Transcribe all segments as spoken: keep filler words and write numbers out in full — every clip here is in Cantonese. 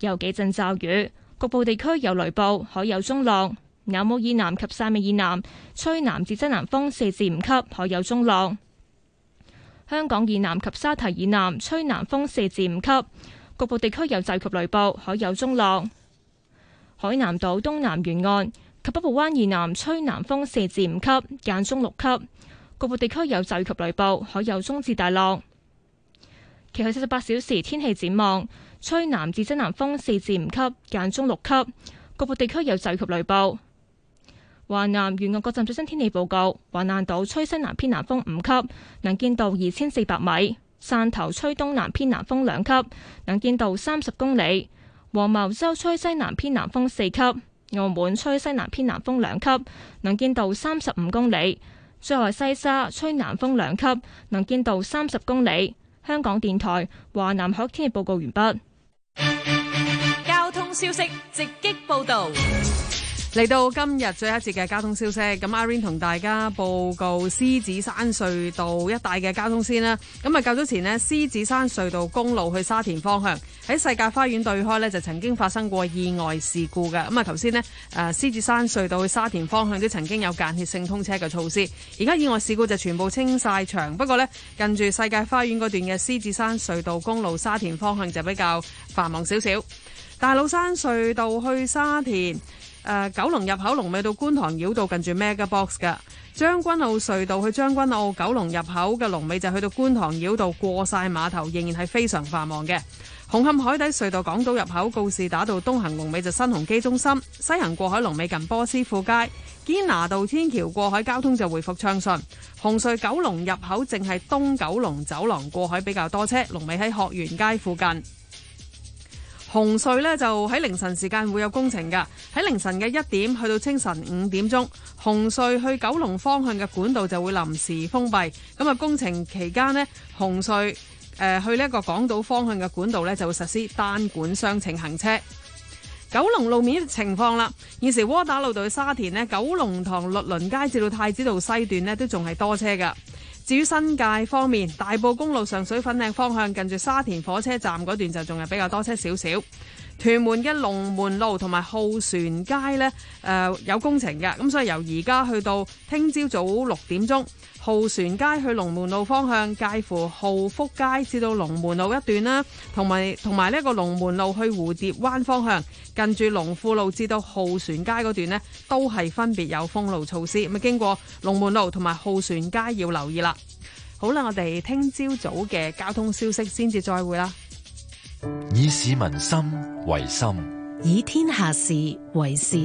有幾陣驟雨，局部地區有雷暴，海有中浪。南澳以南及汕尾以南吹南至西南風四至五級，海有中浪。香港以南及沙堤以南吹南風四至五級，局部地區有驟及雷暴，海有中浪。海南島東南沿岸及北部灣以南吹南風四至五級，間中六級，局部地區有驟及雷暴，海有中至大浪。其後四十八小時天氣展望，吹南至西南風四至五級，間中六級，局部地區有驟及雷暴。華南沿岸各站最新天氣報告：華南島吹西南偏南風五級，能見度二千四百米；汕頭吹東南偏南風兩級，能見度三十公里；黃茅洲吹西南偏南風四級；澳門吹西南偏南風兩級，能見度三十五公里；最後西沙吹南風兩級，能見度三十公里。香港電台華南海天氣報告完畢。 交通消息直擊報道。嚟到今日最後一節嘅交通消息，咁阿 Rain 同大家報告獅子山隧道一帶嘅交通先啦。咁啊，較早前呢，獅子山隧道公路去沙田方向喺世界花園對開呢，就曾經發生過意外事故嘅。咁啊，頭先呢，誒獅子山隧道去沙田方向都曾經有間歇性通車嘅措施，而家意外事故就全部清晒場。不過呢，近住世界花園嗰段嘅獅子山隧道公路沙田方向就比較繁忙少少。大老山隧道去沙田。誒、呃、九龍入口龍尾到觀塘繞道近住 Mega Box 嘅。將軍澳隧道去將軍澳九龍入口嘅龍尾就去到觀塘繞道過晒碼頭，仍然係非常繁忙嘅。紅磡海底隧道港島入口告士打道東行龍尾就新鴻基中心，西行過海龍尾近波斯富街。堅拿道天橋過海交通就回復暢順。紅隧九龍入口淨係東九龍走廊過海比較多車，龍尾喺學園街附近。紅隧呢就喺凌晨時間會有工程㗎，喺凌晨嘅一點去到清晨五點鐘，紅隧去九龍方向嘅管道就會臨時封閉。咁啊，工程期間呢，紅隧誒、呃、去呢一個港島方向嘅管道呢就會實施單管雙程行車。九龍路面情況啦，現時窩打老道去沙田呢，九龍塘律倫街至到太子道西段呢都仲係多車㗎。至於新界方面，大埔公路上水粉嶺方向近住沙田火車站嗰段就仲係比較多車少少。屯門嘅龍門路同埋浩船街呢，誒、呃、有工程嘅，咁所以由而家去到聽朝早六點鐘，浩船街去龍門路方向介乎浩福街至到龍門路一段啦，同埋同埋呢個龍門路去蝴蝶灣方向近住龍富路至到浩船街嗰段呢，都係分別有封路措施。咁啊，經過龍門路同埋浩船街要留意啦。好啦，我哋聽朝早嘅交通消息先至再會啦。 以市民心為心， 以天下事為事。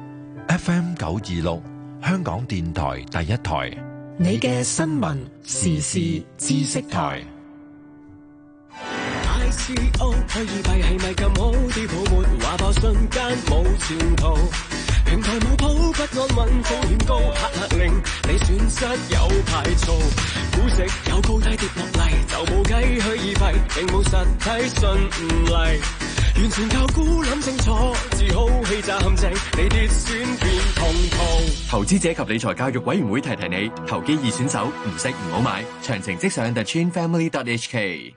F M 九二六，香港電台第一台， 你嘅新聞時事知識台。 I C O 虛擬幣係咪咁好？啲泡沫話爆瞬間冇前途，平台冇譜不安穩風險高，黑客令你損失有排嘈，股息有高低跌落嚟就冇計，虛擬幣並冇實體信唔嚟，完全靠估諗清楚，自好欺詐陷阱，你跌損變痛途。 投資者及理財教育委員會提提你，投機易選手唔識唔好買，詳情即上 the chin family dot h k。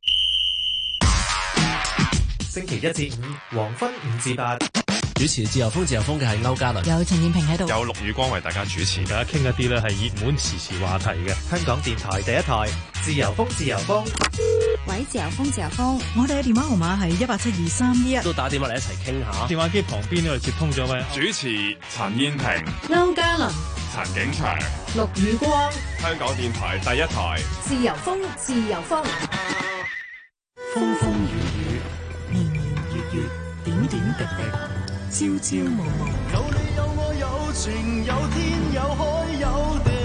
星期一至五黃昏五至八， 主持自由風自由風嘅係歐嘉倫， 有陳燕平喺度， 有陸宇光為大家主持， 大家傾一啲咧係熱門時事話題嘅。 香港電台第一台自由風自由風。 喂，自由風自由風， 我哋嘅電話號碼係一八七二三一一， 都打電話嚟一齊傾下。 電話機旁邊呢度接通咗咩？ 主持陳燕平、 歐嘉倫、 陳景祥、 陸宇光， 香港電台第一台自由風自由風， 風風雨雨，年年月月，點點滴滴，朝朝暮暮。 有你有我有情有天有海有地。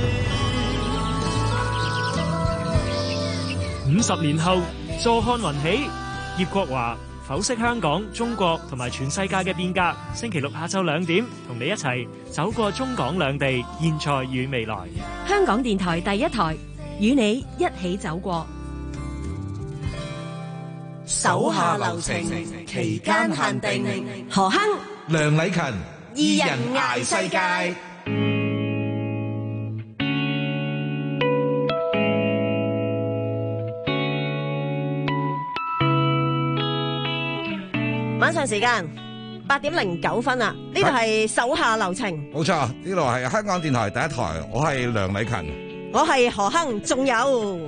五十年後，坐看雲起。葉國華剖析香港、中國同埋全世界嘅變革。星期六下晝兩點，同你一齊走過中港兩地現在與未來。 香港電台第一台，與你一起走過。 手下留情，期間限定。 何亨、 梁禮勤，二人捱世界。 晚上時間八點零九分啊！呢度係手下留情， 冇錯，呢度係香港電台第一台，我係梁禮勤， 我係何亨，仲有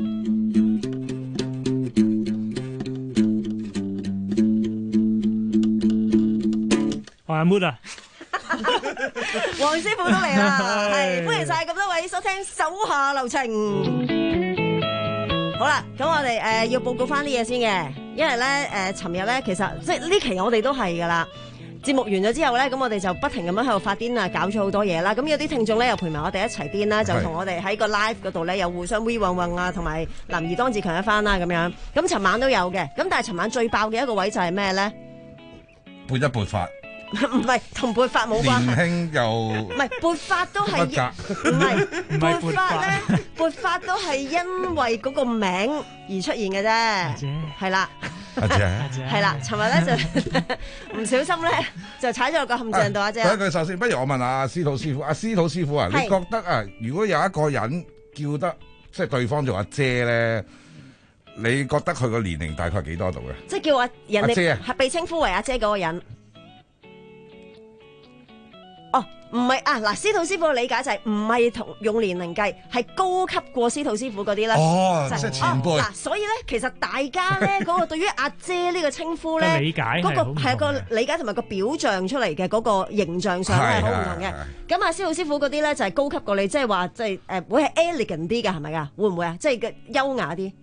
我係 Mood 啊！ 黃師傅都嚟啦，係歡迎晒咁多位收聽手下留情。好啦，咁我哋誒、呃、要報告翻啲嘢先嘅，因為咧誒，尋日咧其實即係呢期我哋都係噶啦。節目完咗之後咧，咁我哋就不停咁樣喺度發癲啊，搞咗好多嘢啦。咁有啲聽眾咧又陪埋我哋一齊癲啦，就同我哋喺個 live 嗰度咧又互相 we 混混啊，同埋男兒當自強一番啦咁樣。咁尋晚都有嘅，咁但係尋晚最爆嘅一個位就係咩咧？ 撥一撥發。 唔係同撥發冇關係， 年輕又唔係撥發都係，唔係撥發咧，撥發都係因為嗰個名而出現嘅啫，係啦， 阿姐， 係啦，尋日咧就唔小心咧就踩咗落個陷阱度，阿姐。 第一句首先，不如我問下司徒師傅，阿司徒師傅啊，你覺得啊，如果有一個人叫得即係對方做阿姐咧，你覺得佢個年齡大概幾多度嘅？ 即係叫阿人哋係被稱呼為阿姐嗰個人。哦，唔係啊！嗱，司徒師傅嘅理解就係唔係同用年齡計，係高級過司徒師傅嗰啲咧。 哦， 就係、 即係前輩。嗱、 哦，所以咧，其實大家咧嗰、嗰個對於阿姐呢個稱呼咧， 理解嗰、嗰個係個理解同埋個表象出嚟嘅嗰個形象上係好唔同嘅。咁啊，司徒師傅嗰啲咧就係高級過你，即係話即係誒會係 elegant 啲嘅，係咪㗎？會唔會啊？即係嘅優雅啲。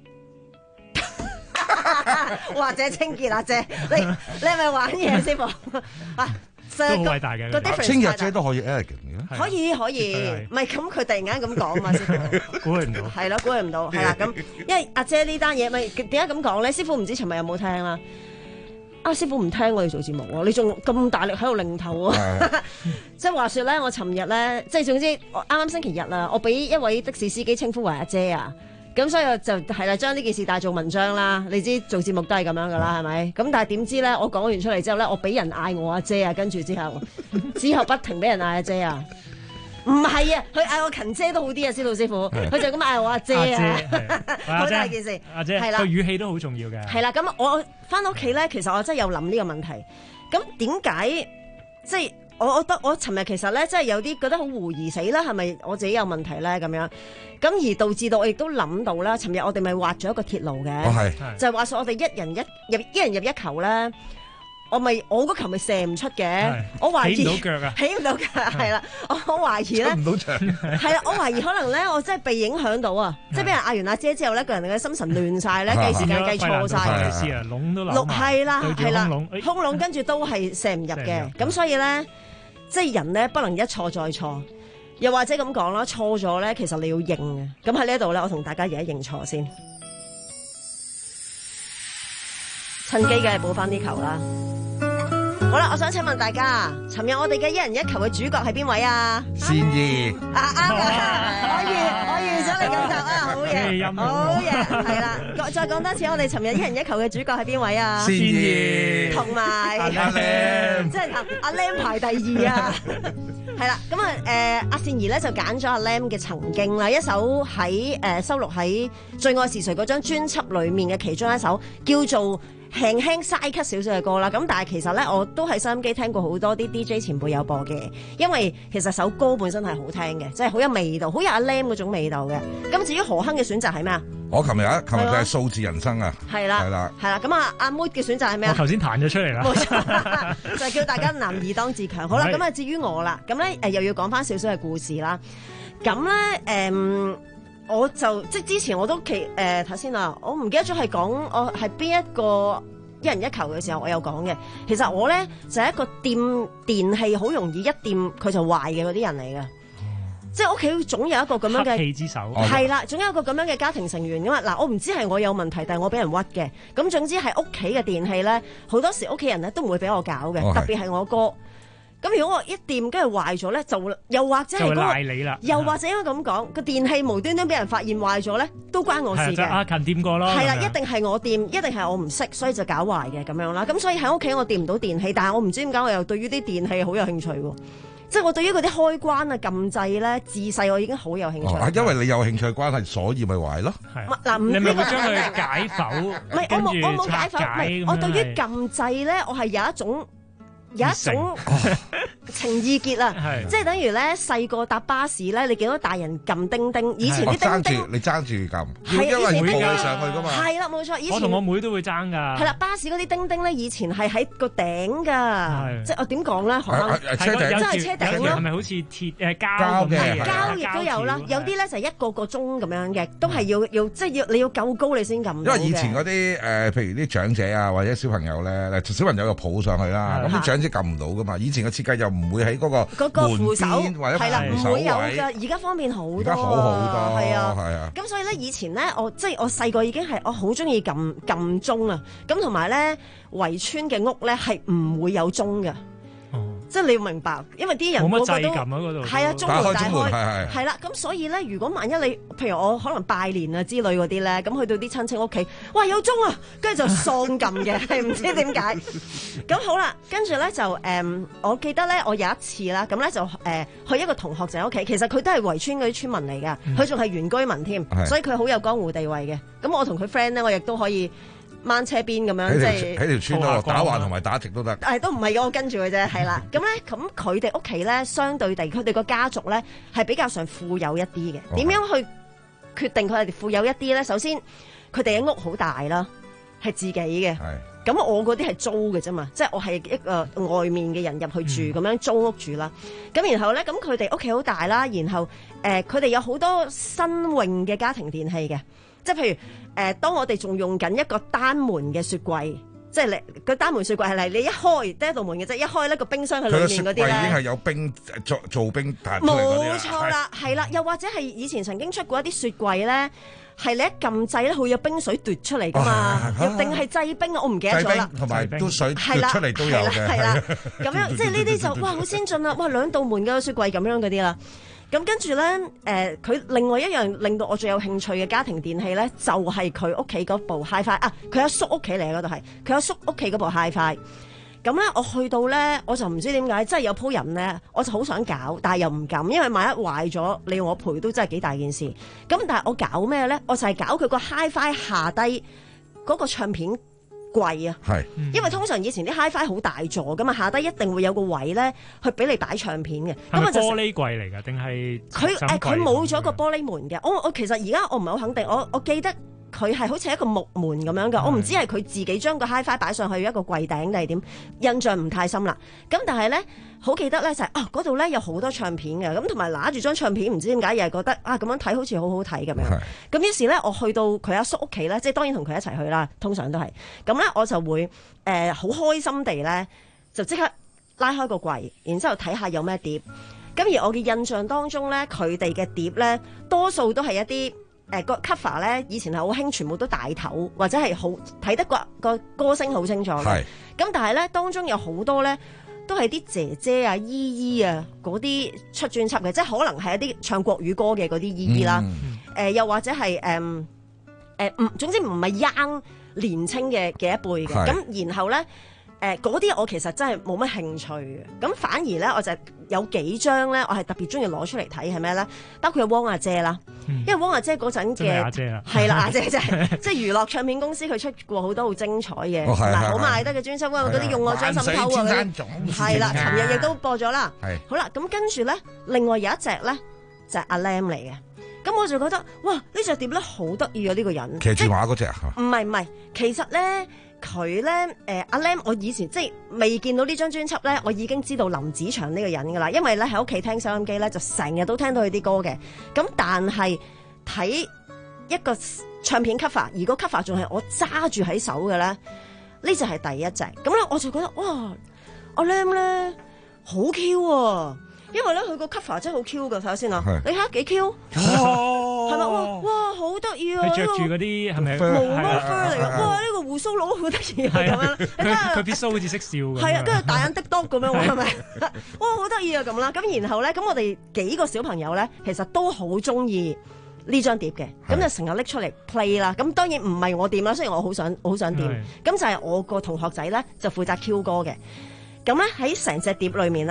或者清潔阿姐，你你係咪玩嘢師傅啊？ 都好偉大嘅， 清潔姐都可以 elegant 嘅， 可以可以，唔係咁佢突然間咁講啊嘛，師傅估佢唔到， 係咯，估佢唔到，係啦咁，因為阿姐呢單嘢咪點解咁講咧？師傅唔知尋日有冇聽啦？啊，師傅唔聽我哋做節目喎，你仲咁大力喺度擰頭啊！即係話説咧，我尋日咧，即係總之啱啱星期日啦，我俾一位的士司機稱呼為阿姐啊。咁所以我就係啦，將呢件事大做文章啦。你知做節目都係咁樣噶啦，係咪？咁但係點知咧？我講完出嚟之後咧，我俾人嗌我阿姐啊，跟住之後，之後不停俾人嗌阿姐啊。唔係啊，佢嗌我勤姐都好啲啊，司徒師傅。佢就咁嗌我阿姐啊，好大件事。 阿姐， 係啦， 個語氣都好重要嘅。 係啦，咁我翻到屋企咧，其實我真係有諗呢個問題。咁點解即係？我覺得我尋日其實咧，真係有啲覺得好狐疑死啦，係咪我自己有問題咧咁樣？咁而導致到我亦都諗到啦。尋日我哋咪挖咗一個鐵路嘅， 哦、 就係話說我哋一人一入一人入一球咧，我咪我嗰球咪射唔出嘅，我懷疑起唔到腳啊，起唔到腳係啦，我我懷疑咧， 唔到場係啦，我懷疑可能咧，我真係被影響到啊，即係俾人嗌完阿姐之後咧，個人嘅心神亂晒咧，計時間計錯晒， 係啊，籠都漏埋， 係啦係啦，空籠哎跟住都係射唔入嘅，咁所以咧。即係人咧，不能一錯再錯，又或者咁講啦，錯咗咧，其實你要認嘅。咁喺呢一度咧，我同大家而家認錯先，趁機嘅補翻啲球啦。好啦，我想請問大家，尋日我哋嘅一人一球嘅主角係邊位啊？ 善兒啊啱嘅，我預我預咗你咁答啊，好嘢，好嘢，係啦。再講多次，我哋尋日一人一球嘅主角係邊位啊？ 善兒同埋阿 Lam， 即係阿阿 Lam 排第二啊。係啦，咁啊誒阿善兒咧就揀咗阿 Lam 嘅曾經啦，一首喺誒、呃、收錄喺《最愛是誰》嗰張專輯裡面嘅其中一首，叫做輕輕嘥咳少少嘅歌啦，咁但係其實咧我都喺收音機聽過好多啲 D J 前輩有播嘅，因為其實首歌本身係好聽嘅，即係好有味道，好有阿 Lam 嗰種味道嘅。咁至於何亨嘅選擇係咩啊？ 我琴日啊，琴日就係數字人生啊， 係啦，係啦，係啦。咁啊，阿 Mood 嘅選擇係咩啊？ 我頭先彈咗出嚟啦， 冇錯，就係叫大家男兒當自強。好啦，咁啊，至於我啦，咁咧誒又要講翻少少嘅故事啦。咁咧誒。我就即係之前我都其誒睇先啊，我唔記得咗係講我係邊一個一人一球嘅時候，我有講嘅。其實我咧就係、是、一個掂電器好容易一掂佢就壞嘅嗰啲人嚟嘅，即係屋企總有一個咁樣嘅黑氣之手， 係啦，總有一個咁樣嘅家庭成員噶嘛。嗱，我唔知係我有問題，但係我俾人屈嘅。咁總之係屋企嘅電器咧，好多時屋企人咧都唔會俾我搞嘅，哦、特別係我哥。咁如果我一掂跟住壞咗咧，就又或者係嗰、那個， 你啦又或者應該咁講，個電器無端端俾人發現壞咗咧，都關我事嘅。 阿勤掂過咯。係啦， 一定係我掂，一定係我唔識，所以就搞壞嘅咁樣啦。咁所以喺屋企我掂唔到電器，但係我唔知點解我又對於啲電器好有興趣喎。 即係我對於嗰啲開關啊、撳掣咧，自細我已經好有興趣。 哦，因為你有興趣關係，所以咪壞咯。 嗱， 你咪會將佢解剖， 唔係我冇我冇解剖，唔係我對於撳掣咧，我係有一種。有一種情意結啦，即係等於咧細個搭巴士咧，你見到大人撳叮叮，以前啲叮叮， 你爭住撳， 係因為叮叮上去噶嘛， 係啦冇錯，以前我同我妹都會爭㗎， 係啦，巴士嗰啲叮叮咧，以前係喺個頂㗎，即係我點講咧？可能車頂， 真係車頂咯， 係咪好似鐵誒膠嘅？ 膠亦都有啦，有啲咧就一個個鐘咁樣嘅，都係要要即係要你要夠高你先撳。 因為以前嗰啲誒，譬如啲長者啊，或者小朋友咧，小朋友又抱上去啦，咁啲長者撳唔到㗎嘛。以前嘅設計又唔會喺嗰個門邊或者扶手位， 而家方便好多， 而家好好多， 係啊， 係啊。 咁所以咧，以前咧，我即係我細個已經係我好中意撳撳鐘啊。咁同埋咧，圍村嘅屋咧係唔會有鐘嘅。即係你要明白，因為啲人個個都係啊，中門大開，係啦。咁所以咧，如果萬一你譬如我可能拜年啊之類嗰啲咧，咁去到啲親戚屋企，哇有鐘啊，跟住就喪撳嘅，係唔知點解。咁好啦，跟住咧就誒、嗯，我記得咧，我有一次啦，咁咧就誒、呃、去一個同學仔屋企，其實佢都係圍村嗰啲村民嚟㗎，佢仲係原居民添， 嗯、 所以佢好有江湖地位嘅。咁我同佢 friend 咧，我亦都可以掹車邊咁樣，即係喺條村度打橫同埋打直都得。 誒都唔係嘅，我跟住佢啫，係啦。咁咧，咁佢哋屋企咧，相對地，佢哋個家族咧係比較上富有一啲嘅。點樣去決定佢哋富有一啲咧？首先，佢哋嘅屋好大啦，係自己嘅。咁我嗰啲係租嘅啫嘛，即係我係一個外面嘅人入去住，咁、嗯、樣租屋住啦。咁然後咧，咁佢哋屋企好大啦，然後誒佢哋有好多新穎嘅家庭電器嘅。即係譬如誒、呃，當我哋仲用緊一個單門嘅雪櫃，即係你個單門雪櫃係嚟，你一開得一道門嘅啫，一開呢個冰箱喺裏面嗰啲咧， 已經係有冰做做冰彈出嚟嗰啲啦。冇錯啦，係啦，又或者係以前曾經出過一啲雪櫃咧，係你一撳掣咧，會有冰水奪出嚟噶嘛，又定係製冰啊？我唔記得咗啦。 同埋都水奪出嚟都有嘅。 係啦，咁樣即係呢啲就哇好先進啦！哇兩道門嘅雪櫃咁樣嗰啲啦。咁跟住咧，誒、呃、佢另外一樣令到我最有興趣嘅家庭電器咧，就係佢屋企嗰部 HiFi 啊！佢阿叔屋企嚟嗰度係，佢阿叔屋企嗰部 HiFi。咁咧，我去到咧，我就唔知點解，真係有鋪人咧，我就好想搞，但係又唔敢，因為萬一壞咗，你要我賠都真係幾大件事。咁但係我搞咩咧？我就係搞佢個 HiFi 下低嗰個唱片櫃啊，係，因為通常以前啲 HiFi 好大座噶嘛，下低一定會有個位咧，去俾你擺唱片嘅。 係咪玻璃櫃嚟㗎？定係佢誒？佢冇咗個玻璃門嘅。我我其實而家我唔係好肯定。我我記得佢係好似一個木門咁樣㗎。我唔知係佢自己將個 HiFi 擺上去一個櫃頂定係點，印象唔太深啦。咁但係咧，好記得咧就係、是、啊嗰度咧有好多唱片嘅，咁同埋揦住張唱片，唔知點解又係覺得啊咁樣睇好似好好睇咁樣。咁於是咧，我去到佢阿叔屋企咧，即係當然同佢一齊去啦，通常都係。咁咧我就會誒好、呃、開心地咧，就即刻拉開個櫃，然之後睇下有咩碟。咁而我嘅印象當中咧，佢哋嘅碟咧多數都係一啲誒個 cover 咧，以前係好興，全部都大頭或者係好睇得個個歌星好清楚嘅。咁但係咧當中有好多咧。都係啲姐姐啊、姨姨啊嗰啲出專輯嘅，即係可能係一啲唱國語歌嘅嗰啲姨姨啦。誒、嗯呃，又或者係誒誒，唔總之唔係 young 年青嘅嘅一輩嘅。咁然後咧，誒嗰啲我其實真係冇乜興趣嘅。咁反而咧，我就有幾張咧，我係特別中意攞出嚟睇係咩咧？包括有汪阿姐啦。因為汪阿姐嗰陣嘅係啦，阿姐即係即係娛樂唱片公司，佢出過好多好精彩嘅嗱好賣得嘅專輯，嗰啲用我將心偷啊嗰啲，係啦，尋日亦都播咗啦。好啦，咁跟住咧，另外有一隻咧就係阿 Lam 嚟嘅，咁我就覺得哇呢隻碟咧好得意啊！呢個人騎住馬嗰隻啊？ 唔係唔係，其實咧佢咧誒阿 Lam，我以前即係未見到呢張專輯咧，我已經知道林子祥呢個人噶啦，因為咧喺屋企聽收音機咧，就成日都聽到佢啲歌嘅。咁但係睇一個唱片 cover，而個 cover 仲係我揸住喺手嘅咧，呢就係第一隻。咁咧我就覺得哇，阿 Lam 咧好 Q 啊！因為咧佢個 cover 真係好 Q 噶，睇下先啊！你睇下幾 Q，係咪？哇哇好得意啊！ 佢着住嗰啲係咪毛毛 fur 嚟噶？哇呢個鬍鬚佬好得意啊！咁樣， 佢佢撇須好似識笑咁。 係啊，跟住大眼的多咁樣喎，係咪？哇好得意啊咁啦！咁然後咧，咁我哋幾個小朋友咧，其實都好中意呢張碟嘅，咁就成日拎出嚟 play 啦。咁當然唔係我掂啦，雖然我好想好想掂。咁就係我個同學仔咧就負責 Q 歌嘅。咁咧喺成隻碟裏面咧。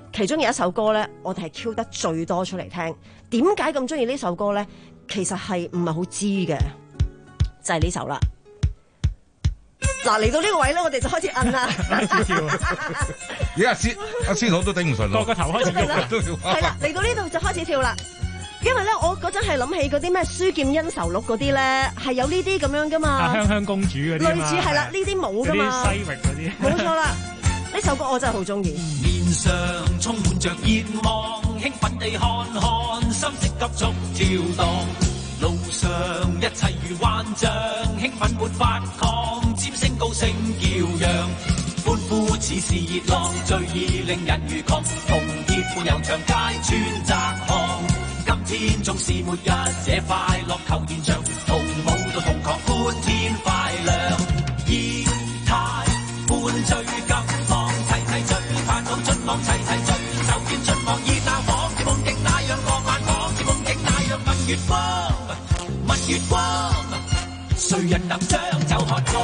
其中有一首歌咧，我哋係 Q 得最多出嚟聽。點解咁中意呢首歌咧？其實係唔係好知嘅，就係、是、呢首啦。嗱，嚟到呢個位咧，我哋就開始摁啦。 而家先阿先佬都頂唔順咯， 個個頭開始喐啦， 係啦，嚟到呢度就開始跳啦。因為咧，我嗰陣係諗起嗰啲咩書劍恩仇錄嗰啲咧，係有呢啲咁樣噶嘛。 啊，香香公主嗰啲類似係啦，呢啲冇噶嘛。 西域嗰啲。 冇錯啦，呢首歌我真係好中意。 面上充滿着熱望，興奮地看看，心色急速跳動。路上一切如幻象，興奮沒法抗，尖聲高聲叫嚷，歡呼似是熱浪，最易令人如狂。紅葉伴遊長街穿窄巷，今天總是末日，這快樂球現場，同舞到同狂歡天快亮，儀態歡醉更放，齊齊醉盼到盡望，齊齊醉手牽盡望，熱鬧仿似夢境那樣浪漫，仿似夢境那樣問月光。問月光，誰人能將酒喝光？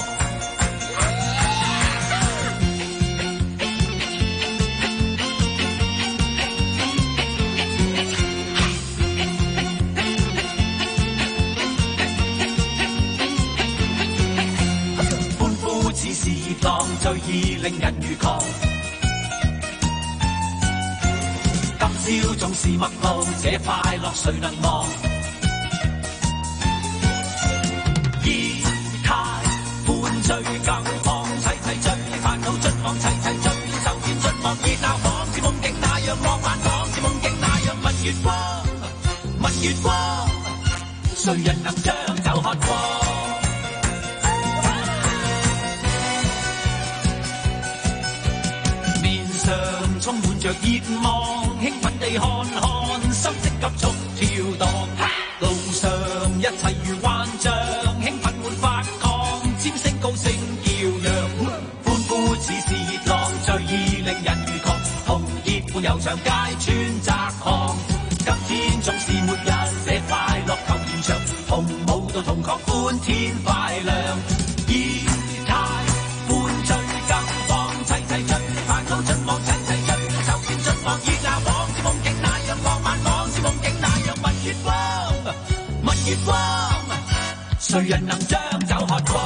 歡呼似是熱浪，最易令人如狂。今宵總是陌路，這快樂誰能忘？醉更放，齊齊醉，煩惱盡忘，齊齊醉，手牽盡望，熱鬧仿似夢境那樣浪漫，仿似夢境那樣問月光，問月光，誰人能將酒喝光？面上充滿着熱望，興奮地看看，心色急速跳動，路上一切如幻象，興奮沒法抗，尖聲高聲叫嚷，歡呼似是熱浪，最易令人如狂。紅葉伴遊長街穿窄巷，今天總是末日，這快樂球現場，同舞到同狂歡天快亮，儀態歡醉更放，齊齊醉盼到盡望，齊齊醉手牽盡望，熱鬧仿似夢境那樣浪漫，仿似夢境那樣問月光，問月光，誰人能將酒喝光？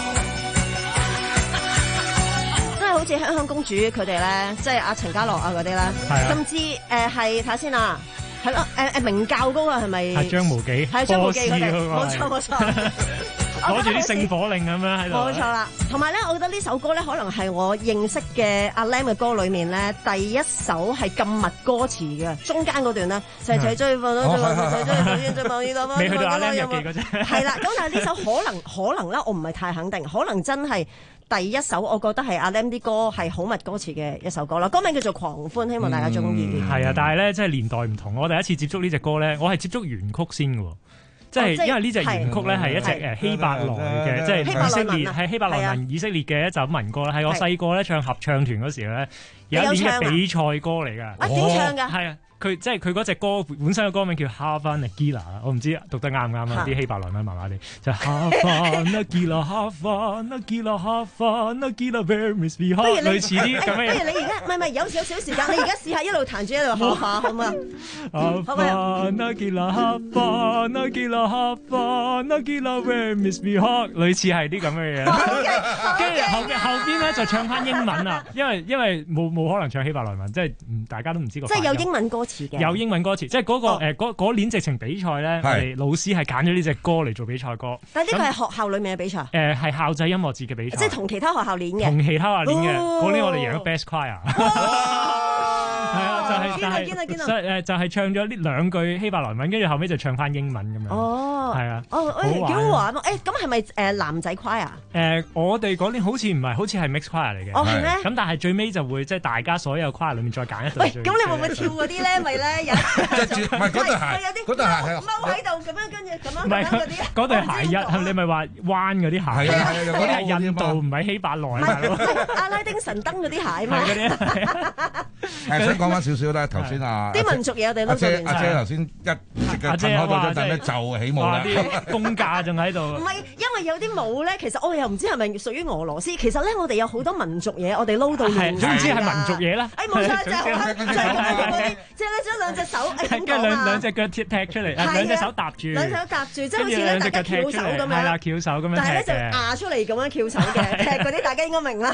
好似香香公主佢哋咧，即係阿陳家樂啊嗰啲咧，甚至誒係睇下先啊，係咯誒誒明教嗰個係咪？ 係張無忌， 係張無忌佢哋， 冇冇錯冇錯， 攞住啲聖火令咁樣喺度。 冇錯啦，同埋咧，我覺得呢首歌咧，可能係我認識嘅阿 Lam 嘅歌裏面咧，第一首係咁密歌詞嘅，中間嗰段咧，齊齊追放咗追放追追追追追追， 未去到阿 Lam 日記嗰隻。 係啦，咁但係呢首可能可能咧，我唔係太肯定，可能真係。第一首我覺得係阿 Lam 啲歌係好密歌詞嘅一首歌啦，歌名叫做《狂歡》，希望大家中意。 係、嗯、啊，但係咧，即係年代唔同。我第一次接觸呢隻歌咧，我係接觸原曲先嘅喎，即係、哦、因為呢隻原曲咧係一隻誒希伯來嘅，即係以色列係希伯來文以色列嘅一首民歌啦。係我細個咧唱合唱團嗰時咧有一年嘅比賽歌嚟㗎。 啊點唱㗎？ 係啊。佢即係佢嗰隻歌本身嘅歌名叫 Hava Nagila， 我唔知讀得啱唔啱啊？啲希伯來文麻麻地，就 Hava Nagila Hava Nagila Hava Nagila Where Miss We Heart， 類似啲咁嘅。 不如你而家唔係唔係有少少時間，你而家試下一路彈住一路學下好嘛？Hava Nagila Hava Nagila Hava Nagila Where Miss We Heart， 類似係啲咁嘅嘢。跟住後後邊咧就唱翻英文啦，因為因為冇冇可能唱希伯來文，即係大家都唔知個。 即係有英文歌。 有英文歌詞，即係嗰、那個誒嗰嗰年直情比賽咧，係老師係揀咗呢隻歌嚟做比賽歌。 但係呢個係學校裡面嘅比賽。誒、 呃、係校際音樂節嘅比賽， 即係同其他學校練嘅。 同其他學校練嘅，嗰、哦、年我哋贏咗 Best Choir。係啊，就係、是、就係、是，就係、是、唱咗呢兩句希伯來文，跟住後尾就唱翻英文咁樣。哦，係啊， 哦，誒幾好玩喎！誒咁係咪誒男仔 choir 啊？ 誒，我哋嗰年好似唔係，好似係 mix choir 嚟嘅。 哦，係咩？ 咁但係最尾就會即係大家所有 choir 裏面再揀一隊。 喂，咁你會唔會跳嗰啲咧？咪咧有唔係嗰對鞋， 嗰對鞋踎喺度咁樣，跟住咁樣咁樣嗰啲。 嗰對鞋一，你咪話彎嗰啲鞋。係啊係啊，嗰啲係印度，唔係希伯來。 阿拉丁神燈嗰啲鞋嘛。 係想講翻少少。 少咧，頭先啊啲民族嘢我哋阿姐撈咗阿姐頭先一隻腳褪開咗陣咧就起舞啦， 啲公架仲喺度。 唔係，因為有啲舞咧，其實我又唔知係咪屬於俄羅斯。其實咧，我哋有好多民族嘢，我哋撈到亂㗎。 總之係民族嘢啦。 誒冇錯，就係好就係嗰啲，即係咧將兩隻手誒點講啊？ 兩隻腳踢踢出嚟，兩隻手搭住， 兩隻手搭住，即係好似咧大家翹手咁樣。 係啦，翹手咁樣踢嘅。 但係咧就壓出嚟咁樣翹手嘅，踢嗰啲大家應該明啦。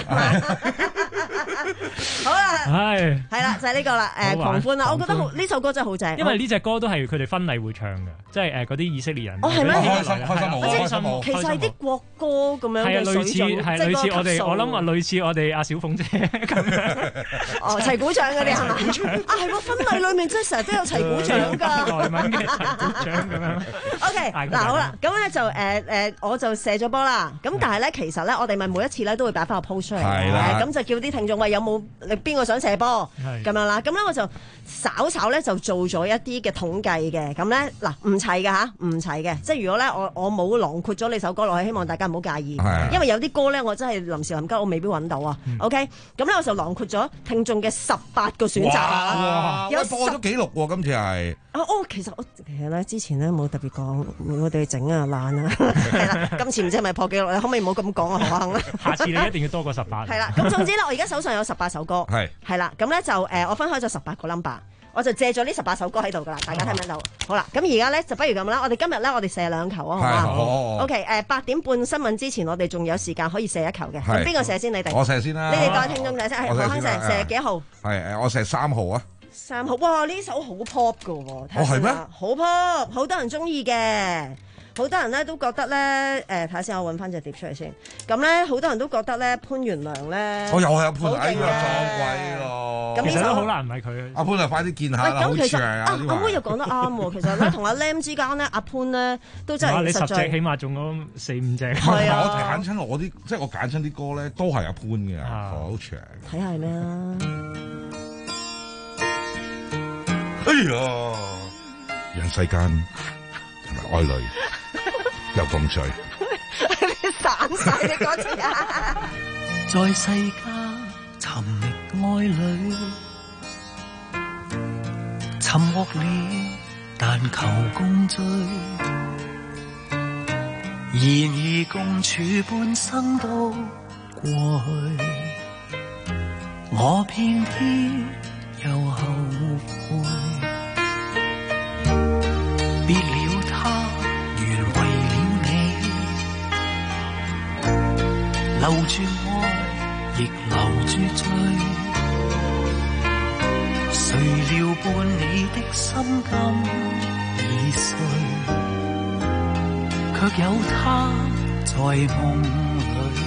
好啦，係係啦，就係呢個啦。誒狂歡啦，我覺得好呢首歌真係好正。 因為呢隻歌都係佢哋婚禮會唱嘅，即係誒嗰啲以色列人。 哦係咩？ 開心開心舞，開心舞。 其實係啲國歌咁樣係啊， 嘅類似係類似我哋，我諗話類似我哋阿小鳳姐咁樣。 哦，齊鼓掌嗰啲係嘛？啊係喎，婚禮裏面真係成日都有齊鼓掌㗎。 內文嘅齊鼓掌咁樣。 OK，嗱好啦，咁咧就誒誒，我就射咗波啦。咁但係咧，其實咧，我哋咪每一次咧都會擺翻個 post 出嚟嘅。咁就叫啲聽眾喂，有冇你邊個想射波咁樣啦？咁咧我就稍稍咧就做咗一啲嘅統計嘅。咁咧嗱唔齊嘅嚇，唔齊嘅。即係如果咧我我冇囊括咗你首歌落去，希望大家唔好介意。因為有啲歌咧我真係臨時臨急，我未必揾到啊。OK，咁咧我就囊括咗聽眾嘅十八個選擇啊。 有破咗紀錄喎，今次係。 哦哦，其實我其實咧之前咧冇特別講，我哋整啊爛啊，係啦，今次唔知係咪破紀錄，你可唔可以唔好咁講啊？何幸啦， 下次你一定要多過十八。 係啦，咁總之咧，我而家手上有十八首歌， 係係啦，咁咧就誒，我分開咗十八個 number，我就借咗呢十八首歌喺度噶啦，大家聽唔聽到？好啦，咁而家咧就不如咁啦，我哋今日咧我哋射兩球啊，好嘛？OK，誒八點半新聞之前，我哋仲有時間可以射一球嘅，咁邊個射先？你哋我射先啦， 你哋代聽眾射先，係何亨射射幾號？ 係誒，我射三號啊。 三號，哇！呢首好 pop 噶喎， 哦係咩？ 好 pop，好多人中意嘅，好多人咧都覺得咧，誒睇下先，我揾翻隻碟出嚟先。咁咧，好多人都覺得咧，潘元良咧， 我又係潘，哎呀撞鬼咯！ 咁呢首好難唔係佢。阿潘啊，快啲見下啦，好長啊！ 阿妹又講得啱喎，其實咧同阿 Lam 之間咧，阿潘咧都真係你十隻起碼中咗四五隻。 係啊！我揀親我啲，即係我揀親啲歌咧，都係阿潘嘅，好長。 睇下係咩啦？ 哎呀！人世間愛侶又共聚， 散晒你嗰次啊！ 在世間尋覓愛侶，尋獲了但求共聚，然而共處半生都過去，我偏偏又後悔。別了他，原為了你，留住愛，亦留住罪。誰料伴你的心今已碎，卻有他在夢裏。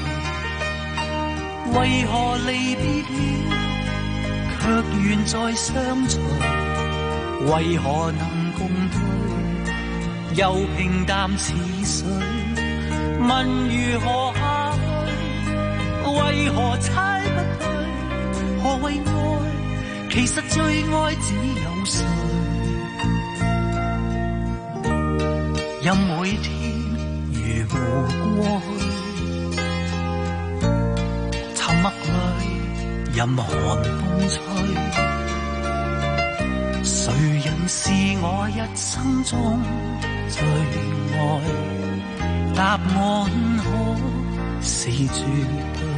為何離別了，卻願再相隨？為何能共對？又平淡似水，問如何下去？為何猜不對？何謂愛？其實最愛只有誰？任每天如無過去，沉默裏任寒風吹，誰人是我一生中最愛？答案可是絕對。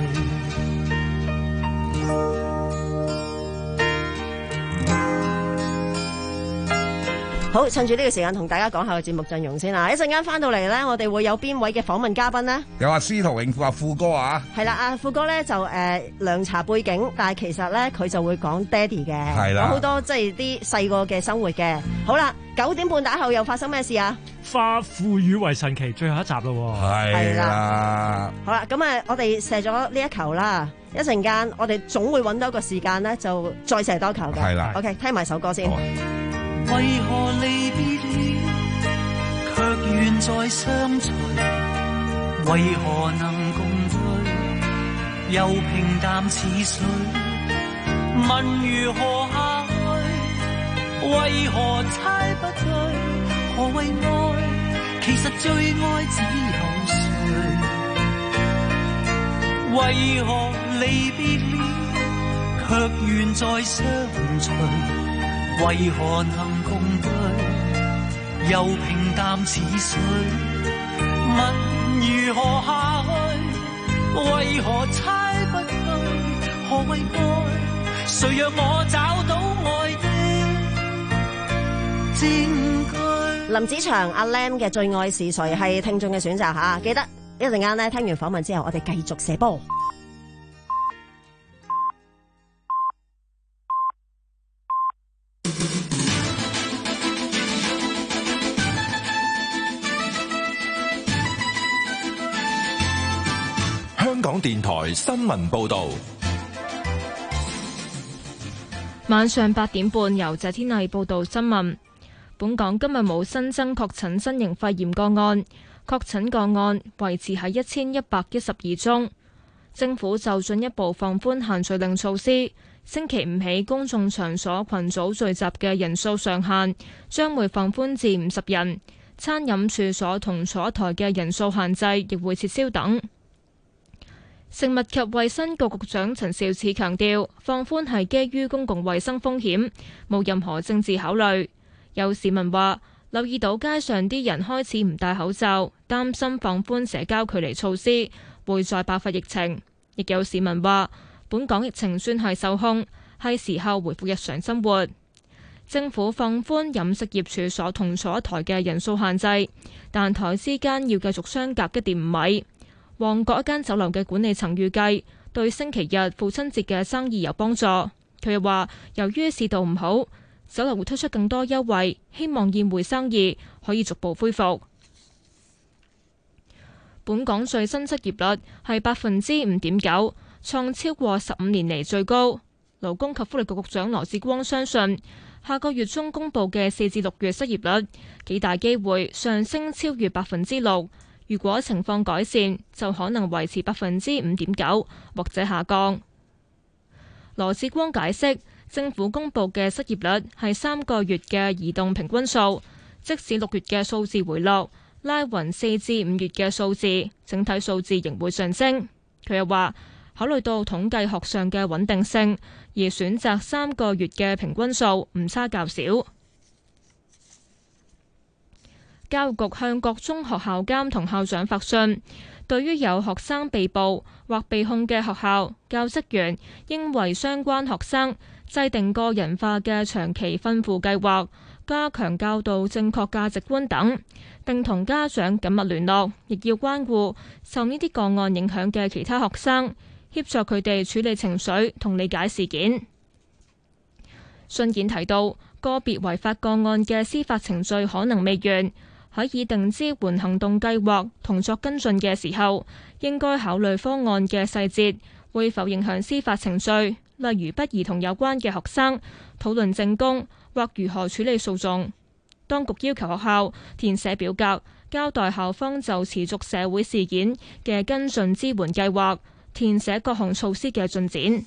好，趁住呢個時間同大家講下個節目陣容先啦。一陣間翻到嚟咧，我哋會有邊位嘅訪問嘉賓呢？ 有阿司徒永富阿富哥啊。 係啦，阿富哥咧就誒涼茶背景，但係其實咧佢就會講爹哋嘅， 係啦， 講好多即係啲細個嘅生活嘅。好啦，九點半打後又發生咩事啊？ 化腐乳為神奇，最後一集咯。 係啦。 好啦，咁啊，我哋射咗呢一球啦。一陣間我哋總會揾到一個時間咧，就再射多球嘅。 係啦。 OK，聽埋首歌先。 為何離別了，卻願再相隨？為何能共對，又平淡似水？問如何下去？為何猜不對？何謂愛？其實最愛只有誰？為何離別了， 卻願再相隨，為何能共對，又平淡似水。問如何下去，為何猜不對，何謂愛？誰讓我找到愛的證據？ 林子祥阿 Lam 嘅最愛是誰係聽眾嘅選擇吓，記得一陣間咧聽完訪問之後，我哋繼續射波。 香港電台新聞報道。 晚上八點半，由謝天麗報道新聞。本港今日冇新增確診新型肺炎個案，確診個案維持喺一千一百一十二宗。政府就進一步放寬限聚令措施，星期五起公眾場所群組聚集嘅人數上限將會放寬至五十人，餐飲處所同坐台嘅人數限制亦會撤銷等。食物及衛生局局長陳肇始強調，放寬係基於公共衛生風險，冇任何政治考慮。有市民話留意到街上啲人開始唔戴口罩，擔心放寬社交距離措施會再爆發疫情。亦有市民話本港疫情算係受控，係時候回復日常生活。政府放寬飲食業處所同坐台嘅人數限制，但台之間要繼續相隔一點五米。旺角一間酒樓嘅管理層預計對星期日父親節嘅生意有幫助。佢又話由於市道唔好，酒樓會推出更多優惠，希望宴會生意可以逐步恢復。本港最新失業率係百分之五點九，創超過十五年嚟最高。勞工及福利局局長羅致光相信，下個月中公佈嘅四至六月失業率幾大機會上升超越百分之六。如果情況改善，就可能維持百分之五點九或者下降。羅致光解釋，政府公布嘅失業率係三個月嘅移動平均數，即使六月嘅數字回落，拉勻四至五月嘅數字，整體數字仍會上升。佢又話，考慮到統計學上嘅穩定性，而選擇三個月嘅平均數誤差較少。教育局向各中學校監同校長發信，對於有學生被捕或被控嘅學校，教職員應為相關學生制定個人化嘅長期訓輔計劃，加強教導正確價值觀等，並同家長緊密聯絡，亦要關顧受呢啲個案影響嘅其他學生，協助佢哋處理情緒同理解事件。信件提到，個別違法個案嘅司法程序可能未完，喺擬定支援行動計劃同作跟進嘅時候，應該考慮方案嘅細節會否影響司法程序，例如不宜同有關嘅學生討論證供或如何處理訴訟。當局要求學校填寫表格，交代校方就持續社會事件嘅跟進支援計劃，填寫各項措施嘅進展。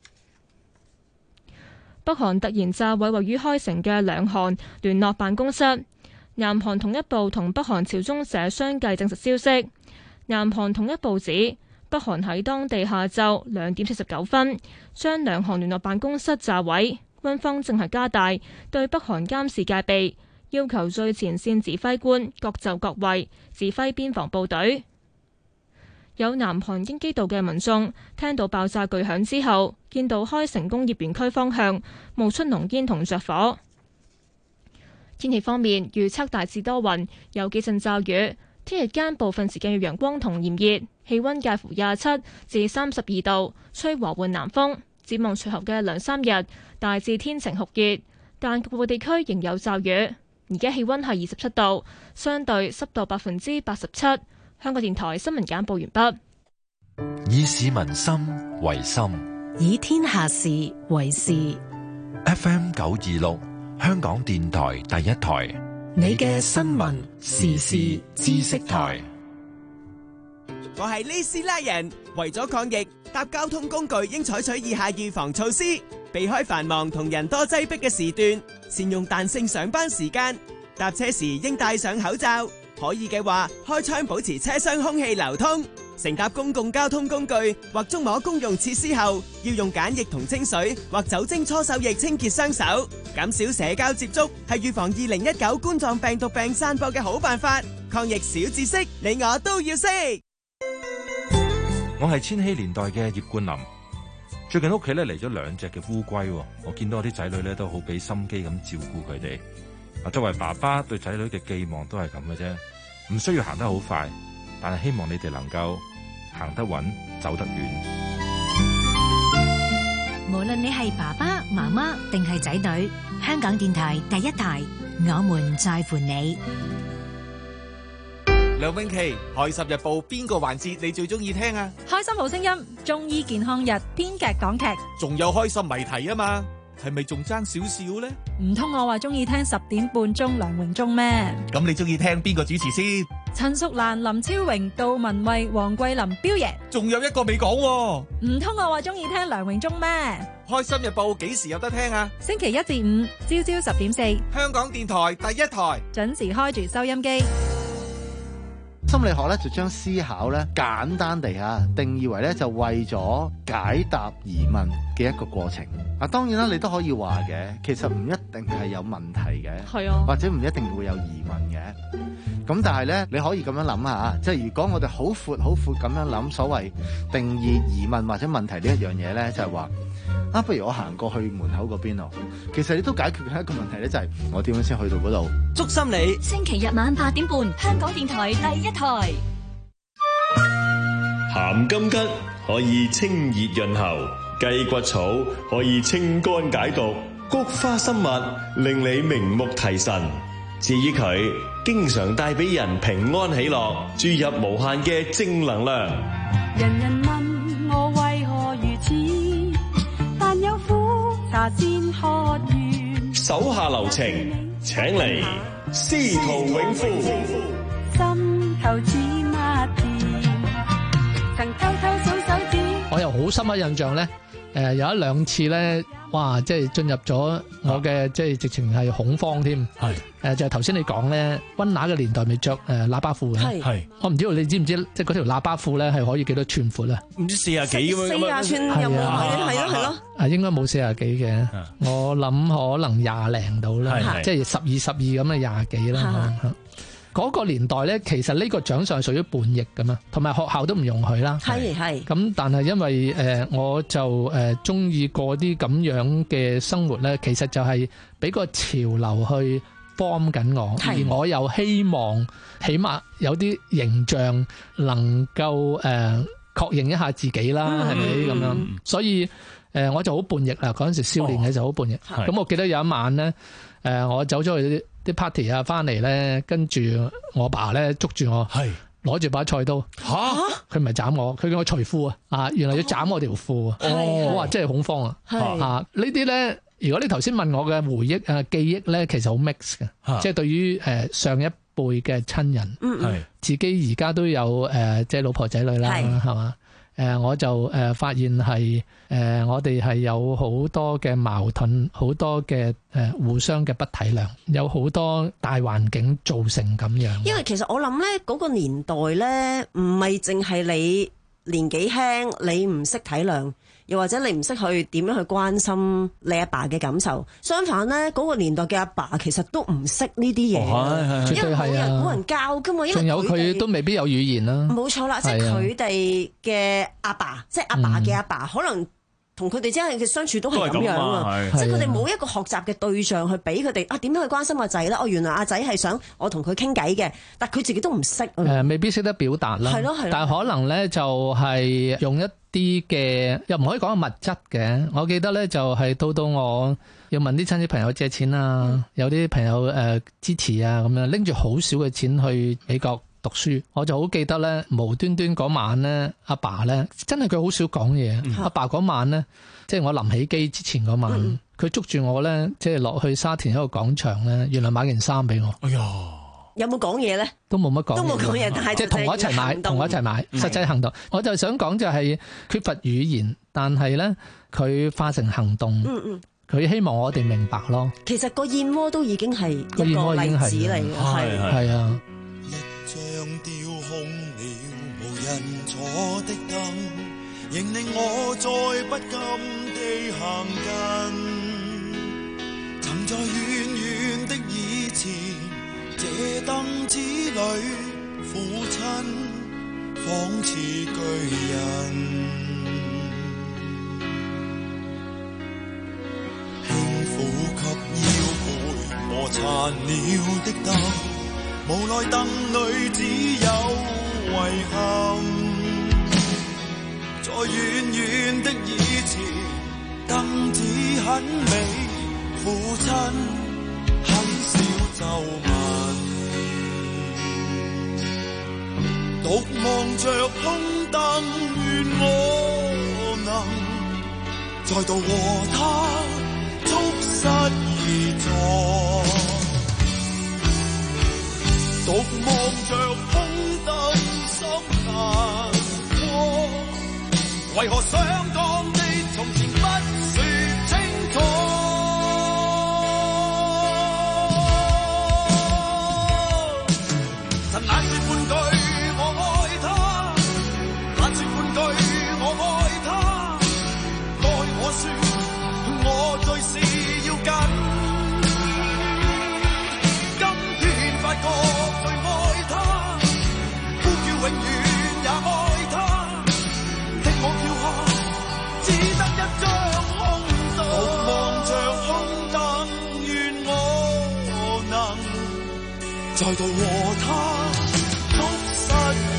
北韓突然炸毀位於開城嘅兩韓聯絡辦公室。南韓統一部同北韓朝中社相繼證實消息。南韓統一部指，北韓喺當地下晝兩點四十九分將兩韓聯絡辦公室炸毀，軍方正係加大對北韓監視戒備，要求最前線指揮官各就各位，指揮邊防部隊。有南韓京畿道嘅民眾聽到爆炸巨響之後，見到開城工業園區方向冒出濃煙同着火。天氣方面，預測大致多雲，有幾陣驟雨。聽日間部分時間有陽光同炎熱，氣溫介乎廿七至三十二度，吹和緩南風。展望隨後嘅兩三日，大致天晴酷熱，但局部地區仍有驟雨。而家氣溫係二十七度，相對濕度百分之八十七。香港電台新聞簡報完畢。 以市民心為心， 以天下事為事。 F M 九二六。香港電台第一台， 你嘅新聞時事知識台。 我係李斯拉人，為咗抗疫，搭交通工具應採取以下預防措施：避開繁忙同人多擠迫嘅時段，善用彈性上班時間，搭車時應戴上口罩，可以嘅話開窗保持車廂空氣流通， 乘搭公共交通工具或觸摸公用設施後，要用梘液同清水或酒精搓手液清潔雙手，減少社交接觸係預防二零一九冠狀病毒病散播嘅好辦法。抗疫小知識，你我都要識。 我係千禧年代嘅葉冠霖。最近屋企咧嚟咗兩隻嘅烏龜，我見到我啲仔女咧都好俾心機咁照顧佢哋。啊，作為爸爸對仔女嘅寄望都係咁嘅啫，唔需要行得好快，但係希望你哋能夠行得穩，走得遠。 無論你係爸爸媽媽定係仔女，香港電台第一台，我們在乎你。 梁詠琪，開心日報邊個環節你最中意聽啊？ 開心好聲音，中醫健康日，編劇講劇， 仲有開心謎題啊嘛，係咪仲爭少少呢？ 唔通我話中意聽十點半鐘梁榮忠咩？ 咁你中意聽邊個主持先？ 陳淑蘭、林超榮、杜文蔚、黃桂林、彪爺， 仲有一個未講喎。 唔通我話中意聽梁榮忠咩？ 開心日報幾時有得聽啊？ 星期一至五朝朝十點四， 香港電台第一台， 準時開住收音機。 心理學咧就將思考咧簡單地啊定義為咧就為咗解答疑問嘅一個過程。啊，當然啦，你都可以話嘅，其實唔一定係有問題嘅， 係啊， 或者唔一定會有疑問嘅。咁但係咧，你可以咁樣諗下，即係如果我哋好闊好闊咁樣諗，所謂定義疑問或者問題呢一樣嘢咧，就係話啊，不如我行過去門口嗰邊咯。其實你都解決緊一個問題咧，就係我點樣先去到嗰度？ 祝心理星期日晚八點半，香港電台第一台。 鹹金桔可以清熱潤喉，雞骨草可以清肝解毒，菊花生物令你明目提神。至於佢，經常帶俾人平安喜樂，注入無限嘅正能量。 人人問我為何如此，但有苦茶先可願。 手下留情，請嚟司徒永富。 心頭似蜜甜，曾偷偷數手指。 我又好深刻印象咧，誒有一兩次咧，哇！即係進入咗我嘅即係直情係恐慌添。係誒就係頭先你講咧，溫拿嘅年代未着誒喇叭褲嘅。係我唔知道你知唔知，即係嗰條喇叭褲咧係可以幾多寸闊啊？ 唔知四廿幾咁樣。 四廿寸有冇？係咯係咯。 啊，應該冇四廿幾嘅，我諗可能廿零到啦，即係十二十二咁嘅廿幾啦。嗰個年代咧，其實呢個獎項係屬於叛逆噶嘛，同埋學校都唔容許啦。 係係。咁但係因為誒、呃，我就誒中意過啲咁樣嘅生活咧，其實就係俾個潮流去 form 緊我，而我又希望起碼有啲形象能夠誒、呃、確認一下自己啦，係咪咁樣？所以誒、呃，我就好叛逆啦。嗰陣時少年嘅就好叛逆。咁、哦、我記得有一晚咧，誒、呃，我走咗去啲 party 啊，翻嚟咧，跟住我爸咧捉住我，攞住把菜刀，吓，佢唔係斬我，佢叫我除褲啊，啊，原來要斬我條褲啊，我話真係恐慌啊，啊，呢啲咧，如果你頭先問我嘅回憶啊記憶咧，其實好 mix 嘅，即係對於誒上一輩嘅親人，係自己而家都有誒即係老婆仔女啦，係嘛？誒我就誒發現係誒我哋係有好多嘅矛盾，好多嘅誒互相嘅不體諒，有好多大環境造成咁樣。 因為其實我諗咧，嗰個年代咧，唔係淨係你年紀輕，你唔識體諒，又或者你唔識去點樣去關心你阿爸嘅感受。相反咧，嗰個年代嘅阿爸其實都唔識呢啲嘢， 絕對係啊， 因為冇人冇人教噶嘛。 仲有佢都未必有語言啦。 冇錯啦，即係佢哋嘅阿爸，即係阿爸嘅阿爸，可能同佢哋之間嘅相處都係咁樣啊。即係佢哋冇一個學習嘅對象去俾佢哋啊，點樣去關心個仔咧？哦，原來阿仔係想我同佢傾偈嘅，但佢自己都唔識。 誒，未必識得表達啦。係咯係咯。但係可能咧就係用一啲嘅，又唔可以講物質嘅。我記得咧就係到到我要問啲親戚朋友借錢啊，嗯、有啲朋友誒支持啊，咁樣拎住好少嘅錢去美國讀書，我就好記得咧，無端端嗰晚咧，阿爸咧真係佢好少講嘢。阿、嗯、爸嗰晚咧，即係我臨起機之前嗰晚，佢、嗯、捉住我咧，即係落去沙田一個廣場咧，原來買件衫俾我。哎呀！ 有冇講嘢咧？ 都冇乜講， 都冇講嘢，但係即係同我一齊買，同我一齊買，實際行動。我就想講就係缺乏語言，但係咧佢化成行動。嗯嗯，佢希望我哋明白咯。 其實個燕窩都已經係一個例子嚟嘅，係係啊。 一張雕空了，無人火的燈，仍令我再不禁地行近。曾在遠遠的以前，這燈子裏，父親仿似巨人。輕撫給腰背磨殘了的燈，無奈燈裏只有遺憾。在遠遠的以前，燈子很美，父親很少皺紋。獨望着空燈，願我能再度和他促膝而坐。獨望着空燈，心難過。為何想講的從前不說清楚？曾眼說半句我愛他，眼說半句我愛他，該我說我最是要緊。今天發覺最愛他，呼叫永遠也愛他。我跳下，只得一張空燈。獨望着空燈，願我能再度和他促膝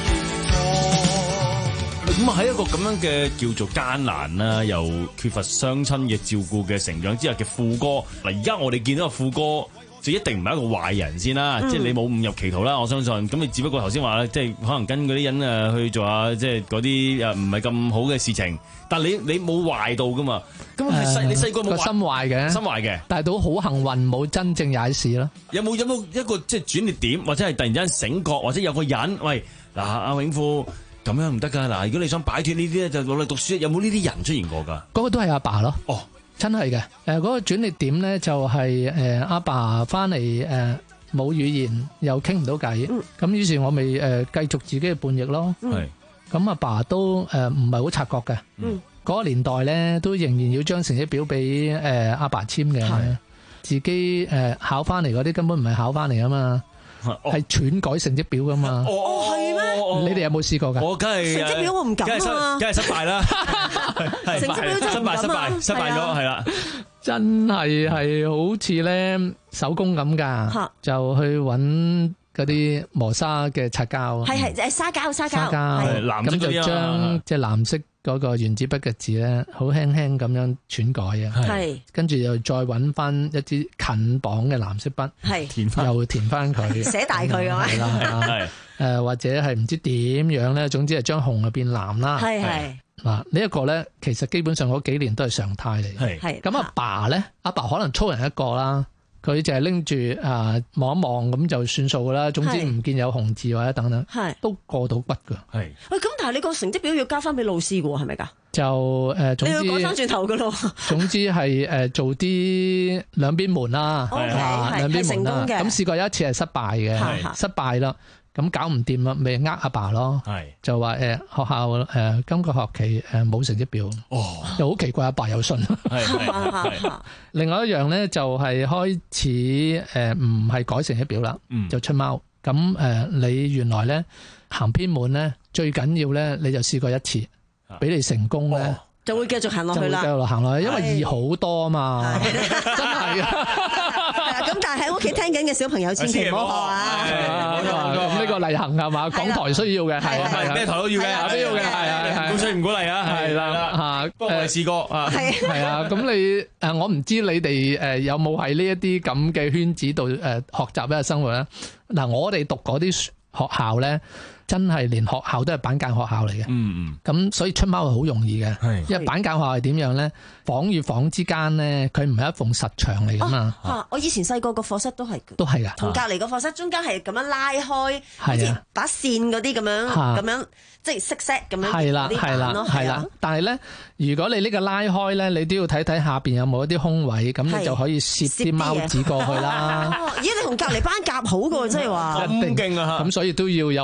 而坐。 咁啊喺一個咁樣嘅叫做艱難啦，又缺乏雙親嘅照顧嘅成長之下嘅富哥，嗱而家我哋見到個富哥。就一定唔係一個壞人先啦，嗯、即係你冇誤入歧途啦。我相信咁你只不過頭先話咧，即係可能跟嗰啲人誒去做下即係嗰啲誒唔係咁好嘅事情，但係你你冇壞到噶嘛？咁係細你細個冇個心壞嘅，心壞嘅， 但係都好幸運冇真正踩事咯。 有冇有冇一個即係轉捩點，或者係突然之間醒覺，或者有個人喂嗱阿永富咁樣唔得㗎嗱，如果你想擺脫呢啲咧，就努力讀書。有冇呢啲人出現過㗎？ 嗰個都係阿爸咯。 哦。 真係嘅，誒、呃、嗰、那個轉捩點咧就係誒阿爸翻嚟誒冇語言又傾唔到偈，咁、嗯、於是我咪誒、呃、繼續自己嘅叛逆咯。係咁阿爸都誒唔係好察覺嘅，嗰、嗯那個年代咧都仍然要將成績表俾誒阿爸簽嘅，自己誒、呃、考翻嚟嗰啲根本唔係考翻嚟啊嘛。係篡改成績表噶嘛？ 哦，係咩？ 你哋有冇試過㗎？ 我梗係成績表我唔敢啊， 梗係失敗啦！ 成績表真係唔敢啊！ 失敗，失敗，失敗咗，係啦， 真係係好似咧手工咁㗎，就去揾嗰啲磨砂嘅擦膠， 係係誒沙膠沙膠， 咁就將即係藍色嗰個原子筆嘅字咧，好輕輕咁樣篡改啊，係，跟住又再揾翻一支近磅嘅藍色筆，係，填翻又填翻佢， 寫大佢啊， 係啦，係，誒或者係唔知點樣咧，總之係將紅啊變藍啦，係係。嗱，呢一個咧，其實基本上嗰幾年都係常態嚟嘅，係。咁阿爸咧，阿爸可能粗人一個啦。佢就係拎住啊望一望咁就算數噶啦，總之唔見有紅字或者等等，都過到骨噶。係喂，咁但係你個成績表要交翻俾老師噶喎，係咪㗎？ 就誒、呃，總之你要講翻轉頭噶咯。總之係誒做啲兩邊門啦，係兩邊門啦。咁試過有一次係失敗嘅，失敗啦。咁搞唔掂啦，咪呃阿爸咯，就話誒、呃、學校誒、呃、今個學期誒冇成績表，哦，又好奇怪，阿爸有信。另外一樣咧就係開始誒唔係改成績表啦、嗯，就出貓。咁誒、呃、你原來咧行偏門咧最緊要咧你就試過一次，俾你成功咧、哦、 就會繼續行落去啦， 繼續行落去，因為易好多啊嘛，真係啊！ 咁但係喺屋企聽緊嘅小朋友千祈唔好學啊！ 咁呢個例行係嘛？港台需要嘅係係咩台都要嘅，都要嘅係係。 鼓吹唔鼓勵啊？係啦嚇，不過我哋試過啊， 係啊。咁你誒我唔知你哋誒有冇喺呢一啲咁嘅圈子度誒學習嘅生活咧？嗱，我哋讀嗰啲學校咧。真係連學校都係板間學校嚟嘅，嗯嗯，咁所以出貓係好容易嘅，係，因為板間學校係點樣咧？房與房之間咧，佢唔係一埲實牆嚟噶嘛。 啊，我以前細個個課室都係， 都係噶， 同隔離個課室中間係咁樣拉開，好似把線嗰啲咁樣，咁樣即係色 set 咁樣， 係啦，係啦，係啦。但係咧，如果你呢個拉開咧，你都要睇睇下邊有冇一啲空位，咁你就可以攝啲貓紙過去啦。 咦，你同隔離班夾好噶喎，即係話一定勁啊！咁所以都要有好嘅人際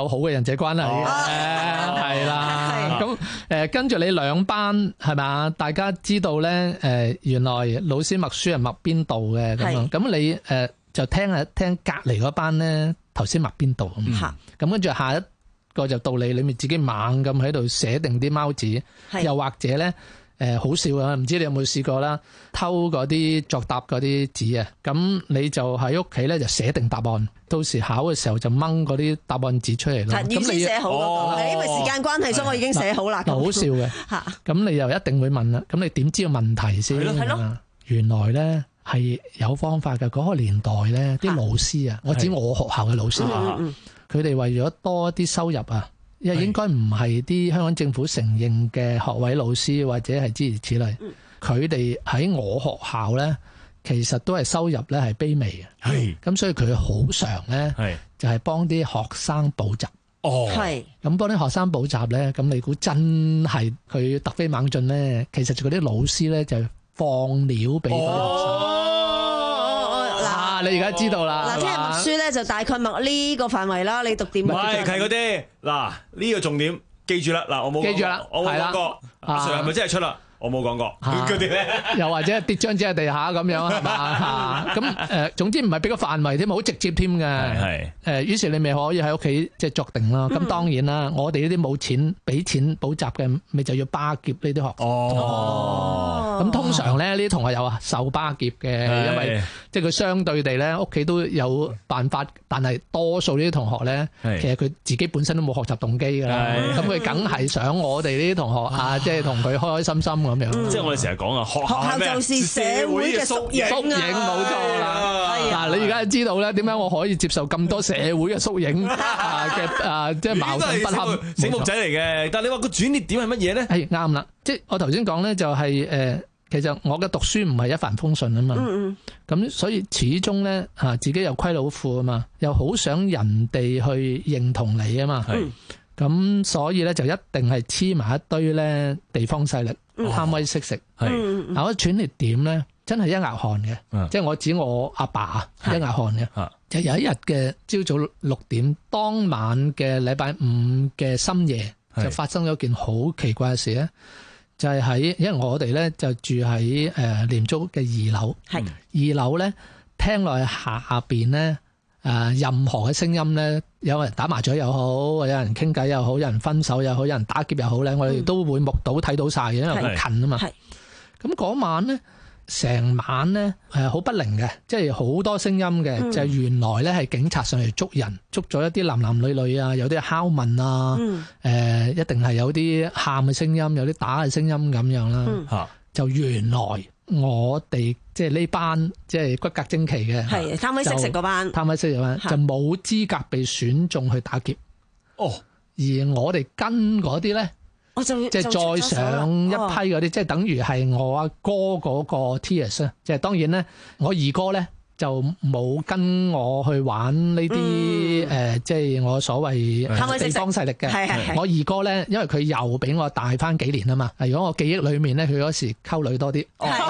際關係嘅，係啦。咁誒跟住你兩班係咪，大家知道咧誒，原來老師默書係默邊度嘅咁樣，咁你誒就聽下聽隔離嗰班咧頭先默邊度咁，咁跟住下一個就到你，你咪自己猛咁喺度寫定啲貓紙，又或者咧。誒、呃、好笑啊！唔知你有冇試過啦？偷嗰啲作答嗰啲紙啊，咁你就喺屋企咧就寫定答案，到時考嘅時候就掹嗰啲答案紙出嚟咯。 咁你寫好嗰個，因為時間關係，所以我已經寫好啦。 好笑嘅嚇，咁你又一定會問啦。咁你點知道問題先？係咯，原來咧係有方法嘅。嗰、那個年代咧，啲老師啊，我指我學校嘅老師，佢哋為咗多啲收入啊。因為應該唔係啲香港政府承認嘅學位老師或者係諸如此類，佢哋喺我學校咧，其實都係收入咧係卑微嘅。係咁，所以佢好常咧，就係幫啲學生補習。哦，係咁幫啲學生補習咧，咁你估真係佢突飛猛進咧？其實嗰啲老師咧就放料俾嗰啲學生。嗱，你而家知道啦。 嗱，聽日默書咧就大概默呢個範圍啦。你讀點？ 唔係，係嗰啲嗱，呢個重點記住啦。嗱，我冇記住啦， 我冇講過。阿 Sir 係咪真係出啦？我冇講過。嗰啲咧， 又或者跌張紙喺地下咁樣係嘛？咁誒，總之唔係俾個範圍添，好直接添嘅。係誒，於是你咪可以喺屋企即係作定啦。咁當然啦，我哋呢啲冇錢俾錢補習嘅，咪就要巴結呢啲學生。哦，咁通常咧呢啲同學有啊受巴結嘅，因為即係佢相對地咧屋企都有辦法，但係多數呢啲同學咧，其實佢自己本身都冇學習動機㗎啦。咁佢梗係想我哋呢啲同學啊，即係同佢開開心心咁樣。 即係我哋成日講啊，學校就是社會嘅縮影， 縮影冇錯啦。嗱，你而家知道咧點解我可以接受咁多社會嘅縮影嘅啊，即係矛盾不堪。 醒目仔嚟嘅，但係你話個轉捩點係乜嘢咧？ 係啱啦，即係我頭先講咧就係誒。其實我嘅讀書唔係一帆風順啊嘛，咁、嗯嗯、所以始終咧嚇自己又虧老褲啊嘛，又好想人哋去認同你啊嘛，咁、嗯、所以咧就一定係黐埋一堆咧地方勢力、嗯、貪威識食。嗱、嗯，我轉捩點咧真係一額汗嘅，嗯、即係我指我阿爸啊一額汗嘅，嗯、就有一日嘅朝早六點，當晚嘅禮拜五嘅深夜就發生咗件好奇怪嘅事咧。就係喺，因為我哋咧就住喺誒廉租嘅二樓，係二樓咧聽落去下邊咧誒任何嘅聲音咧，有人打麻雀又好，有人傾偈又好，有人分手又好，有人打劫又好咧，我哋都會目睹睇到晒嘅，因為好近啊嘛。咁嗰晚咧，成晚咧誒好不寧嘅，即係好多聲音嘅，嗯、就係原來咧係警察上嚟捉人，捉咗一啲男男女女啊，有啲拷問啊，誒、嗯呃、一定係有啲喊嘅聲音，有啲打嘅聲音咁樣啦。嗯、就原來我哋即係呢班即係骨骼精奇嘅，係貪威識食嗰班， 貪威識食嗰班就冇資格被選中去打劫。哦，而我哋跟嗰啲咧。我就即係再上一批嗰啲，即係等於係我阿哥嗰個 tiers 啊！即係當然咧，我二哥咧就冇跟我去玩呢啲誒，即係我所謂地方勢力嘅。我二哥咧，因為佢又比我大翻幾年啊嘛。如果我記憶裏面咧，佢嗰時溝女多啲。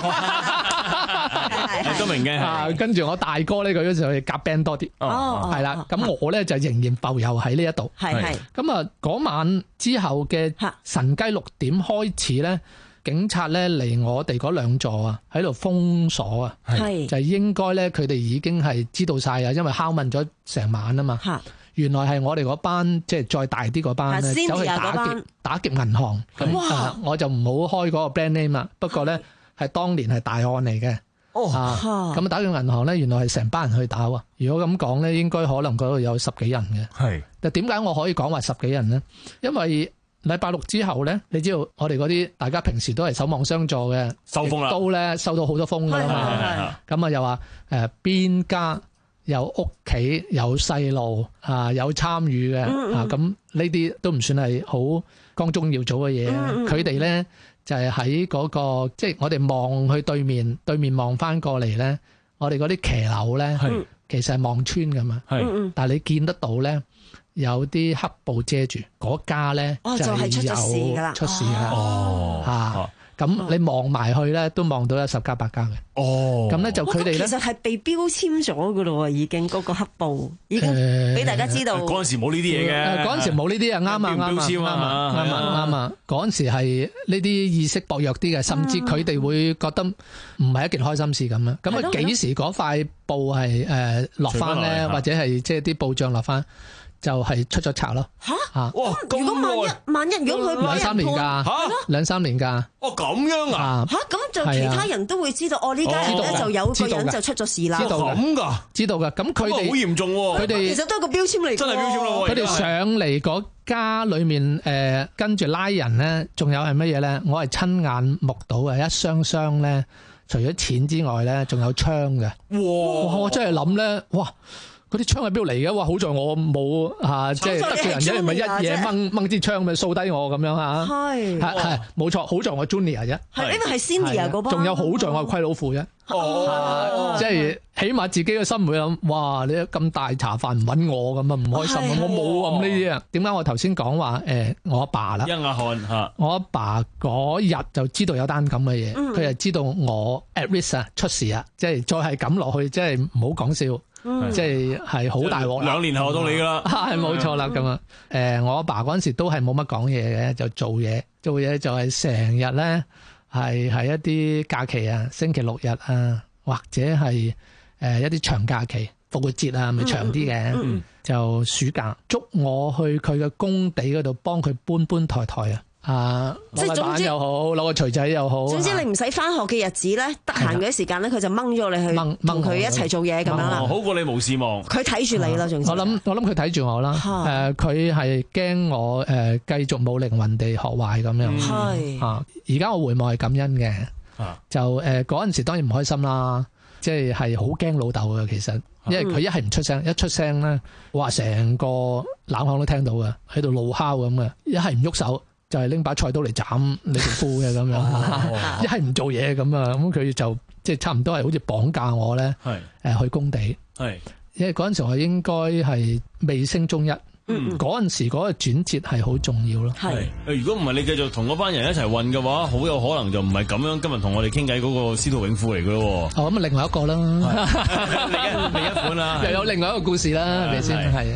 都明嘅， 啊，跟住我大哥咧，佢嗰時候夾 band 多啲，哦，係啦，咁我咧就仍然浮游喺呢一度，係係，咁啊嗰晚之後嘅晨雞六點開始咧，警察咧嚟我哋嗰兩座啊，喺度封鎖啊，係，就應該咧佢哋已經係知道晒啊，因為拷問咗成晚啊嘛，原來係我哋嗰班即係再大啲嗰班咧走去打劫打劫銀行，咁我就唔好開嗰個 brand name 啦，不過咧係當年係大案嚟嘅。哦，咁啊打劫銀行咧，原來係成班人去打喎。如果咁講咧，應該可能嗰度有十幾人嘅。係，但點解我可以講話十幾人咧？因為禮拜六之後咧，你知道我哋嗰啲大家平時都係守望相助嘅，收風啦，都咧收到好多風㗎嘛。咁啊又話誒邊家有屋企有細路啊有參與嘅啊，咁呢啲都唔算係好光宗耀祖嘅嘢。佢哋咧。就係喺嗰個，即係我哋望去對面，對面望翻過嚟咧，我哋嗰啲騎樓咧，其實係望穿噶嘛。但係你見得到咧，有啲黑布遮住嗰家咧，就係出事噶啦，出事啦。哦，嚇！ 咁你望埋去咧，都望到有十家八家嘅。 哦， 咁咧就佢哋咧， 其實係被標籤咗噶咯喎，已經嗰個黑暴已經俾大家知道。 嗰陣時冇呢啲嘢嘅， 嗰陣時冇呢啲啊，啱啊啱啊啱啊啱啊啱啊！嗰陣時係呢啲意識薄弱啲嘅，甚至佢哋會覺得唔係一件開心事咁樣。咁啊幾時嗰塊布係誒落翻咧，或者係即係啲報章落翻？就係出咗冊咯嚇嚇！ 哇！如果萬一萬一，如果佢兩三年㗎嚇，兩三年㗎。 哦咁樣啊嚇！咁就其他人都會知道，哦呢家咧就有個人就出咗事啦。 知道咁㗎， 知道㗎。咁佢哋好嚴重喎。 佢哋其實都係個標籤嚟㗎。 真係標籤咯。 佢哋上嚟嗰家裡面誒，跟住拉人咧，仲有係乜嘢咧？我係親眼目睹嘅，一箱箱咧，除咗錢之外咧，仲有槍嘅。哇！我真係諗咧，哇！嗰啲槍喺邊度嚟嘅？哇！好在我冇嚇，即係得罪人，因為咪一嘢掹掹支槍咪掃低我咁樣嚇。係係係冇錯，好在我 junior 啫。 係呢個係 senior 嗰班。 仲有好在我係虧老父啫。 哦， 即係起碼自己嘅心會諗，哇！你咁大茶飯唔揾我咁啊，唔開心啊！我冇咁呢啲啊。點解我頭先講話誒我阿爸啦？ 一亞漢嚇， 我阿爸嗰日就知道有單咁嘅嘢，佢就知道我 at risk 啊出事啊，即係再係咁落去，即係唔好講笑。嗯、即係係好大鑊， 兩年後到你噶啦， 係冇錯啦咁啊！誒，我阿爸嗰陣時都係冇乜講嘢嘅，就做嘢，做嘢就係成日咧係係一啲假期啊，星期六日啊，或者係誒一啲長假期，復活節啊，咪長啲嘅，嗯嗯、就暑假捉我去佢嘅工地嗰度幫佢搬搬抬抬啊！啊，即係總之又好，攞個錘仔又好。 總之你唔使翻學嘅日子咧，得閒嗰啲時間咧，佢就掹咗你去同佢一齊做嘢咁樣啦。 好過你無視望。 佢睇住你啦，總之。 我諗我諗佢睇住我啦。誒，佢係驚我誒繼續冇靈魂地學壞咁樣。係。啊，而家我回望係感恩嘅。就誒嗰陣時當然唔開心啦，即係係好驚老豆嘅其實，因為佢一係唔出聲，一出聲咧，哇成個冷巷都聽到嘅，喺度怒哮咁嘅，一係唔喐手。就係拎把菜刀嚟斬你條褲嘅咁樣，一係唔做嘢咁啊，咁佢就即係差唔多係好似綁架我咧，誒去工地，係因為嗰陣時我應該係未升中一，嗰陣時嗰個轉折係好重要咯。係如果唔係你繼續同嗰班人一齊混嘅話，好有可能就唔係咁樣。今日同我哋傾偈嗰個司徒永富嚟嘅咯。 哦，咁啊另外一個啦， 另一另一款啦， 又有另外一個故事啦，係咪先？係啊。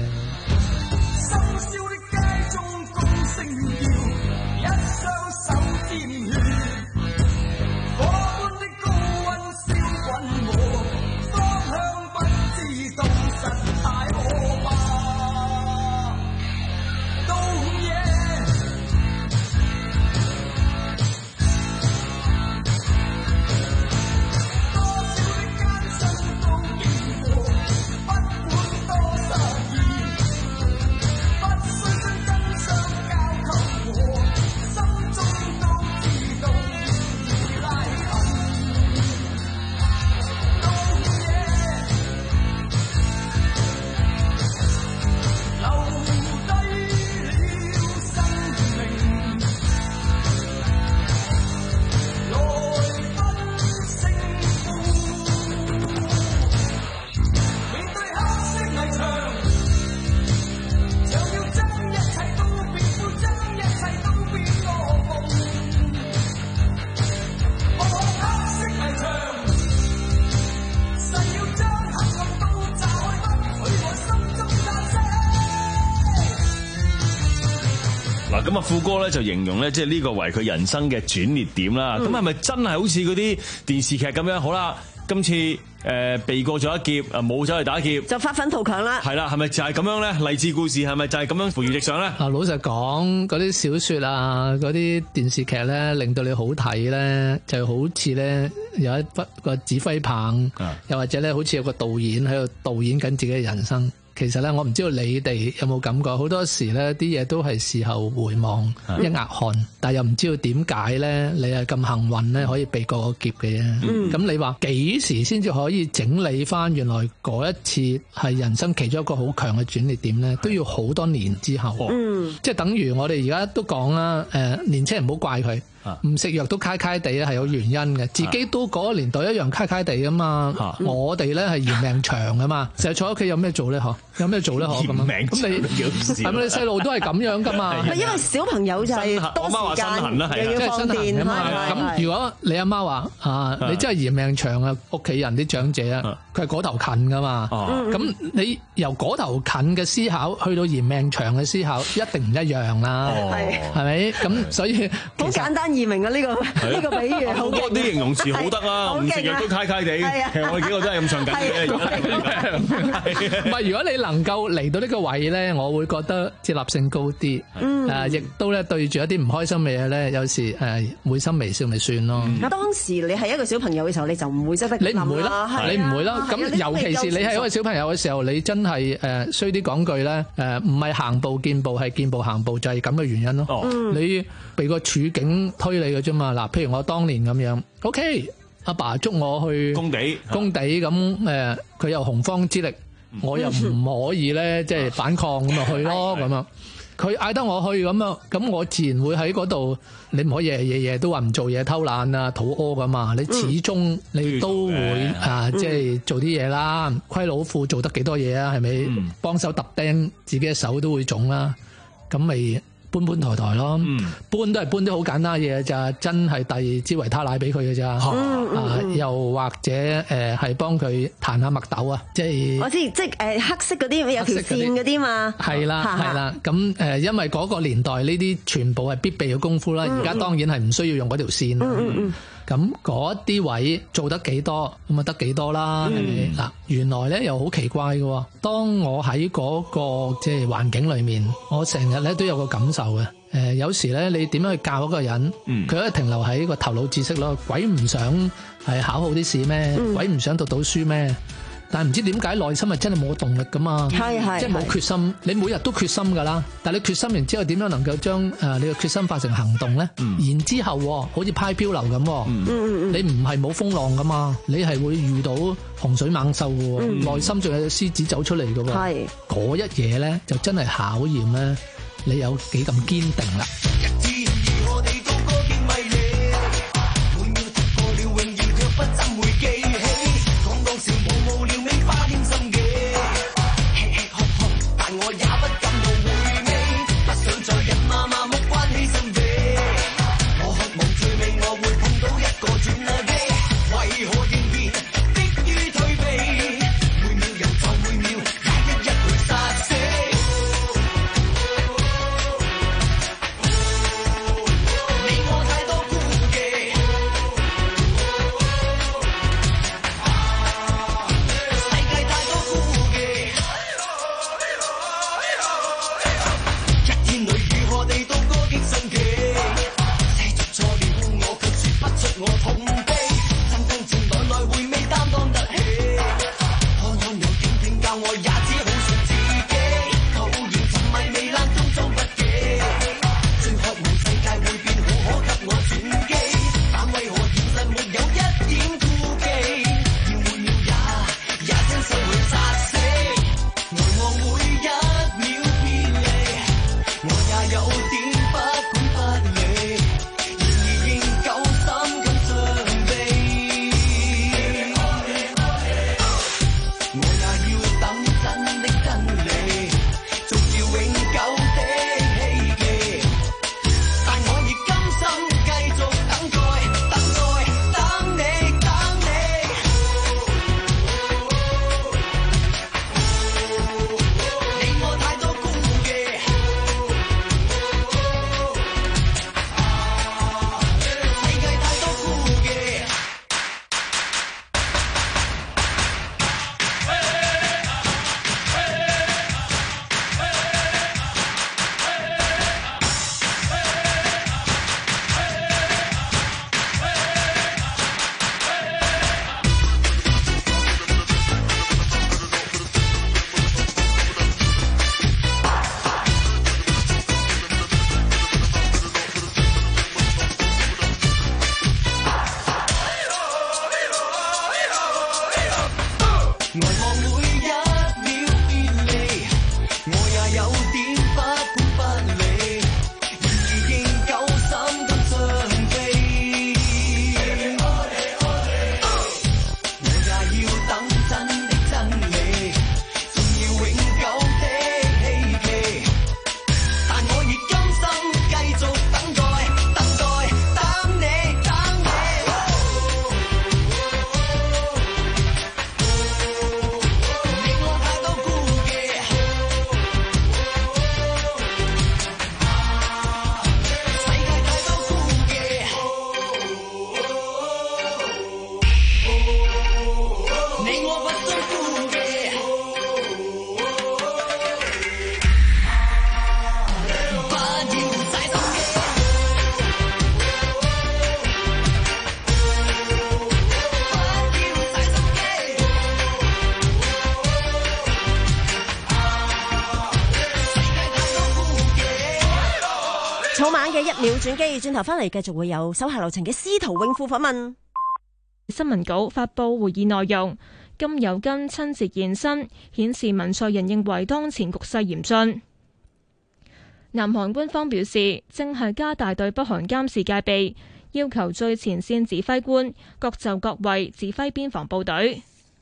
咁啊，富哥咧就形容咧，即係呢個為佢人生嘅轉捩點啦。咁係咪真係好似嗰啲電視劇咁樣？好啦，今次誒、呃、避過咗一劫，啊冇走去打劫， 就發奮圖強啦。 係啦，係咪就係咁樣咧？勵志故事係咪就係咁樣扶搖直上咧？ 啊，老實講，嗰啲小説啊，嗰啲電視劇咧，令到你好睇咧，就好似咧有一筆個指揮棒，又或者咧好似有個導演喺度導演緊自己嘅人生。其實咧，我唔知道你哋有冇感覺，好多時咧啲嘢都係事後回望一額汗，但係又唔知道點解咧，你係咁幸運咧，可以避過個劫嘅啫。咁、嗯、你話幾時先至可以整理翻原來嗰一次係人生其中一個好強嘅轉捩點咧？都要好多年之後。嗯，即係等於我哋而家都講啦，誒、呃、年青人唔好怪佢。 唔食藥都揩揩地咧係有原因嘅，自己都嗰個年代一樣揩揩地噶嘛。我哋咧係延命長噶嘛，成日坐喺屋企有咩做咧？嗬，有咩做咧？嗬咁樣。咁你係咪你細路都係咁樣噶嘛？ 係因為小朋友就係多時間，又要放電啊嘛。 咁如果你阿媽話啊，你真係延命長啊，屋企人啲長者啊，佢係嗰頭近噶嘛。咁你由嗰頭近嘅思考去到延命長嘅思考，一定唔一樣啦。係咪？咁所以好簡單易明啊！呢個呢個比喻好多啲形容詞好得啊，唔食藥都揩揩地。其實我哋幾個真係咁上緊嘅。 唔係，如果你能夠嚟到呢個位咧，我會覺得接納性高啲。嗯，誒，亦都咧對住一啲唔開心嘅嘢咧，有時誒會心微笑咪算咯。 當時你係一個小朋友嘅時候，你就唔會識得諗啦。 你唔會啦，你唔會啦。咁尤其是你係一個小朋友嘅時候，你真係誒衰啲講句咧，誒唔係行步見步，係見步行步，就係咁嘅原因咯。你俾個處境推你嘅啫嘛。嗱，譬如我當年咁樣 ，OK， 阿爸捉我去工地， 工地咁誒，佢有洪荒之力，我又唔可以咧，即係反抗咁咪去咯咁啊。佢嗌得我去咁啊，咁我自然會喺嗰度。你唔可以夜夜都話唔做嘢、偷懶啊、肚屙噶嘛。你始終你都會啊，即係做啲嘢啦。虧老父做得幾多嘢啊？係咪？幫手揼釘，自己嘅手都會腫啦。咁咪搬搬抬抬咯，搬都係搬啲好簡單嘅嘢咋，真係遞支維他奶俾佢嘅咋。啊，又或者誒係幫佢彈下麥豆啊，即係我知，即係誒黑色嗰啲有條線嗰啲嘛。係啦係啦，咁誒因為嗰個年代呢啲全部係必備嘅功夫啦，而家當然係唔需要用嗰條線。咁嗰啲位做得幾多，咁啊得幾多啦？係咪嗱？原來咧又好奇怪嘅，當我喺嗰個即係環境裏面，我成日咧都有個感受嘅。誒、呃，有時咧你點樣去教一個人，佢可以停留喺個頭腦知識咯，鬼唔想係考好啲試咩？嗯、鬼唔想讀到書咩？但係唔知點解內心係真係冇動力噶嘛， 係係即係冇決心。你每日都決心噶啦，但係你決心完之後點樣能夠將誒你嘅決心化成行動咧？嗯、然之後好似派漂流咁，嗯、你唔係冇風浪噶嘛，你係會遇到洪水猛獸嘅，嗯、內心仲有隻獅子走出嚟嘅，係嗰一嘢咧就真係考驗咧你有幾咁堅定啦。 草蜢嘅一秒轉機，轉頭翻嚟繼續會有手下留情嘅司徒永富訪問。 新聞稿發布會議內容，金有根親自現身，顯示文在寅認為當前局勢嚴峻。南韓官方表示，正係加大對北韓監視戒備，要求最前線指揮官各就各位指揮邊防部隊。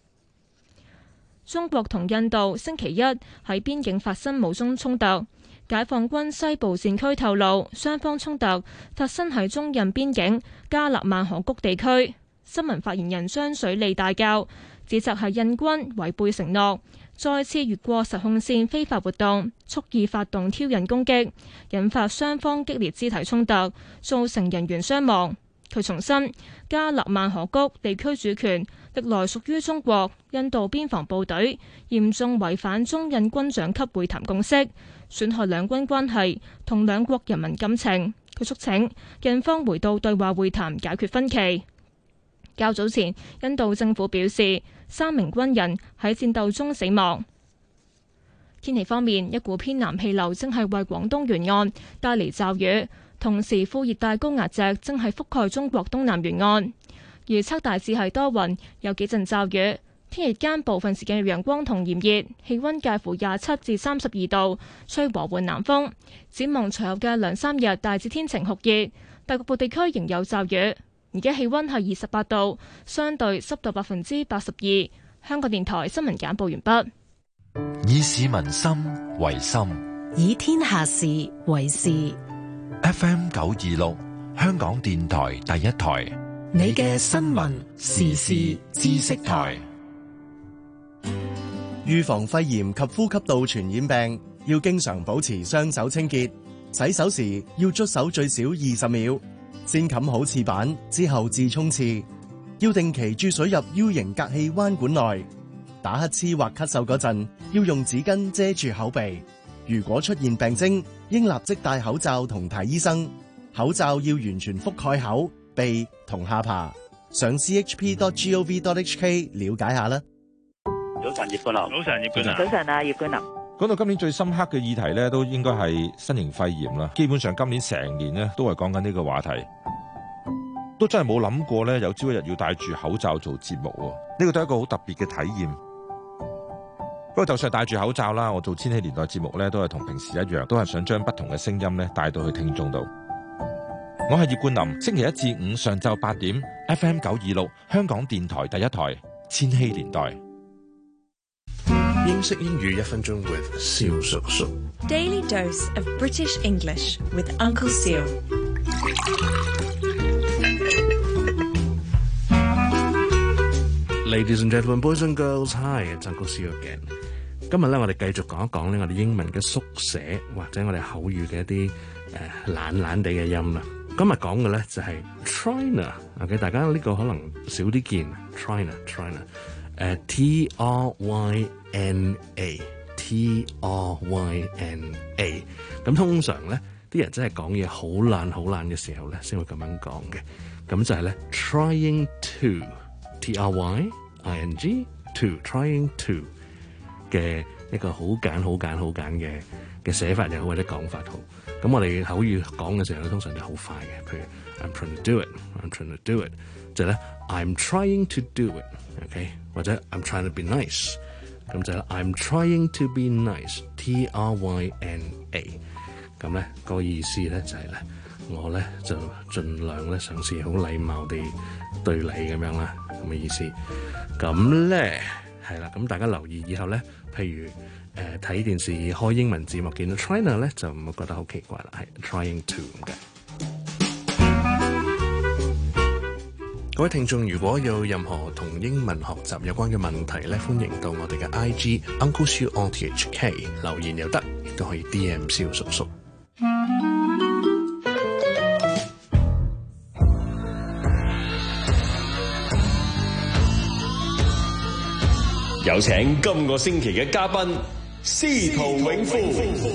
中國同印度星期一喺邊境發生武裝衝突。解放軍西部戰區透露，雙方衝突發生喺中印邊境加勒萬河谷地區。新聞發言人張水利大校指責係印軍違背承諾，再次越過實控線非法活動，蓄意發動挑釁攻擊，引發雙方激烈肢體衝突，造成人員傷亡。佢重申，加勒萬河谷地區主權歷來屬於中國，印度邊防部隊嚴重違反中印軍長級會談共識，損害兩軍關係同兩國人民感情。佢促請印方回到對話會談解決分歧。較早前，印度政府表示三名軍人喺戰鬥中死亡。天氣方面，一股偏南氣流正係為廣東沿岸帶嚟驟雨，同時副熱帶高壓脊正係覆蓋中國東南沿岸。預測大致係多雲，有幾陣驟雨。天日間部分時間有陽光同炎熱，氣溫介乎廿七至三十二度，吹和緩南風。展望隨後嘅兩三日大致天晴酷熱，但局部地區仍有驟雨。而家氣溫係二十八度，相對濕度百分之八十二。香港電台新聞簡報完畢。 以市民心為心， 以天下事為事。 F M 九二六，香港電台第一台， 你嘅新聞時事知識台。 預防肺炎及呼吸道傳染病，要經常保持雙手清潔。洗手時要捽手最少二十秒，先冚好廁板之後至沖廁。要定期注水入 U 型隔氣彎管內。打乞嗤或咳嗽嗰陣，要用紙巾遮住口鼻。如果出現病徵，應立即戴口罩同睇醫生。口罩要完全覆蓋口、鼻同下巴。上 c h p dot gov dot h k 了解下啦。 早晨，葉冠霖。早晨，葉冠霖。 早晨啊，葉冠霖。 講到今年最深刻嘅議題咧，都應該係新型肺炎啦。基本上今年成年咧都係講緊呢個話題，都真係冇諗過咧有朝一日要戴住口罩做節目喎。呢個都係一個好特別嘅體驗。不過就算係戴住口罩啦，我做千禧年代節目咧，都係同平時一樣，都係想將不同嘅聲音咧帶到去聽眾度。我係葉冠霖，星期一至五上晝八點 F M 九二六香港電台第一台千禧年代。 英式英語一分鐘 with 蕭叔叔。 Daily dose of British English with Uncle Seal。 Ladies and gentlemen, boys and girls, hi, it's Uncle Seal again。今日咧，我哋繼續講一講咧，我哋英文嘅縮寫或者我哋口語嘅一啲誒懶懶地嘅音啦。今日講嘅咧就係 Trina，OK， 大家呢個可能少啲見 ，Trina，Trina， 誒 T R Y N A，T R Y N A。咁通常咧，啲人真係講嘢好懶好懶嘅時候咧，先會咁樣講嘅。咁就係咧 ，trying to，T R Y I N G to，trying to 嘅一個好簡好簡好簡嘅嘅寫法又好或者講法好。咁我哋口語講嘅時候咧，通常就好快嘅。譬如 I'm trying to do it，I'm trying to do it， 就咧 I'm trying to do it，OK， 或者 I'm trying to be nice， 咁就咧 I'm trying to be nice，T R Y N A， 咁咧個意思咧就係咧，我咧就盡量咧嘗試好禮貌地對你咁樣啦，咁嘅意思。咁咧係啦，咁大家留意以後咧，譬如誒睇、呃、電視開英文字幕見到 China 咧，就唔會覺得好奇怪啦，係 trying to 咁嘅。各位聽眾，如果有任何同英文學習有關嘅問題咧，歡迎到我哋嘅 I G Uncle Siu O T H K 留言又得，亦都可以 D M 蕭叔叔。 有請今個星期嘅嘉賓司徒永富。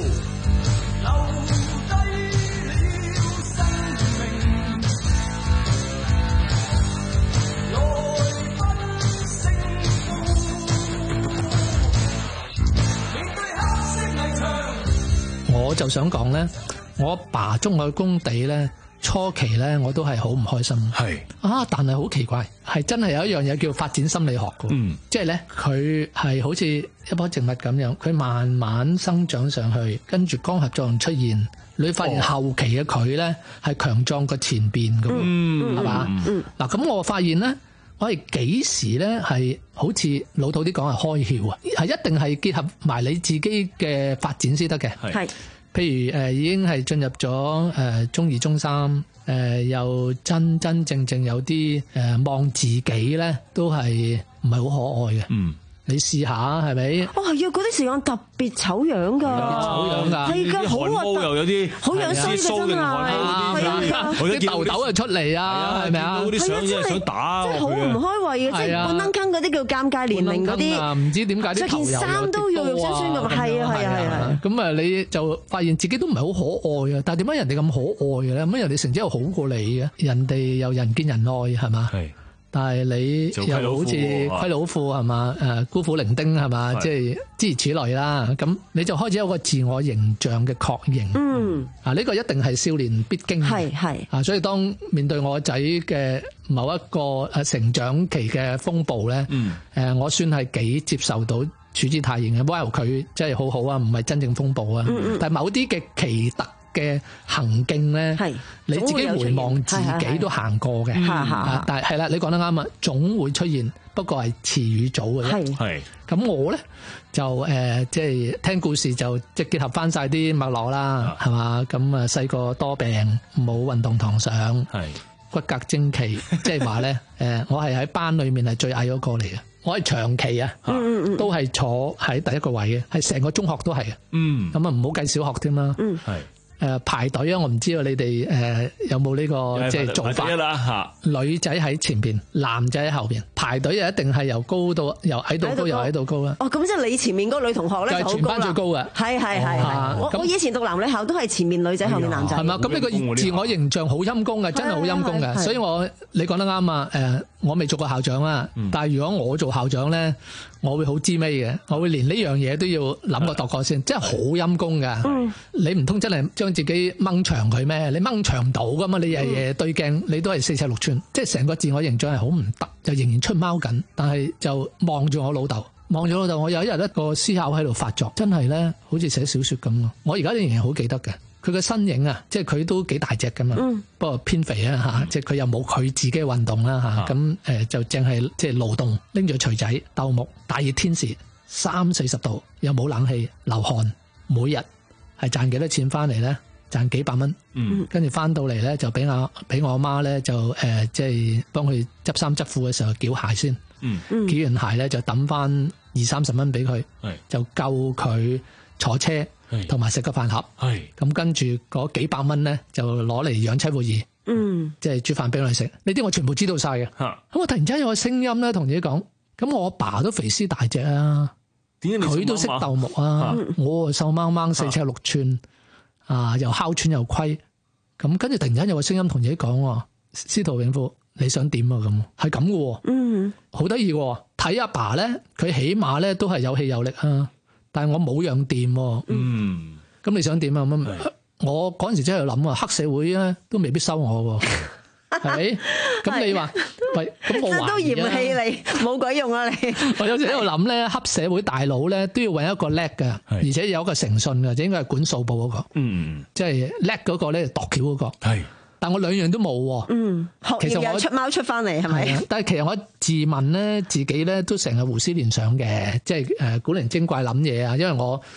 我就想講咧，我阿爸中我工地咧，初期咧我都係好唔開心。係啊，但係好奇怪，係真係有一樣嘢叫發展心理學嘅。嗯，即係咧佢係好似一棵植物咁樣，佢慢慢生長上去，跟住光合作用出現，你發現後期嘅佢咧係強壯過前邊嘅。嗯，係嘛？嗯，嗱咁我發現咧。我係幾時咧係好似老土啲講係開竅啊？係一定係結合埋你自己嘅發展先得嘅。係，譬如誒已經係進入咗誒中二中三，誒又真真正正有啲誒望自己咧都係唔係好可愛嘅。嗯。你試下係咪？ 哦，係啊！嗰啲時間特別醜樣㗎， 醜樣㗎， 係㗎，好核突， 又有啲好樣衰嘅真係，係啊， 啲痘痘就出嚟啊，係咪啊？ 嗰啲相真係想打， 即係好唔開胃嘅，即係半撚坑嗰啲叫尷尬年齡嗰啲， 唔知點解啲頭件衫都肉肉酸酸咁，係啊係啊係啊！ 咁啊，你就發現自己都唔係好可愛啊，但係點解人哋咁可愛嘅咧？咁人哋成績又好過你嘅，人哋又人見人愛係嘛？係。但係你又好似虧老婦係嘛？誒孤苦伶仃係嘛？即係諸如此類啦。咁你就開始有個自我形象嘅確認。嗯，啊呢個一定係少年必經。係係啊，所以當面對我仔嘅某一個誒成長期嘅風暴咧，嗯，誒我算係幾接受到處之泰然嘅。Well 佢真係好好啊，唔係真正風暴啊。嗯嗯，但係某啲嘅奇特嘅行徑咧，係你自己回望自己都行過嘅，但係係啦，你講得啱啊，總會出現，不過係遲與早嘅啫。係咁我咧就誒，即係聽故事就即係結合翻晒啲脈絡啦，係嘛？咁啊細個多病，冇運動堂上，係骨骼精奇，即係話咧誒，我係喺班裏面係最矮嗰個嚟嘅，我係長期啊，都係坐喺第一個位嘅，係成個中學都係嘅。嗯，咁啊唔好計小學添啦。嗯，係。誒排隊啊！我唔知道你哋誒有冇呢個即係做法啦嚇。女仔喺前邊，男仔喺後邊。排隊啊，一定係由高到由矮到高，由矮到高啦。哦，咁即係你前面嗰個女同學咧就係全班最高嘅。係係係。我我以前讀男女校都係前面女仔，後面男仔。係嘛？咁呢個自我形象好陰功嘅，真係好陰功嘅。所以我你講得啱啊！誒，我未做過校長啊，但係如果我做校長咧，我會好知味嘅，我會連呢樣嘢都要諗過度過先，真係好陰功㗎。你唔通真係將自己掹長佢咩？你掹長唔到噶嘛？你日日對鏡，你都係四尺六寸，即係成個自我形象係好唔得，就仍然出貓緊。但係就望住我老豆，望住老豆，我有一日一個思考喺度發作，真係咧，好似寫小說咁咯。我而家仍然好記得嘅，佢嘅身影啊，即係佢都幾大隻噶嘛，嗯、不過偏肥啊吓，即係佢又冇佢自己嘅運動啦吓，咁誒就淨係即係勞動，拎住錘仔鬥木，大熱天時三四十度，又冇冷氣，流汗，每日係賺幾多錢翻嚟咧？賺幾百蚊，跟住翻到嚟咧就俾我俾我阿媽咧就誒即係幫佢執衫執褲嘅時候繳鞋先，嗯、繳完鞋咧就抌翻二三十蚊俾佢，就夠佢坐車同埋食個飯盒，咁跟住嗰幾百蚊咧就攞嚟養妻活兒，嗯、即係煮飯俾我哋食。呢啲我全部知道晒嘅。咁我突然之間有個聲音咧同自己講，咁我阿爸都肥屍大隻啊，佢都識鬥木啊，我瘦掹掹四尺六寸。啊！又哮喘又虧，咁跟住突然間有個聲音同自己講：司徒永富，你想點啊？咁係咁嘅，嗯，好得意嘅。睇阿爸咧，佢起碼咧都係有氣有力啊，但係我冇樣掂，嗯，咁你想點啊？咁我嗰陣時真係諗啊，黑社會咧都未必收我，係咪？咁你話喂，咁我都嫌棄你，冇鬼用啊！你我有時喺度諗咧，黑社會大佬咧都要揾一個叻嘅，而且有一個誠信嘅，就應該係管數部嗰個，嗯，即係叻嗰個咧度橋嗰個，係。但我兩樣都冇，嗯， 學業又出貓出翻嚟係咪？ 但係其實我自問咧，自己咧都成日胡思亂想嘅，即係誒古靈精怪諗嘢啊，因為我。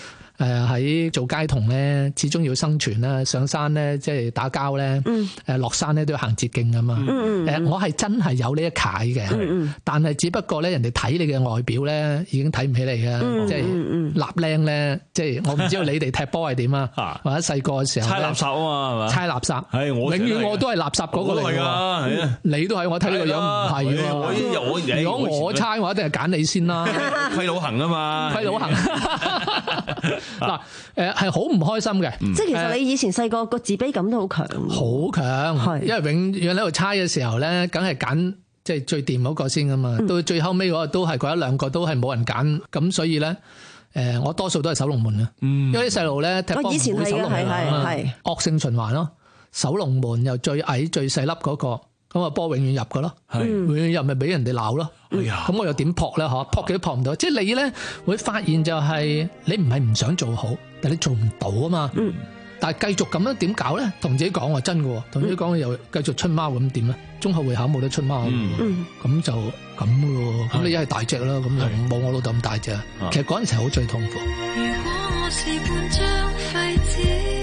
誒喺做街童咧，始終要生存啦，上山咧即係打交咧，誒落山咧都要行捷徑噶嘛。誒我係真係有呢一楷嘅，但係只不過咧人哋睇你嘅外表咧已經睇唔起你嘅，即係立靚咧，即係我唔知道你哋踢波係點啊，或者細個嘅時候猜垃圾啊嘛，係嘛？ 猜垃圾， 係我永遠我都係垃圾嗰個嚟㗎，係啊，你都係，我睇呢個樣唔係喎。如果我猜我一定係揀你先啦， 虧佬行啊嘛， 虧佬行。嗱，誒係好唔開心嘅， 即係其實你以前細個個自卑感都好強， 好強，因為永遠喺度猜嘅時候咧，梗係揀即係最掂嗰個先噶嘛，到最後尾嗰個都係嗰一兩個都係冇人揀，咁所以咧，誒我多數都係守龍門啊，因為啲細路咧踢波唔會守龍門啊，惡性循環咯，守龍門又最矮最細粒嗰個。咁啊波永遠入噶咯，永遠入咪俾人哋鬧咯。咁我又點撲咧？嗬，撲幾都撲唔到。即係你咧會發現就係你唔係唔想做好，但係你做唔到啊嘛。但係繼續咁樣點搞咧？同自己講話真嘅，同自己講又繼續出貓咁點咧？中學會考冇得出貓，咁就咁咯。咁你一係大隻啦，咁就冇我老豆咁大隻。其實嗰陣時好最痛苦。 如果我是半張廢紙。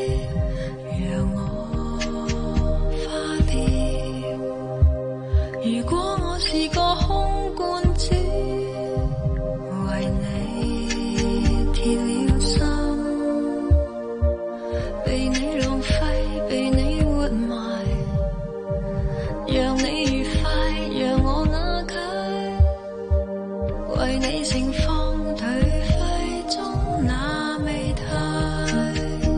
如果我是個空罐子，為你鐵了心，被你浪費，被你活埋，讓你愉快，讓我瓦解，為你盛放頹廢中那美態，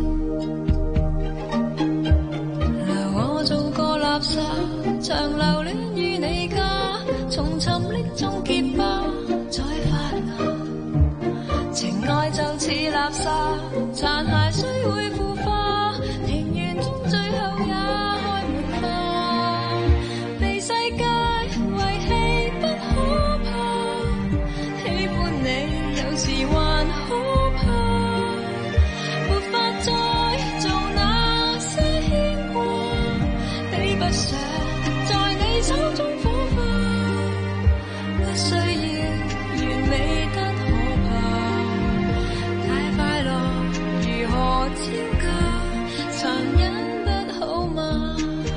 留我做個垃圾，長留戀。從沉溺中結疤，再發芽，情愛就似垃圾，殘骸雖會腐化，庭園中最後也開滿花，被世界遺棄不可怕，喜歡你有時還可怕，沒法再做那些牽掛，比不上在你手中火花。需要完美得可怕，太快樂如何招架，殘忍不好嗎？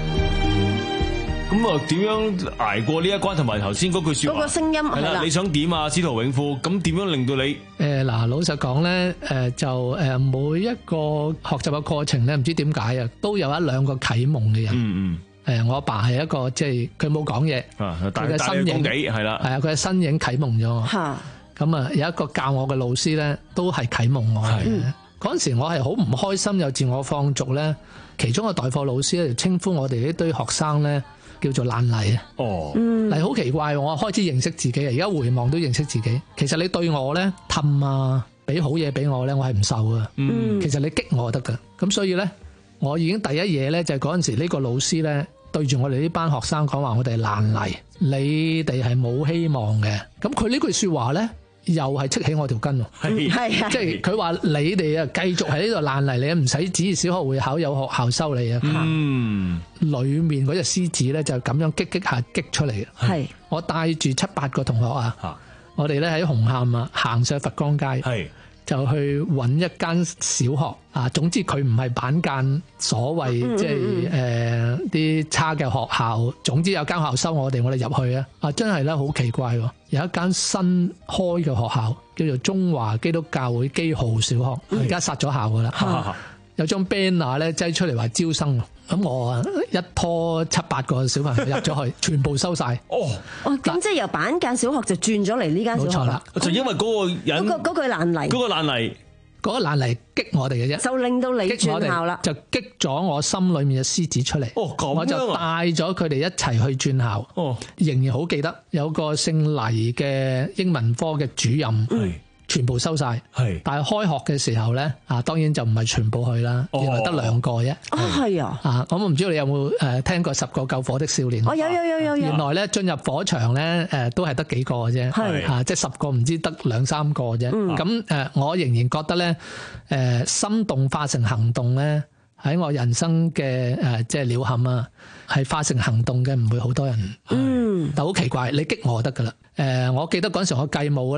咁啊，點樣捱過呢一關？同埋頭先嗰句説話， 嗰個聲音係啦， 你想點啊，司徒永富？咁點樣令到你？ 誒嗱，老實講咧，誒就誒每一個學習嘅過程咧，唔知點解啊，都有一兩個啟蒙嘅人。嗯嗯。誒，我阿爸係一個即係佢冇講嘢，佢嘅身影係啦，係啊，佢嘅身影啟蒙咗我。咁啊，有一個教我嘅老師咧，都係啟蒙我嘅。嗰陣時我係好唔開心，有自我放逐咧。其中個代課老師咧，就稱呼我哋呢堆學生咧，叫做爛泥啊。哦，嚟好奇怪，我開始認識自己啊！而家回望都認識自己。其實你對我咧氹啊，俾好嘢俾我咧，我係唔受噶。嗯，其實你激我得噶。咁所以咧，我已經第一嘢咧，就係嗰陣時呢個老師咧。對住我哋呢班學生講話，我哋係爛泥，你哋係冇希望嘅。咁佢呢句說話咧，又係戚起我條筋。係係，即係佢話你哋啊，繼續喺呢度爛泥，你唔使指意小學會考，有學校收你啊。嗯，裏面嗰隻獅子咧就咁樣激激下激出嚟嘅。係，我帶住七八個同學啊，我哋咧喺紅磡啊行上佛光街。係。就去揾一間小學啊，總之佢唔係板間所謂即係誒啲差嘅學校，總之有間學校收我哋，我哋入去啊！啊，真係咧好奇怪喎，有一間新開嘅學校叫做中華基督教會基豪小學，而家殺咗校噶啦，嗯、有張 banner 咧擠出嚟話招生。咁我啊一拖七八個小朋友入咗去，全部收晒。哦， 哦，咁即係由板間小學就轉咗嚟呢間小學。冇錯啦， 就因為嗰個人嗰、嗰個嗰、嗰個爛泥， 嗰個爛泥， 嗰個爛泥激我哋嘅啫， 就令到你轉校啦， 就激咗我心裏面嘅獅子出嚟。哦，咁樣啊，我就帶咗佢哋一齊去轉校。哦，仍然好記得有個姓黎嘅英文科嘅主任。嗯。全部收晒，係，但係開學嘅時候咧，啊，當然就唔係全部去啦，原來得兩個啫。啊，係啊，啊，咁我唔知道你有冇誒聽過十個救火的少年？ 哦，有有有有有。 原來咧進入火場咧，誒都係得幾個嘅啫，係啊，即係十個唔知得兩三個啫。咁誒，我仍然覺得咧，誒心動化成行動咧，喺我人生嘅誒即係鳥瞰啊，係化成行動嘅唔會好多人。嗯，但好奇怪，你激我得噶啦。誒，我記得嗰陣時我繼母咧。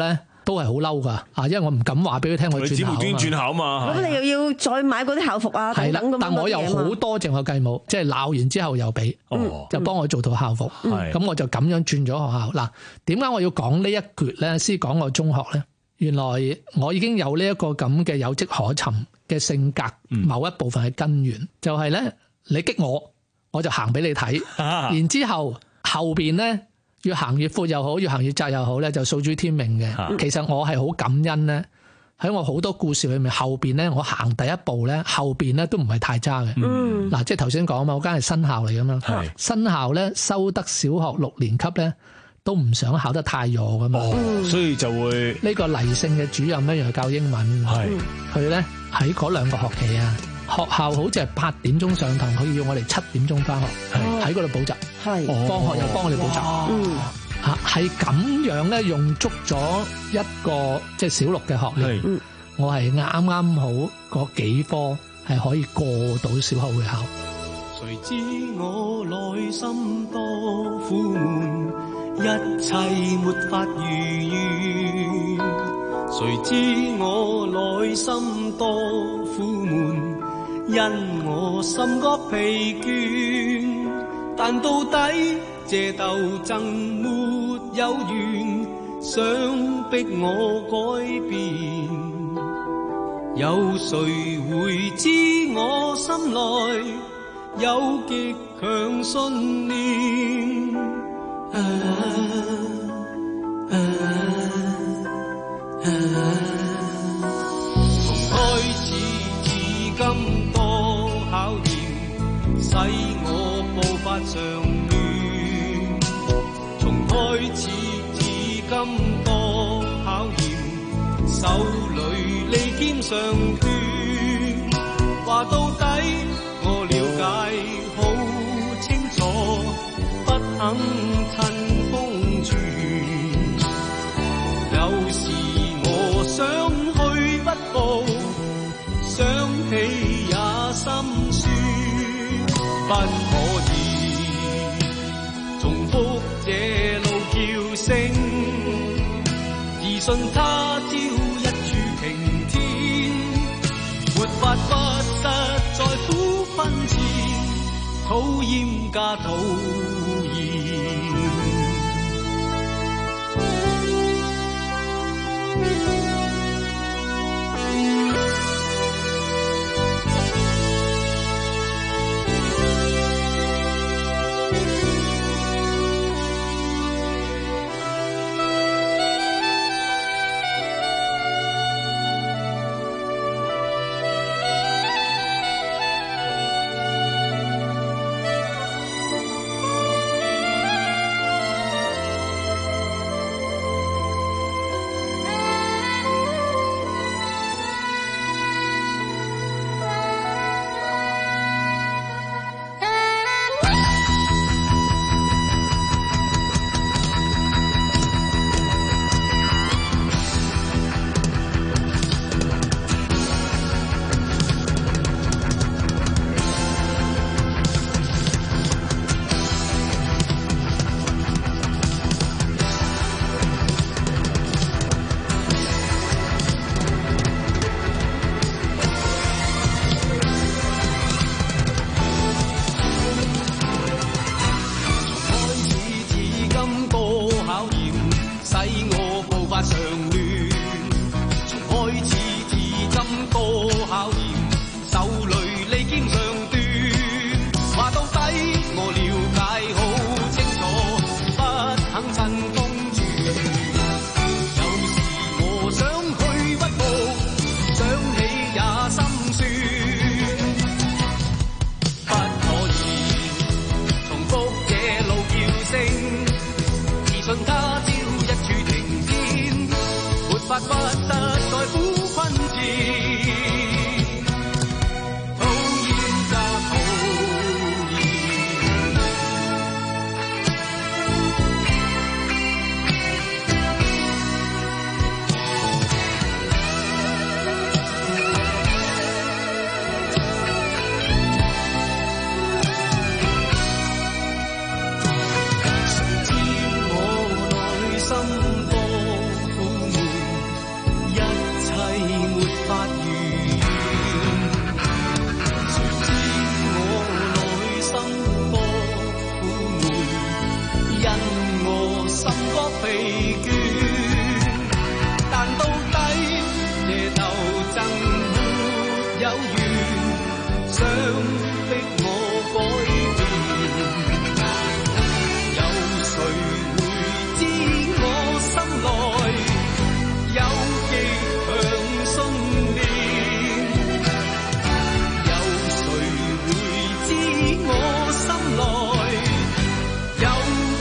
都係好嬲㗎啊！因為我唔敢話俾佢聽我轉校啊嘛。 轉轉校啊嘛。 咁你又要再買嗰啲校服啊？ 係啦等等咁， 但我又好多謝我繼母，即係鬧完之後又俾， 哦、 就幫我做套校服。咁、 嗯、 我就咁樣轉咗學校。嗱，點解我要講呢一橛咧？先講我中學咧。原來我已經有呢一個咁嘅有跡可尋嘅性格，某一部分係根源，嗯、就係咧你激我，我就行俾你睇，啊、然之後後邊咧越行越闊又好，越行越窄又好咧，就訴諸天命嘅。啊、其實我係好感恩咧，喺我好多故事裏面，後邊咧我行第一步咧，後邊咧都唔係太差嘅。嗯，嗱，即係頭先講啊嘛，我間係新校嚟噶嘛，是新校咧收得小學六年級咧。都唔想考得太弱噶嘛、 哦，所以就會呢個黎姓嘅主任咧，又係教英文，佢咧喺嗰兩個學期啊，學校好似係八點鐘上堂，佢要我哋七點鐘翻學，喺嗰度補習，係放學又幫我哋補習，嗯，啊係咁樣咧，用足咗一個即係小六嘅學歷，嗯，我係啱啱好嗰幾科係可以過到小學會考。 誰知我內心多苦悶，一切沒法如願。誰知我內心多苦悶，因我心覺疲倦。但到底這鬥爭沒有完，想逼我改變。有誰會知我心內有極強信念，啊啊啊、從開始至今多考驗，使我步伐常亂。從開始至今多考驗，手裏利劍上斷。話到底我了解好清楚，不肯趁風轉。有時我想去不報，想起也心酸。不可以重複這路叫聲，自信他朝一柱擎天。沒法不實在苦分前，討厭加討厭。 甚覺疲倦，但到底夜頭爭沒有緣，想逼我改變，有誰會知我心內有極強信念？有誰會知我心內有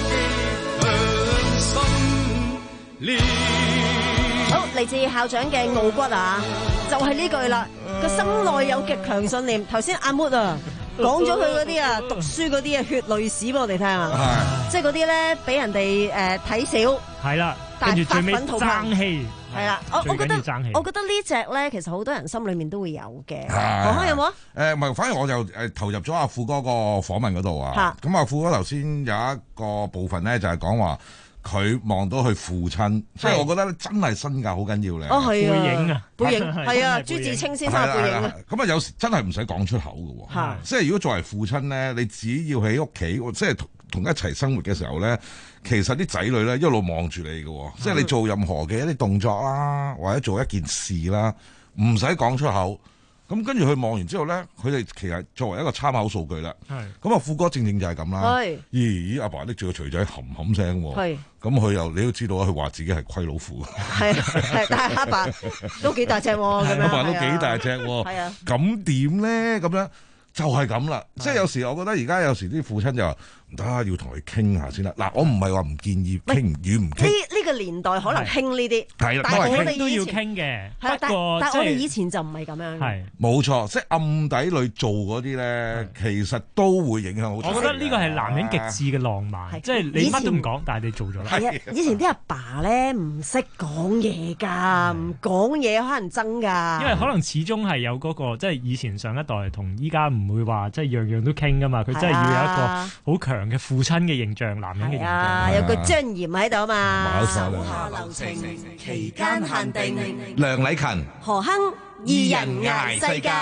極強信念？ 好，嚟自校長嘅傲骨啊，就係呢句啦。個心內有極強信念。頭先阿 Mood 啊講咗佢嗰啲啊，讀書嗰啲啊血淚史俾我哋聽啊，即係嗰啲咧俾人哋誒睇少， 係啦， 但係發跟住最尾奮圖強爭氣， 係啦。我我覺得最緊要爭氣我覺得呢隻咧，其實好多人心裏面都會有嘅。 係何康有冇啊？ 誒唔係，反而我就誒投入咗阿富哥個訪問嗰度啊。咁阿富哥頭先有一個部分咧，就係講話佢望到佢父親，所以我覺得真係身教好緊要咧。 哦，係啊， 背影啊， 背影係啊，朱自清先生嘅背影啊。 咁啊，有時真係唔使講出口嘅喎。即係如果作為父親咧，你只要喺屋企，即係同同一齊生活嘅時候咧，其實啲仔女咧一路望住你嘅喎。即係你做任何嘅一啲動作啦，或者做一件事啦，唔使講出口。咁跟住佢望完之後咧，佢哋其實作為一個參考數據啦。咁啊，富哥正正就係咁啦。咦，阿爸拎住個錘仔冚冚聲喎。咁佢又你都知道啊，佢話自己係虧老虎。 係係，但係阿爸都幾大隻喎。 阿爸都幾大隻喎。係啊。咁點咧？咁樣就係咁啦。即係有時我覺得而家有時啲父親就話唔得，要同佢傾下先啦。嗱，我唔係話唔建議傾與唔傾。 呢呢個年代可能興呢啲，但係我哋都要傾嘅。 係，但但係我哋以前就唔係咁樣。 係冇錯，即係暗底裏做嗰啲咧，其實都會影響好大。 我覺得呢個係男人極致嘅浪漫，即係你乜都唔講，但係你做咗啦。 係啊，以前啲阿爸咧唔識講嘢㗎，唔講嘢可能爭㗎。 因為可能始終係有嗰個，即係以前上一代同依家唔會話即係樣樣都傾㗎嘛。佢真係要有一個好強嘅父親嘅形象，男人嘅形象， 啊，有個尊嚴喺度啊嘛。 手下留情，期間限定。 梁禮勤、 何亨，二人捱世界。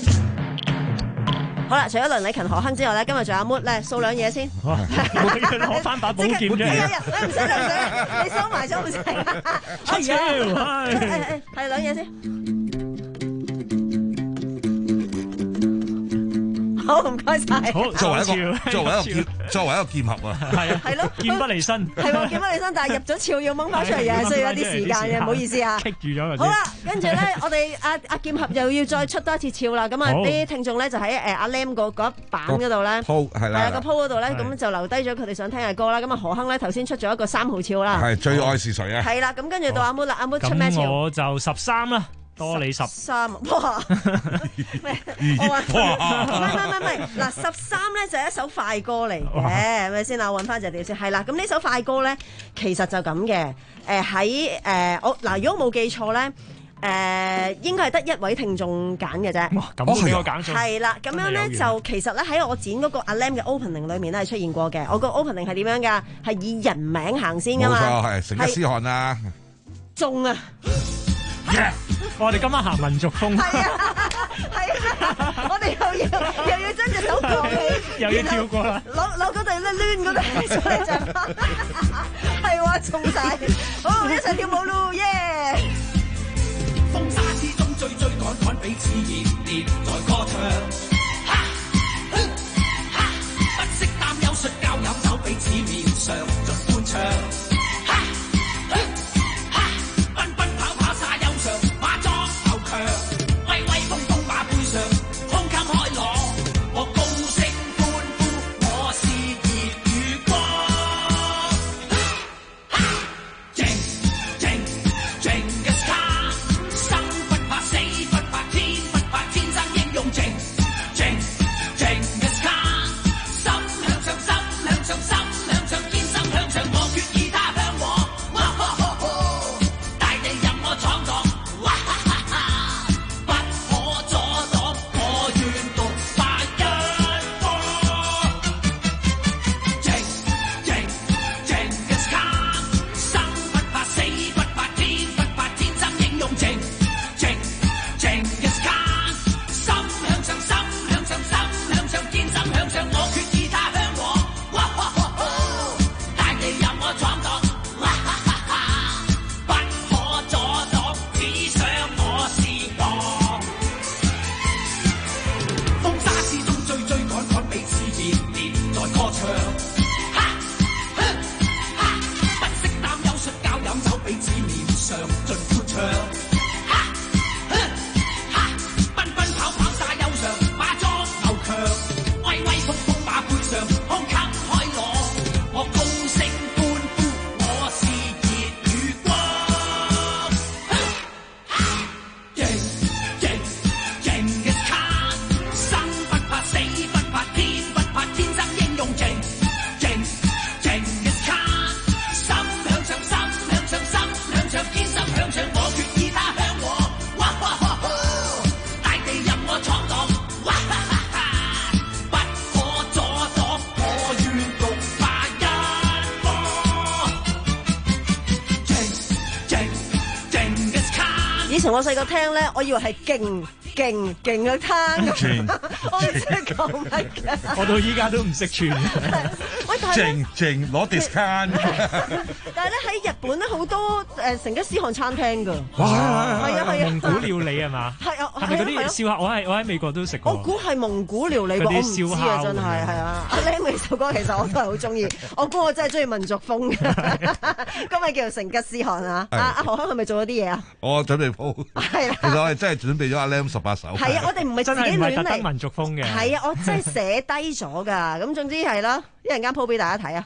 好啦，除咗梁禮勤、何亨之外咧，今日仲有阿 Mood 咧，掃兩嘢先。 攞翻把寶劍出嚟。 哎呀，你唔使兩嘢，你收埋咗唔使。 出超， 係係兩嘢先。好，唔該晒。 作為一個作為一個劍作為一個劍俠啊， 係啊，係咯，劍不離身。 係喎，劍不離身，但係入咗鞘要掹翻出嚟，又係需要一啲時間嘅，唔好意思啊。 棘住咗。 好啦，跟住咧，我哋阿阿劍俠又要再出多一次鞘啦。咁啊，啲聽眾咧就喺誒阿 Lam 個嗰一版嗰度咧， 鋪係啦， 係啊個鋪嗰度咧，咁就留低咗佢哋想聽嘅歌啦。咁啊，何亨咧頭先出咗一個三號鞘啦， 係最愛是誰啊？ 係啦，咁跟住到阿 Mood 啦，阿 Mood 出咩鞘？ 我就十三啦。多你十三哇！咩？我話唔係唔係唔係嗱，十三咧就係一首快歌嚟嘅，係咪先啊？我揾翻隻碟先，係啦。咁呢首快歌咧，其實就咁嘅。誒喺誒我嗱，如果冇記錯咧，誒、呃、應該係得一位聽眾揀嘅啫。 哇！咁都俾我揀中。 係啦，咁樣咧就其實咧喺我剪嗰個阿 Lam 嘅 opening 裏面咧係出現過嘅。我個 opening 係點樣㗎？係以人名行先㗎嘛。 冇錯，係成吉思汗啊！ 中啊！ Yeah. 我哋今晚行民族風， 係啊，係啊，我哋又要又要將隻手舉起， 又要跳過啦， 攞攞嗰對咧攣嗰對出嚟就係喎，中晒，好一齊跳舞咯，耶！ 風沙之中追追趕趕，彼此熱烈在歌唱，哈哈，不惜擔憂摔跤飲酒，彼此面上盡歡唱。 前我細個聽咧，我以為係勁勁勁嘅攤，我唔識講乜嘅。 我到依家都唔識串。 喂，但係靜靜攞 discount。 但係咧喺日本咧好多誒成吉思汗餐廳㗎。 哇！ 係啊係啊， 蒙古料理係嘛？ 係啊， 係咪嗰啲燒烤？我係我喺美國都食過。 我估係蒙古料理喎，我唔知啊，真係係啊。阿 Lam 呢首歌其實我都係好中意，我估我真係中意民族風嘅。今日叫做成吉思汗啊！阿阿何香係咪做咗啲嘢啊？ 我準備鋪。係啦。其實我係真係準備咗阿 Lam 十八首。係啊， 我哋唔係自己亂嚟。真係唔係特登民族風嘅。 係啊，我真係寫低咗㗎。咁總之係啦，一陣間鋪俾大家睇啊！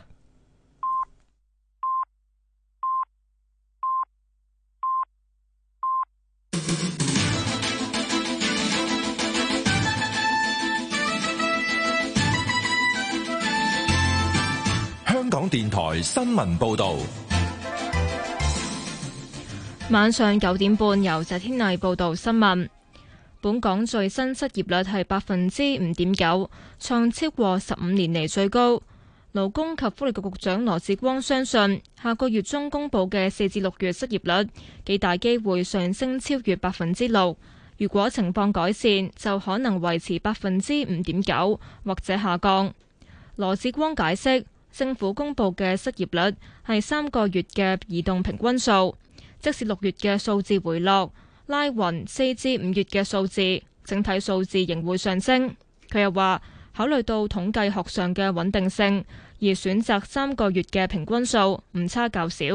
香港電台新聞報導。 晚上九點半，由謝天麗報道新聞。本港最新失業率係百分之五點九，創超過十五年嚟最高。勞工及福利局局長羅致光相信，下個月中公佈嘅四至六月失業率，幾大機會上升超越百分之六。如果情況改善，就可能維持百分之五點九，或者下降。羅致光解釋，政府公佈嘅失業率係三個月嘅移動平均數，即使六月嘅數字回落，拉勻四至五月嘅數字，整體數字仍會上升。佢又話，考慮到統計學上嘅穩定性，而選擇三個月嘅平均數，唔差較少。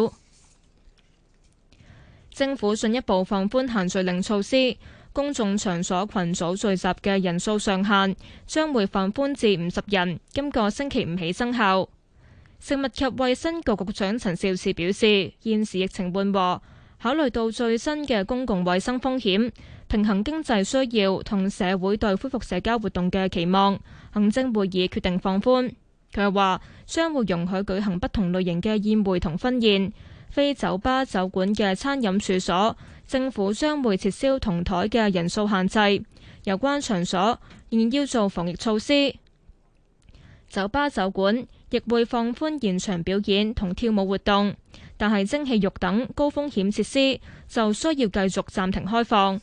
政府進一步放寬限聚令措施，公眾場所群組聚集嘅人數上限將會放寬至五十人，今個星期五起生效。食物及衛生局局長陳肇始表示，現時疫情緩和，考慮到最新嘅公共衛生風險，平衡經濟需要同社會對恢復社交活動嘅期望，行政會議決定放寬。佢又話，將會容許舉行不同類型嘅宴會同婚宴，非酒吧酒館嘅餐飲處所，政府將會撤銷同台嘅人數限制。有關場所仍然要做防疫措施。酒吧酒館亦會放寬現場表演同跳舞活動，但係蒸汽浴等高風險設施就需要繼續暫停開放。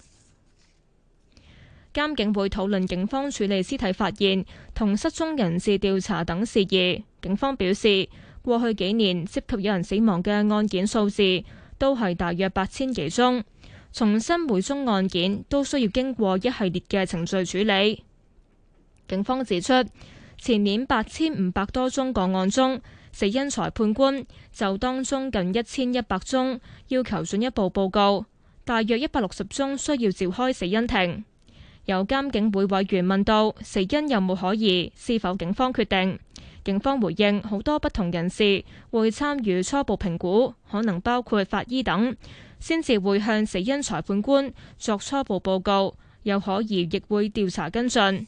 監警會討論警方處理屍體發現同失蹤人士調查等事宜。警方表示，過去幾年涉及有人死亡嘅案件數字都係大約八千幾宗，重申每宗案件都需要經過一系列嘅程序處理。警方指出，前年八千五百多宗個案中，死因裁判官就當中近一千一百宗要求進一步報告，大約一百六十宗需要召開死因庭。有監警會委員問到死因有冇可疑，是否警方決定？警方回應，好多不同人士會參與初步評估，可能包括法醫等，先至會向死因裁判官作初步報告，有可疑亦會調查跟進。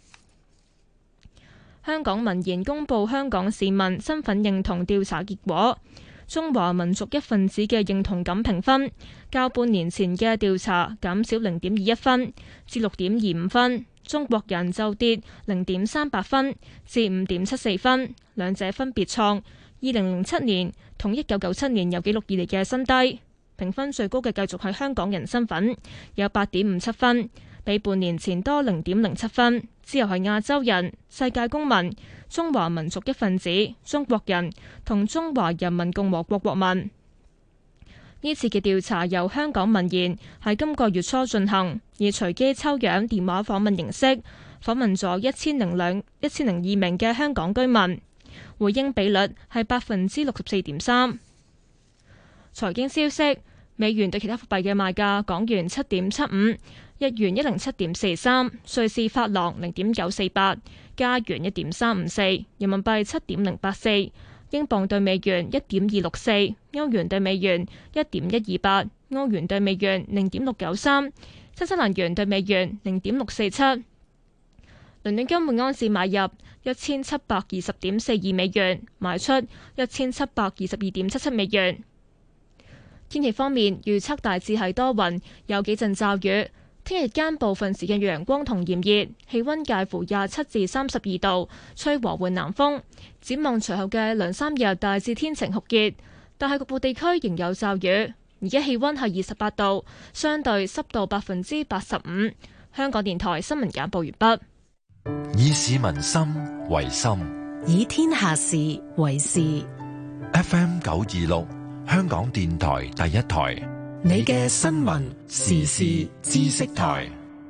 香港民研公佈香港市民身份認同調查結果，中華民族一份子嘅認同感評分較半年前嘅調查減少零點二一分至六點二五分，中國人就跌零點三八分至五點七四分，兩者分別創二零零七年同一九九七年有紀錄以嚟嘅新低。評分最高嘅繼續係香港人身份，有八點五七分，比半年前多零點零七分。之後係亞洲人、世界公民、中華民族一份子、中國人同中華人民共和國國民。呢次嘅調查由香港民研喺今個月初進行，以隨機抽樣電話訪問形式訪問咗一千零兩一千零二名嘅香港居民，回應比率係百分之六十四點三。財經消息，美元對其他貨幣嘅賣價：港元七點七五。日元一零七點四三，瑞士法郎零點九四八，加元一點三五四，人民幣七點零八四，英鎊對美元一點二六四，歐元對美元一點一二八，歐元對美元零點六九三，新西蘭元對美元零點六四七。倫敦金每盎司買入一千七百二十點四二美元，賣出一千七百二十二點七七美元。天氣方面，預測大致係多雲，有幾陣驟雨。聽日間部分時間陽光同炎熱，氣溫介乎廿七至三十二度，吹和緩南風。展望隨後嘅兩三日大致天晴酷熱，但係局部地區仍有驟雨。 而家氣溫係二十八度，相對濕度百分之八十五。香港電台新聞簡報完畢。 以市民心為心， 以天下事為事。 F M 九二六，香港電台第一台， 你嘅新聞時事知識台。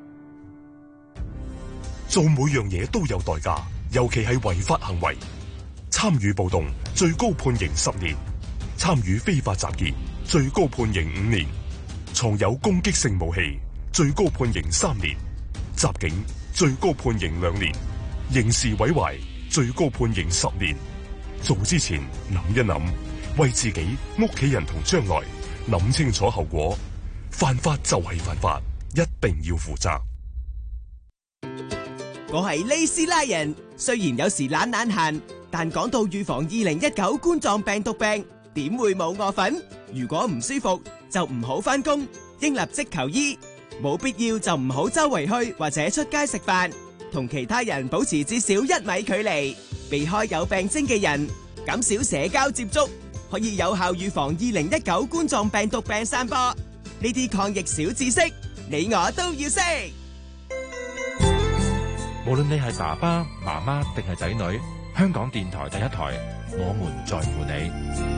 做每樣嘢都有代價，尤其係違法行為。參與暴動最高判刑十年，參與非法集結最高判刑五年，藏有攻擊性武器最高判刑三年，襲警最高判刑兩年，刑事毀壞最高判刑十年。做之前諗一諗，為自己、屋企人同將來諗清楚後果。犯法就係犯法，一定要負責。 我係利斯拉人，雖然有時懶懶閒，但講到預防二零一九冠狀病毒病，點會冇我份？如果唔舒服就唔好返工，應立即求醫。冇必要就唔好周圍去或者出街食飯，同其他人保持至少一米距離，避開有病徵嘅人，減少社交接觸，可以有效預防二零一九冠狀病毒病散播。呢啲抗疫小知識，你我都要識。 無論你係爸爸、媽媽定係仔女，香港電台第一台，我們在乎你。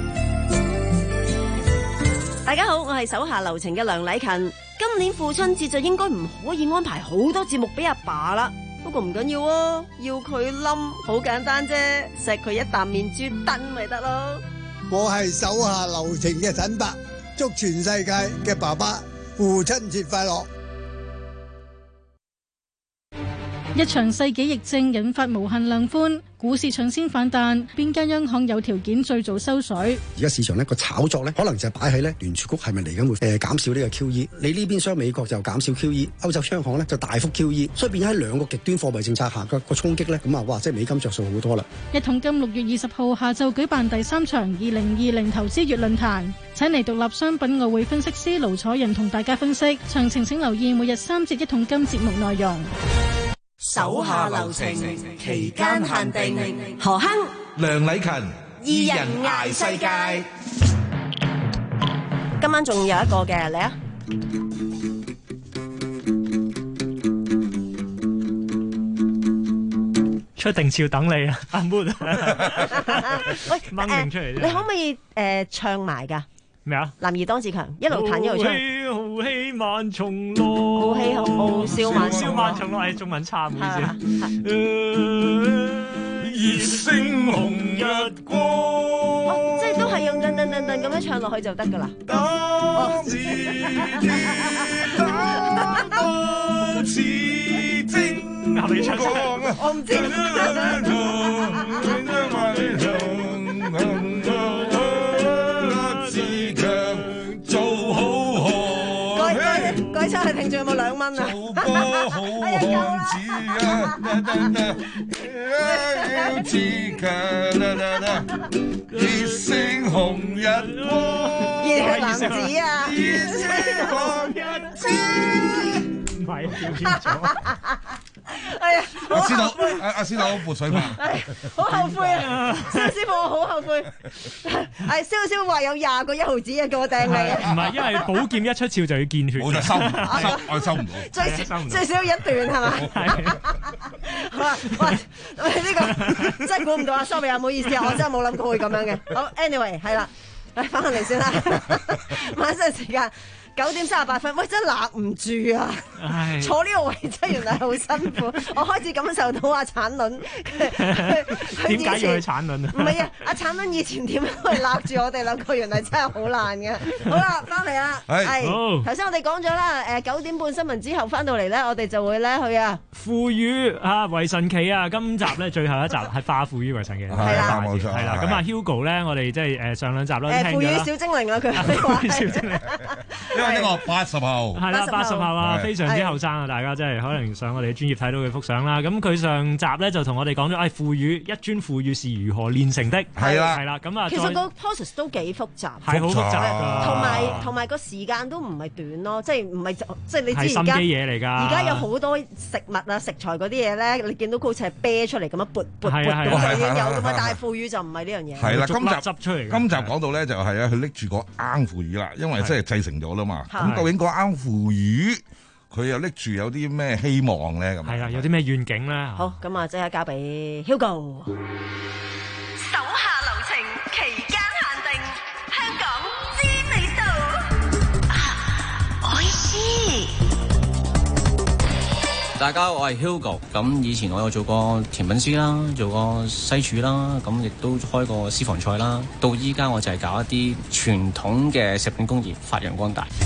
大家好，我係手下留情嘅梁禮勤。今年父親節就應該唔可以安排好多節目俾阿爸啦。不過唔緊要啊，要佢冧好簡單啫，錫佢一啖面珠墩咪得咯。 我係手下留情嘅陳伯，祝全世界嘅爸爸父親節快樂。 一場世紀疫症引發無限量寬，股市搶先反彈，邊間央行有條件最早收水？ 而家市場呢個炒作呢，可能就係擺喺呢聯儲局係咪嚟緊會誒減少呢個 Q E？ 你呢邊廂美國就減少 Q E， 歐洲央行呢就大幅 Q E， 所以變咗喺兩個極端貨幣政策下個個衝擊呢，咁啊哇，即係美金着數好多啦。 一桶金六月二十號下晝舉辦第三場二零二零投資月論壇，請嚟獨立商品外匯分析師盧楚仁同大家分析。詳情請留意每日三節一桶金節目內容。 手下留情，期間限定。 何亨、 梁禮勤，二人捱世界。 今晚仲有一個嘅，嚟啊！ 出定潮等你啊，阿 Moon。 喂， 掹定出嚟啫。 你可唔可以誒唱埋㗎？ 咩啊？ 男兒當自強，一路彈一路唱。 豪氣萬重浪， 豪氣傲笑萬笑萬重浪係中文差，唔好意思。 熱星紅日光， 哦，即係都係用噔噔噔噔咁樣唱落去就得㗎啦。 當自當似精係咪唱光啊？ 我唔知。改唱去聽眾有冇兩蚊啊？哎呀夠啦！ 熱星紅日光， 熱血男子啊！ 熱星紅日子， 唔係調轉咗。 哎呀， 阿師佬，阿阿師佬撥水吧。 好後悔啊！蕭師傅，我好後悔。係蕭師傅話有廿個一毫子啊，叫我掟你啊！ 唔係，因為寶劍一出鞘就要見血。 我就收唔收，我收唔到。 最最少一段係嘛？好啊，喂喂，呢個真係估唔到啊 ！sorry 啊，唔好意思啊，我真係冇諗過會咁樣嘅。好 ，anyway 係啦，嚟翻嚟先啦。晚上時間。九點三十八分，喂真係攔唔住啊！坐呢個位真係原來好辛苦，我開始感受到阿產卵點解要去產卵啊？ 唔係啊，阿產卵以前點樣去勒住我哋兩個，原來真係好難嘅。好啦，翻嚟啦，係頭先我哋講咗啦，誒九點半新聞之後翻到嚟咧，我哋就會咧去啊腐乳啊為神奇啊！今集咧最後一集係化腐乳為神奇， 係啦冇錯， 係啦。咁啊 Hugo 咧，我哋即係誒上兩集啦， 誒腐乳小精靈啊，佢係小精靈。 因為呢個八十後係啦，八十後啊，非常之後生啊！大家真係可能上我哋嘅專頁睇到佢幅相啦。咁佢上集咧就同我哋講咗，誒腐乳一磚腐乳是如何煉成的？ 係啦， 係啦。咁啊， 其實個 process 都幾複雜， 係好複雜㗎， 同埋同埋個時間都唔係短咯，即係唔係即係你知而家係心機嘢嚟㗎。 而家有好多食物啊、食材嗰啲嘢咧，你見到好似係啤出嚟咁樣撥撥撥咁就已經有㗎嘛，但係腐乳就唔係呢樣嘢。 係啦，今集執出嚟。 今集講到咧就係啊，佢拎住個罌腐乳啦，因為即係製成咗啦嘛。咁究竟個罌腐乳佢又拎住有啲咩希望咧？咁係啦，有啲咩願景咧？ 好，咁啊，即刻交俾 Hugo。 手下留情，期間限定，香港知味道。啊，我知。 大家好，我係 Hugo。咁以前我有做過甜品師啦，做過西廚啦，咁亦都開過私房菜啦。到依家我就係搞一啲傳統嘅食品工業，發揚光大。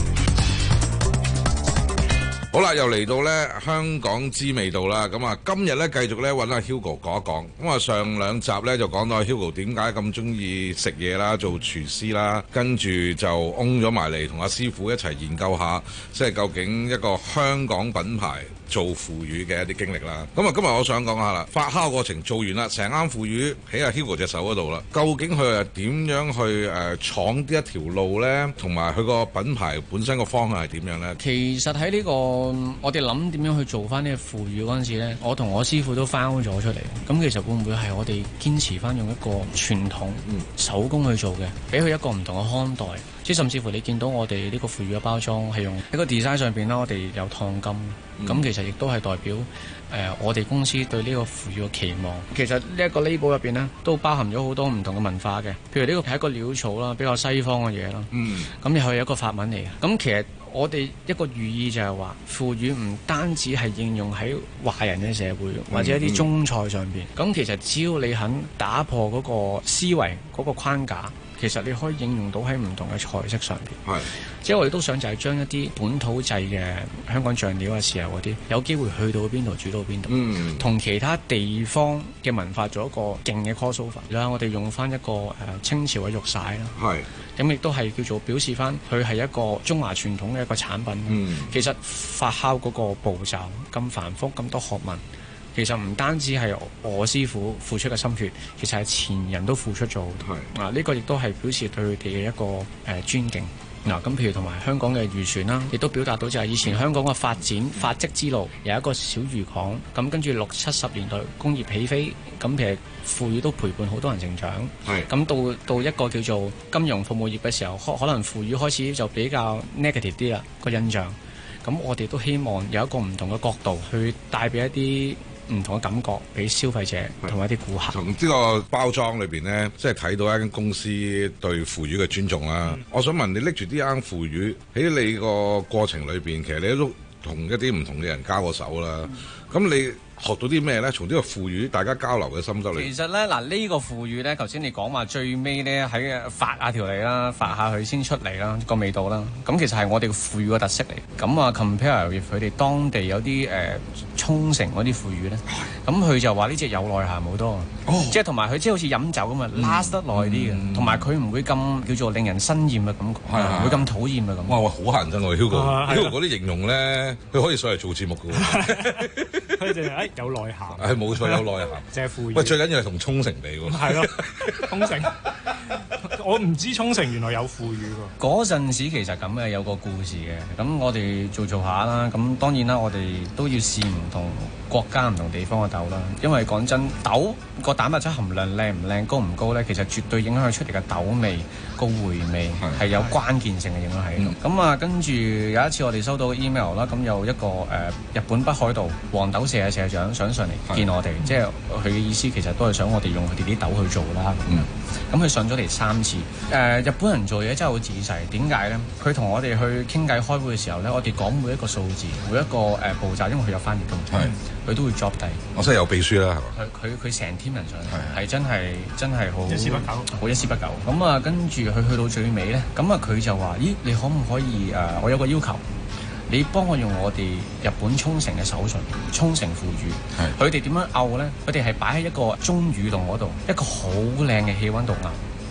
好啦，又嚟到咧香港知味道啦。咁啊，今日咧繼續咧揾阿 Hugo 講一講。咁啊，上兩集咧就講到阿 Hugo 點解咁中意食嘢啦，做廚師啦，跟住就擁咗埋嚟同阿師傅一齊研究下，即係究竟一個香港品牌做腐乳嘅一啲經歷啦。咁啊，今日我想講下啦，發酵過程做完啦，成罌腐乳喺阿 Hugo 隻手嗰度啦。究竟佢係點樣去誒闖呢一條路咧？同埋佢個品牌本身個方向係點樣咧？ 其實喺呢個我哋諗點樣去做翻呢個腐乳嗰陣時咧，我同我師傅都翻咗出嚟。咁其實會唔會係我哋堅持翻用一個傳統手工去做嘅，俾佢一個唔同嘅看待？即係甚至乎你見到我哋呢個腐乳嘅包裝係用喺個 design 上邊啦，我哋有燙金。咁、嗯、其實亦都係代表誒、呃、我哋公司對呢個腐乳嘅期望。其實呢一個 label 入邊呢，都包含咗好多唔同嘅文化嘅。譬如呢個係一個潦草啦，比較西方嘅嘢啦。嗯。咁又係一個法文嚟嘅。咁其實我哋一個寓意就係話，腐乳唔單止係應用喺華人嘅社會，或者一啲中菜上邊。咁、嗯嗯、其實只要你肯打破嗰個思維嗰、嗰個框架，其實你可以應用到喺唔同嘅菜式上邊。係。即係我哋都想就係將一啲本土製嘅香港醬料啊、豉油嗰啲，有機會去到邊度煮到邊度，同、嗯、其他地方嘅文化做一個勁嘅 crossover 啦。我哋用翻一個誒、呃、清朝嘅玉璽啦，係咁亦都係叫做表示翻佢係一個中華傳統嘅一個產品。嗯、其實發酵嗰個步驟咁繁複咁多學問，其實唔單止係我師傅付出嘅心血，其實係前人都付出咗。係啊，呢個亦都係表示對佢哋嘅一個誒、呃、尊敬。嗱，咁譬如同埋香港嘅漁船啦，亦都表達到就係以前香港嘅發展發跡之路有一個小漁港，咁跟住六七十年代工業起飛，咁其實腐乳都陪伴好多人成長。係咁到到一個叫做金融服務業嘅時候，可可能腐乳開始就比較 negative 啲啦個印象。咁我哋都希望有一個唔同嘅角度去帶俾一啲唔同嘅感覺俾消費者同埋一啲顧客。從呢個包裝裏邊呢，即係睇到一間公司對腐乳嘅尊重啦。嗯、我想問你拎住啲罌腐乳喺你個過程裏邊，其實你都同一啲唔同嘅人交過手啦。咁、嗯、你學到啲咩咧？從呢個腐乳大家交流嘅心得嚟。 其實咧，嗱、這、呢個腐乳咧，頭先你講話最尾咧喺發下條脷啦，發下佢先出嚟啦，個味道啦。咁其實係我哋嘅腐乳嘅特色嚟。咁啊 compare with 佢哋當地有啲誒、呃、沖繩嗰啲腐乳咧，咁佢就話呢隻有內涵好多。哦、即係同埋佢即係好似飲酒咁啊、嗯、，last 得耐啲嘅，同埋佢唔會咁叫做令人生厭嘅感覺，唔、嗯、會咁討厭嘅感覺。 哇哇，好乞人憎喎 Hugo，Hugo 嗰啲形容咧，佢可以上嚟做節目嘅喎。 佢哋誒有內涵。 係冇錯，有內涵。 即係腐乳。 喂，最緊要係同沖繩比喎。 係咯，沖繩。我唔知沖繩原來有腐乳喎。 嗰陣時其實咁嘅，有個故事嘅。咁我哋做做下啦。咁當然啦，我哋都要試唔同國家、唔同地方嘅豆啦。因為講真，豆個蛋白質含量靚唔靚、高唔高咧，其實絕對影響佢出嚟嘅豆味、個回味係有關鍵性嘅影響喺度。咁、嗯、啊，跟住有一次我哋收到 email 啦，咁有一個誒、呃、日本北海道黃豆社嘅社長想上嚟見我哋，即係佢嘅意思其實都係想我哋用佢哋啲豆去做啦。咁佢、嗯、上咗嚟三次。誒、呃，日本人做嘢真係好仔細。點解咧？佢同我哋去傾偈開會嘅時候咧，我哋講每一個數字、每一個誒、呃、步驟，因為佢有翻譯嘅，佢都會 drop 低。我真係有秘書啦，係嘛？佢佢佢成 team 人上嚟，係真係真係好一絲不苟，好一絲不苟。咁啊，跟住佢去到最尾咧，咁啊佢就話：咦，你可唔可以誒、呃？我有個要求。你幫我用我哋日本沖繩嘅手信沖繩腐乳，佢哋點樣漚咧？佢哋係擺喺一個鐘乳洞嗰度，一個好靚嘅氣溫度漚。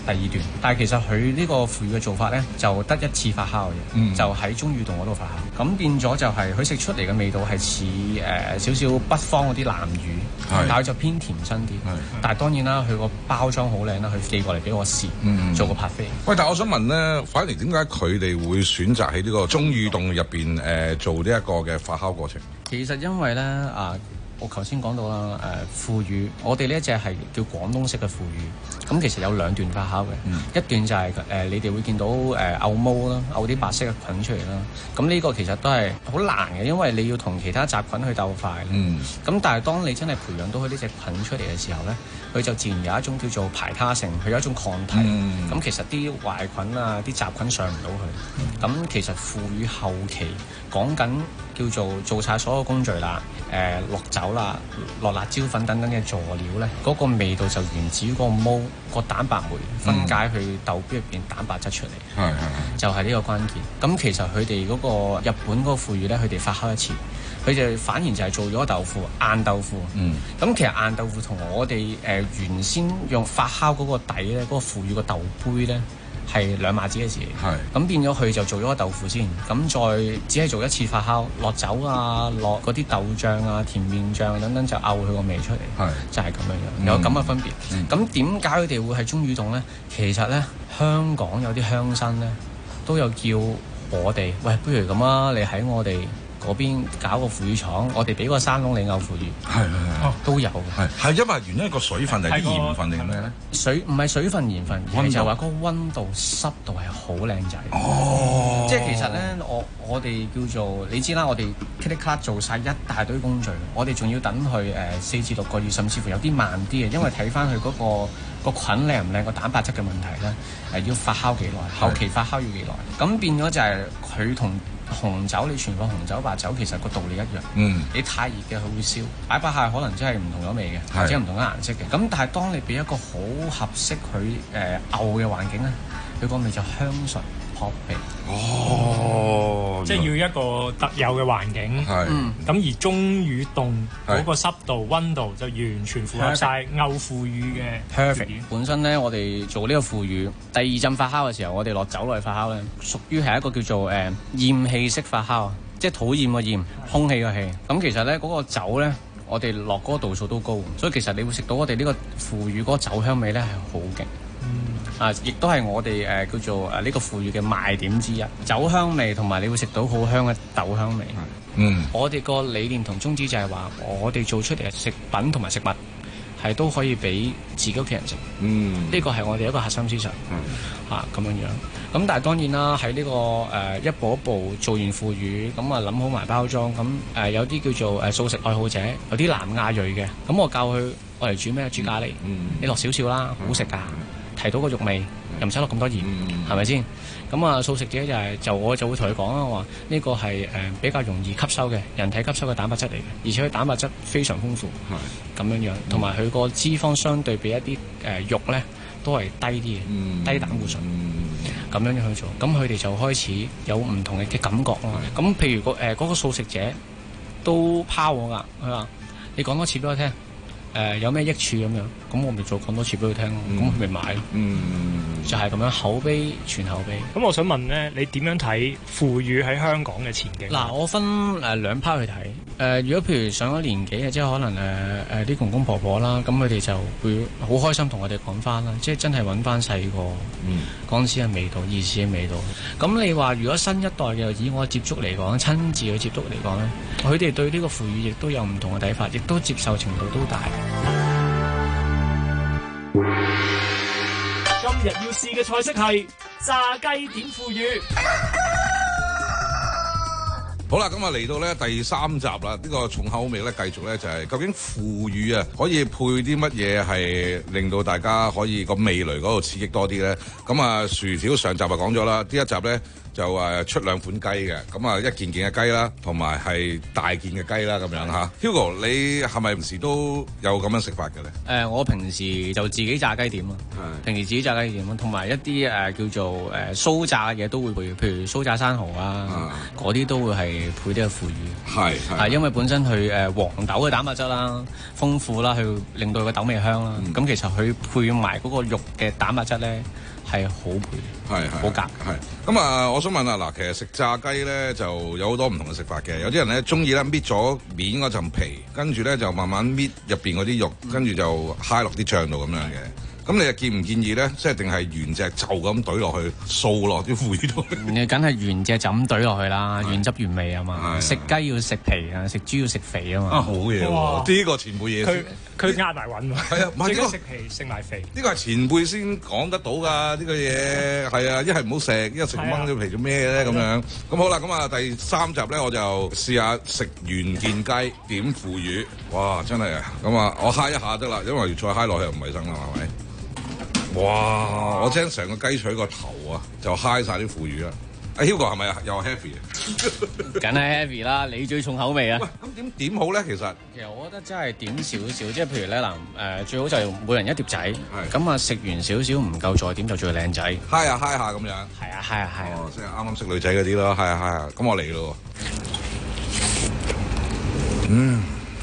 第二段，但係其實佢呢個腐乳嘅做法咧，就得一次發酵嘅， 嗯、 就喺中乳洞嗰度發酵，咁變咗就係佢食出嚟嘅味道係似誒少少北方嗰啲南乳，但係就偏甜身啲。但係當然啦，佢個包裝好靚啦，佢寄過嚟俾我試，嗯、做個拍飛。 喂，但係我想問咧，反而點解佢哋會選擇喺呢個中乳洞入邊誒做呢一個嘅發酵過程？ 其實因為咧啊。我頭先講到啦，誒、呃、腐乳，我哋呢一隻係叫廣東式嘅腐乳，咁其實有兩段發酵嘅，嗯、一段就係、是、誒、呃、你哋會見到誒漚毛啦，漚啲白色嘅菌出嚟啦，咁呢個其實都係好難嘅，因為你要同其他雜菌去鬥快，咁、嗯、但係當你真係培養到佢呢隻菌出嚟嘅時候咧，佢就自然有一種叫做排他性，佢有一種抗體，咁、嗯、其實啲壞菌啊、啲雜菌上唔到去，咁、嗯、其實腐乳後期講緊叫做做晒所有工序啦，誒、呃、落酒啦、落辣椒粉等等嘅佐料咧，嗰、那個味道就源自於嗰個毛個蛋白酶分解去豆腐入邊蛋白質出嚟，嗯、就係呢個關鍵。咁其實佢哋嗰個日本嗰個腐乳咧，佢哋發酵一次，佢就反而就係做咗豆腐硬豆腐。咁、嗯、其實硬豆腐同我哋誒、呃、原先用發酵嗰個底咧，嗰、那個腐乳個豆杯咧，係兩碼子嘅事，咁變咗佢就做咗個豆腐先，咁再只係做一次發酵，落酒啊，落嗰啲豆醬啊、甜麵醬等等就漚佢個味出嚟，就係咁樣樣，有咁嘅分別。咁點解佢哋會係中乳洞咧？其實咧，香港有啲鄉紳咧都有叫我哋，喂，不如咁啊，你喺我哋嗰邊搞個腐乳廠，我哋俾個山窿你漚腐乳，係係係都有嘅。係係因為原因個水分定係啲鹽分定咩咧？水唔係水分鹽分，而係就話嗰個溫度濕度係好靚仔。哦，即係其實咧，我我哋叫做你知啦，我哋 click click 做晒一大堆工序，我哋仲要等佢誒四至六個月，甚至乎有啲慢啲嘅，因為睇翻佢嗰個。個菌靚唔靚，個蛋白質嘅問題咧，誒要發酵幾耐，後期發酵要幾耐，咁變咗就係佢同紅酒，你全放紅酒、白酒其實個道理一樣。嗯，你太熱嘅佢會燒，擺擺下可能真係唔同咗味嘅，或者唔同嘅顏色嘅。咁但係當你俾一個好合適佢誒漚嘅環境咧，佢個味就香醇撲鼻。 哦，即係要一個特有嘅環境。係，咁而中乳洞嗰個濕度、溫度就完全符合晒漚腐乳嘅。Perfect。 本身咧，我哋做呢個腐乳第二陣發酵嘅時候，我哋落酒落去發酵咧，屬於係一個叫做誒厭氣式發酵，即係討厭個厭，空氣個氣。咁其實咧嗰個酒咧，我哋落嗰個度數都高，所以其實你會食到我哋呢個腐乳嗰個酒香味咧係好勁。啊！亦都係我哋誒、呃、叫做誒呢、呃這個腐乳嘅賣點之一，酒香味同埋你會食到好香嘅豆香味。嗯，我哋個理念同宗旨就係話，我哋做出嚟嘅食品同埋食物係都可以俾自己屋企人食。嗯，呢個係我哋一個核心思想。嗯，嚇咁樣樣。咁但係當然啦，喺呢、這個誒、呃、一步一步做完腐乳，咁啊諗好埋包裝。咁誒、呃、有啲叫做誒素食愛好者，有啲南亞裔嘅，咁我教佢我嚟煮咩？煮咖喱。嗯，你落少少啦，好食㗎。提到個肉味，又唔使落咁多鹽，係咪先？咁啊，素食者就係、是、就我就會同佢講啦，話呢個係誒、呃、比較容易吸收嘅人體吸收嘅蛋白質嚟嘅，而且佢蛋白質非常豐富，咁樣樣，同埋佢個脂肪相對比一啲誒、呃、肉咧都係低啲嘅，嗯、低膽固醇，咁、嗯、樣樣去做，咁佢哋就開始有唔同嘅嘅感覺咯。咁是譬如個誒嗰個素食者都拋我㗎，佢話你講多次俾我聽。誒、呃、有咩益處咁樣，咁我咪做講多次俾佢聽咯，咁佢咪買咯，嗯、就係咁樣口碑傳口碑。 咁我想問咧，你點樣睇腐乳喺香港嘅前景？ 嗱，我分誒、呃、兩 part 去睇。誒、呃，如果譬如上咗年紀嘅，即係可能誒誒啲公公婆婆啦，咁佢哋就會好開心同我哋講翻啦，即係真係揾翻細個嗰陣時嘅味道、兒時嘅味道。咁你話如果新一代嘅，以我接觸嚟講，親自去接觸嚟講咧，佢哋對呢個腐乳亦都有唔同嘅睇法，亦都接受程度都大。 今日要試嘅菜式係炸雞點腐乳。 好啦，咁啊嚟到咧第三集啦，呢、這個重口味咧繼續咧就係、是、究竟腐乳啊可以配啲乜嘢係令到大家可以個味蕾嗰度刺激多啲咧？咁啊薯條上集就講咗啦，呢一集咧就誒出兩款雞嘅，咁啊一件件嘅雞啦，同埋係大件嘅雞啦咁樣嚇。Hugo，你係咪平時都有咁樣食法嘅咧？誒、 呃，我平時就自己炸雞點咯，的平時自己炸雞點咯，同埋一啲誒、呃、叫做誒酥、呃、炸嘅嘢都會配，譬如酥炸生蠔啊，嗰啲、嗯、都會係。 配啲嘅腐乳。 係係，因為本身佢誒黃豆嘅蛋白質啦，豐富啦，去令到佢個豆味香啦。咁、嗯、其實佢配埋嗰個肉嘅蛋白質咧係好配， 係係好夾。 係咁啊！我想問下嗱，其實食炸雞咧就有好多唔同嘅食法嘅。有啲人咧中意咧搣咗面嗰層皮，跟住咧就慢慢搣入邊嗰啲肉，跟住就揩落啲醬度咁樣嘅。咁你又建唔建議咧？即係定係原隻就咁懟落去，掃落啲腐乳度？ 你梗係原隻就咁懟落去啦，原汁原味啊嘛。食雞要食皮啊，食豬要食肥啊嘛。 啊，好嘢喎！呢個前輩嘢佢佢壓埋韻喎。 係啊，唔係呢個食皮食埋肥。 呢個係前輩先講得到㗎，呢個嘢係啊，一係唔好食，一係食掹咗皮做咩咧咁樣？咁好啦，咁啊第三集咧我就試下食原件雞點腐乳。哇，真係啊！咁啊，我揩一下得啦，因為再揩落去又唔衞生啦，係咪？哇！我將成個雞腿個頭啊，就揩晒啲腐乳啊！阿 Hugo 係咪啊？又 heavy 啊？ 梗係 heavy 啦！你最重口味啊！ 喂，咁點點好咧？其實其實我覺得真係點少少，即係譬如咧嗱誒，最好就係每人一碟仔，咁啊食完少少唔夠再點就最靚仔。 揩下揩下咁樣。 係啊，揩啊揩啊！ 即係啱啱識女仔嗰啲咯，揩下揩下。咁我嚟咯。嗯，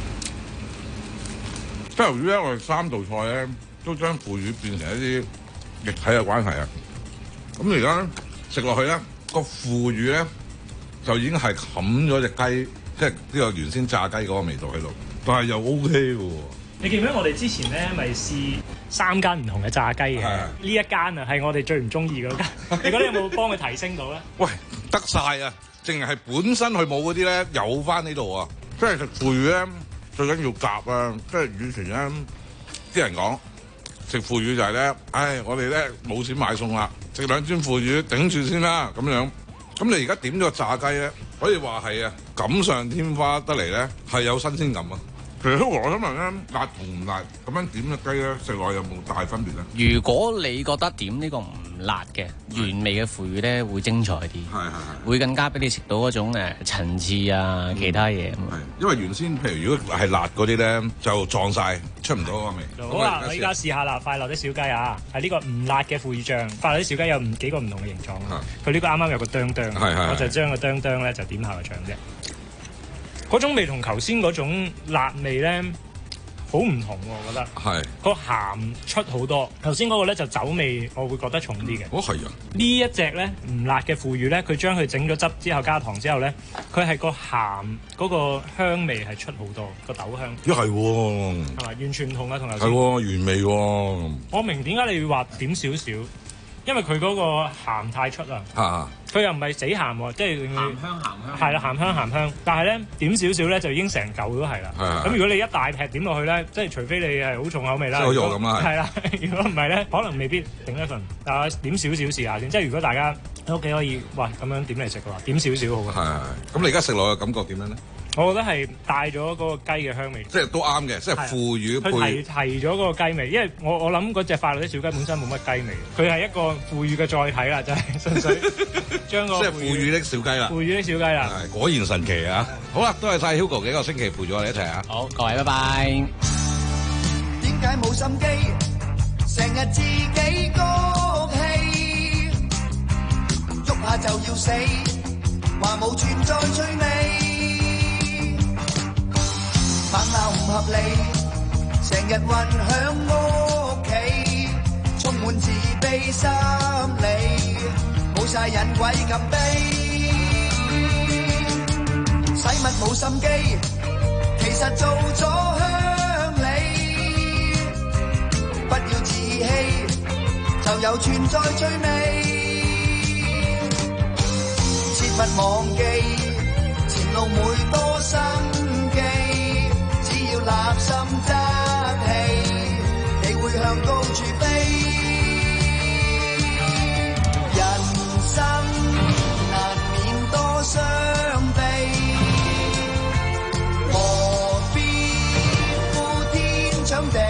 即係由於咧，我哋三道菜咧。都將腐乳變成一啲液體嘅關係啊！咁而家食落去咧，個腐乳咧就已經係冚咗隻雞，即係呢個原先炸雞嗰個味道喺度，但係又 O K 嘅喎。 你記唔記得我哋之前咧咪試三間唔同嘅炸雞嘅？呢一間啊係我哋最唔中意嗰間。你覺得有冇幫佢提升到咧？ 喂，得晒啊！淨係本身佢冇嗰啲咧，有翻呢度啊！即係食腐乳咧，最緊要夾啊！即係以前咧啲人講。食腐乳就係咧，唉，我哋咧冇錢買餸啦，食兩樽腐乳頂住先啦，咁樣。咁你而家點咗個炸雞咧，可以話係啊，錦上添花得嚟咧，係有新鮮感啊！其實我想問咧，辣同唔辣咁樣點嘅雞咧，食落有冇大分別咧？ 如果你覺得點呢個唔辣嘅原味嘅腐乳咧，會精彩啲，係係係，會更加俾你食到嗰種誒層次啊，嗯、其他嘢。係， 因為原先譬如如果係辣嗰啲咧，就撞晒出唔到嗰個味。 好啦，我依家試下啦，快樂啲小雞啊，係呢個唔辣嘅腐乳醬。快樂啲小雞有唔幾個唔同嘅形狀，佢呢個啱啱有個哚哚，我就將個哚哚咧就點下個醬啫。嗰種味同頭先嗰種辣味咧好唔同喎，我覺得係個鹹出好多。頭先嗰個咧就酒味，我會覺得重啲嘅。 哦，係啊！ 呢一隻咧唔辣嘅腐乳咧，佢將佢整咗汁之後加糖之後咧，佢係個鹹嗰個香味係出好多個豆香。 一係喎， 係咪完全唔同啊？同頭先係喎原味喎。 我明點解你要話點少少，因為佢嗰個鹹太出啦。 啊！ 佢又唔係死鹹喎，即係鹹香鹹香。 係啦，鹹香鹹香，但係咧點少少咧就已經成嚿都係啦。咁如果你一大劈點落去咧，即係除非你係好重口味啦。 即係好似我咁啦。 係啦，如果唔係咧，可能未必頂得順。但係點少少試下先，即係如果大家喺屋企可以，哇咁樣點嚟食嘅話，點少少好嘅。 係係。咁你而家食落嘅感覺點樣咧？ 我覺得係帶咗嗰個雞嘅香味， 即係都啱嘅，即係腐乳配。 佢提提咗嗰個雞味，因為我我諗嗰隻快樂啲小雞本身冇乜雞味，佢係一個腐乳嘅載體啦，真係純粹將個即係腐乳的小雞啦， 腐乳的小雞啦， 係果然神奇啊！好啦，多謝晒 Hugo 幾個星期陪住我哋一齊啊！ 好，各位拜拜。 點解冇心機，成日自己谷氣，喐下就要死，話冇存在趣味。猛鬧唔合理，成日混響屋企，充滿自卑心理，冇晒人鬼咁悲，使乜冇心機，其實做咗鄉里，不要自欺，就有存在趣味，切勿忘記，前路每多生機。要立心爭氣，你會向高處飛。人生難免多傷悲，何必呼天搶地？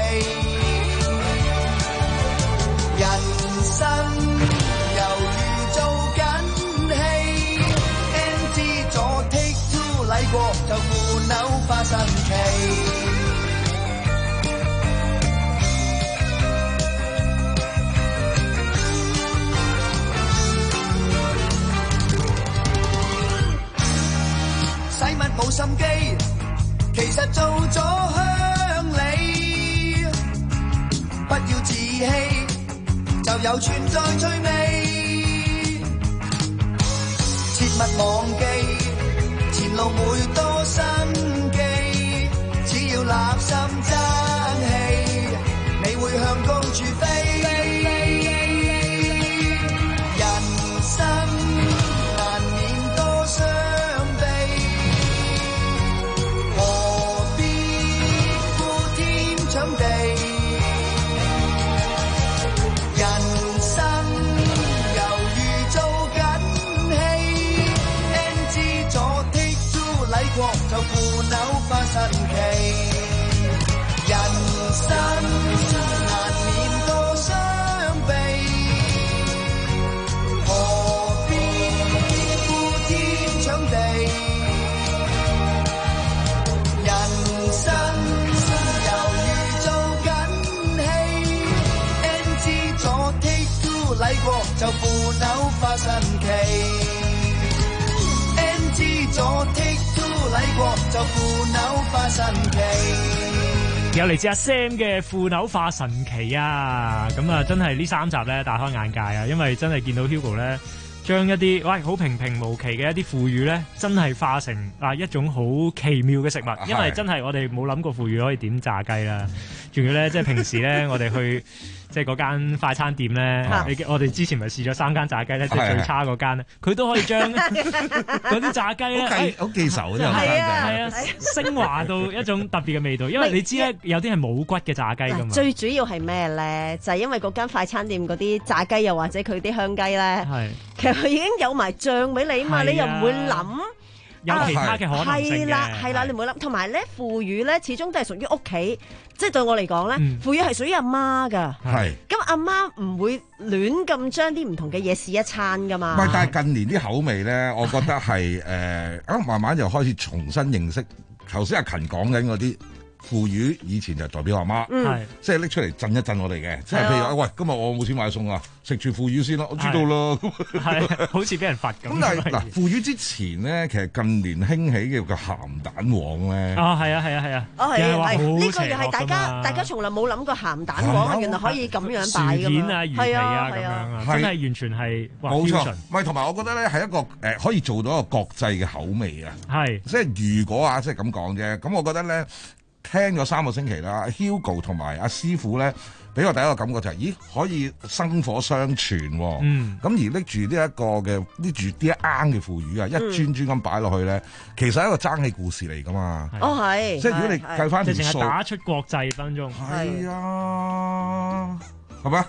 人生猶如做緊戲 ，N T 咗 take two 禮過就扶扭花神奇。 冇心機，其實做咗鄉里。不要自欺，就有存在趣味。切勿忘記，前路每多生機，只要立心爭氣，你會向高處飛。就負扭化神奇，人生難免多傷悲，何必呼天搶地？人生猶如做緊戲 ，N G 咗 take two 禮過就負扭化神奇 ，N G 咗 take two。禮過就負扭化神奇， 有嚟自阿 Sam 嘅負扭化神奇啊！咁啊，真係呢三集咧大開眼界啊！因為真係見到 Hugo 咧，將一啲喂好平平無奇嘅一啲腐乳咧，真係化成啊一種好奇妙嘅食物。因為真係我哋冇諗過腐乳可以點炸雞啦，仲要咧即係平時咧我哋去。即係嗰間快餐店咧，啊、我哋之前咪試咗三間炸雞咧，即係最差嗰間咧，佢都可以將嗰啲炸雞咧， 好記仇啫， 係啊係啊，升華到一種特別嘅味道。因為你知咧，有啲係冇骨嘅炸雞㗎嘛。 最主要係咩咧？就係、是、因為嗰間快餐店嗰啲炸雞又或者佢啲香雞咧，其實佢已經有埋醬俾你嘛，你又唔會諗。 有其他嘅可能性嘅， 係啦，係啦，你唔好諗。同埋咧，腐乳咧，始終都係屬於屋企，即係對我嚟講咧，腐乳係屬於阿媽㗎。係。咁阿媽唔會亂咁將啲唔同嘅嘢試一餐㗎嘛。 唔係，但係近年啲口味咧，我覺得係誒，啊慢慢又開始重新認識。頭先阿勤講緊嗰啲。腐乳以前就代表阿媽，嗯、即係拎出嚟震一震我哋嘅，即係譬如話，喂，今日我冇錢買餸啊，食住腐乳先啦，我知道啦， 係好似俾人罰咁。 咁但係嗱，腐乳之前咧，其實近年興起嘅個鹹蛋黃咧， 啊係啊係啊係啊， 哦係係呢個又係大家大家從來冇諗過鹹蛋黃原來可以咁樣擺㗎嘛， 薯片啊魚皮啊咁樣啊，真係完全係冇錯，唔係同埋我覺得咧係一個誒、呃、可以做到一個國際嘅口味啊，係即係如果啊即係咁講啫，咁我覺得咧。聽咗三個星期啦 ，Hugo 同埋阿師傅咧，俾我第一個感覺就係、是，咦，可以薪火相傳、哦。嗯。咁而拎住呢一個嘅拎住啲一罌嘅腐乳啊，嗯、一磚磚咁擺落去咧，其實係一個爭氣故事嚟噶嘛。 哦，係。 即係如果你計翻條數， 淨係打出國際分鐘。 係啊。係嘛？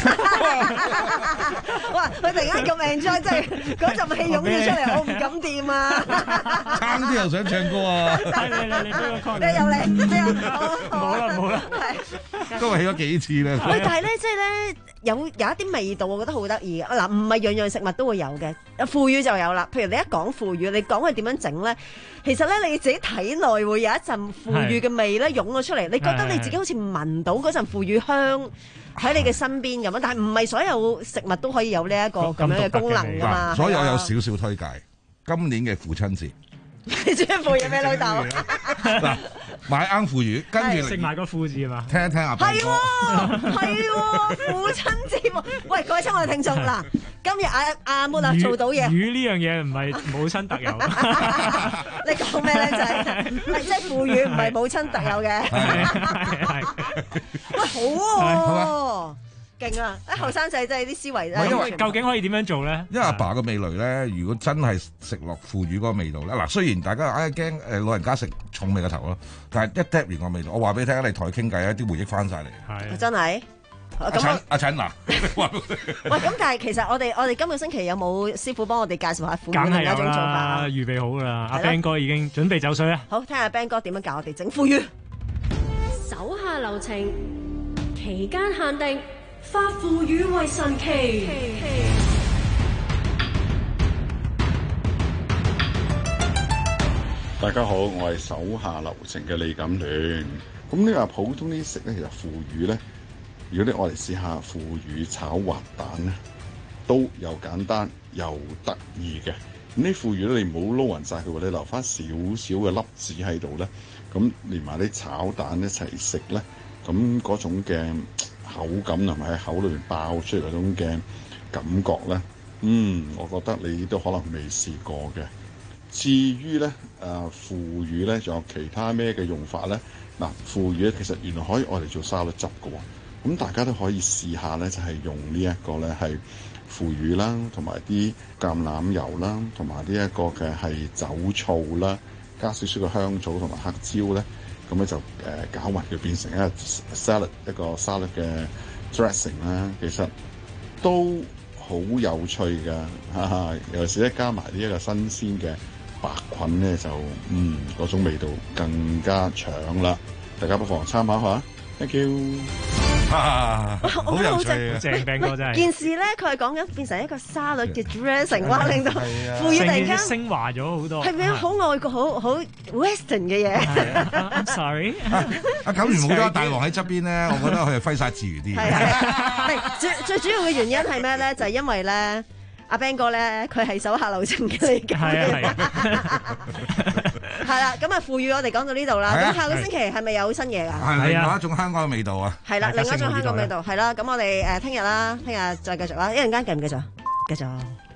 哇！佢突然間咁 enjoy，即係嗰陣氣湧咗出嚟，我唔敢掂啊！ 爭啲又想唱歌啊！ 嚟嚟嚟，你俾個 call 你又嚟，你又冇啦冇啦， 都係起咗幾次咧。 喂，但係咧，即係咧，有有一啲味道，我覺得好得意嘅。嗱，唔係樣樣食物都會有嘅，腐乳就有啦。譬如你一講腐乳，你講佢點樣整咧？其實咧，你自己體內會有一陣腐乳嘅味咧湧咗出嚟，你覺得你自己好似聞到嗰陣腐乳香。喺你嘅身邊咁啊，但係唔係所有食物都可以有呢一個咁樣嘅功能㗎嘛。 所以我有少少推介，今年嘅父親節， 你中意腐乳俾老豆？ 嗱，買啱腐乳，跟住食埋個腐字係嘛？ 聽一聽阿斌哥， 係喎，父親節喎。喂，各位親愛聽眾，嗱，今日阿阿木啊做到嘢。 魚呢樣嘢唔係母親特有。 你講咩咧？就係即係腐乳唔係母親特有嘅。喂，好喎，勁啊！啲後生仔真係啲思維。 因為究竟可以點樣做咧？ 因為阿爸個味蕾咧，如果真係食落腐乳嗰個味道咧，嗱，雖然大家唉驚誒老人家食重味個頭咯，但係一嗒完個味道，我話俾你聽，你同佢傾偈一啲回憶翻晒嚟。 係真係。 阿陳阿陳嗱， 喂，咁但係其實我哋我哋今個星期有冇師傅幫我哋介紹下腐乳另一種做法？ 預備好啦，阿 Ben 哥已經準備走水啦。 好，聽下 Ben 哥點樣教我哋整腐乳。 手下留情，期間限定，化腐乳為神奇。 大家好，我係手下留情嘅李錦聯。咁呢個普通啲食咧，其實腐乳咧，如果你我哋試下腐乳炒滑蛋咧，都又簡單又得意嘅。 咁啲腐乳咧，你唔好撈勻晒佢，你留翻少少嘅粒子喺度咧，咁連埋啲炒蛋一齊食咧，咁嗰種嘅口感同埋喺口裏邊爆出嚟嗰種嘅感覺咧，嗯，我覺得你都可能未試過嘅。至於咧，誒腐乳咧，仲有其他咩嘅用法咧？嗱，腐乳咧其實原來可以愛嚟做沙律汁嘅喎，咁大家都可以試下咧，就係用呢一個咧係腐乳啦，同埋啲橄欖油啦，同埋呢一個嘅係酒醋啦，加少少嘅香草同埋黑椒咧，咁咧就誒攪勻佢變成一個 salad 一個沙律嘅 dressing 啦，其實都好有趣㗎，哈哈！尤其是咧加埋呢一個新鮮嘅白菌咧，就嗯嗰種味道更加搶啦！大家不妨參考下 ，thank you。 好有趣啊！ 正餅哥真係件事咧，佢係講緊變成一個沙律嘅 dressing， 哇！令到腐乳突然間升華咗好多， 係咪啊？好外國、好好 western 嘅嘢。 I'm sorry， 阿九元冇咗大王喺側邊咧，我覺得佢係揮灑自如啲。 係係最最主要嘅原因係咩咧？就係因為咧，阿 Ben 哥咧，佢係手下留情嘅嚟嘅。係啊係。係啦，咁啊腐乳我哋講到呢度啦。咁下個星期係咪有新嘢㗎？ 係另外一種香港嘅味道啊！ 係啦，另外一種香港味道係啦。咁我哋誒聽日啦，聽日再繼續啦。一陣間繼唔繼續？繼續。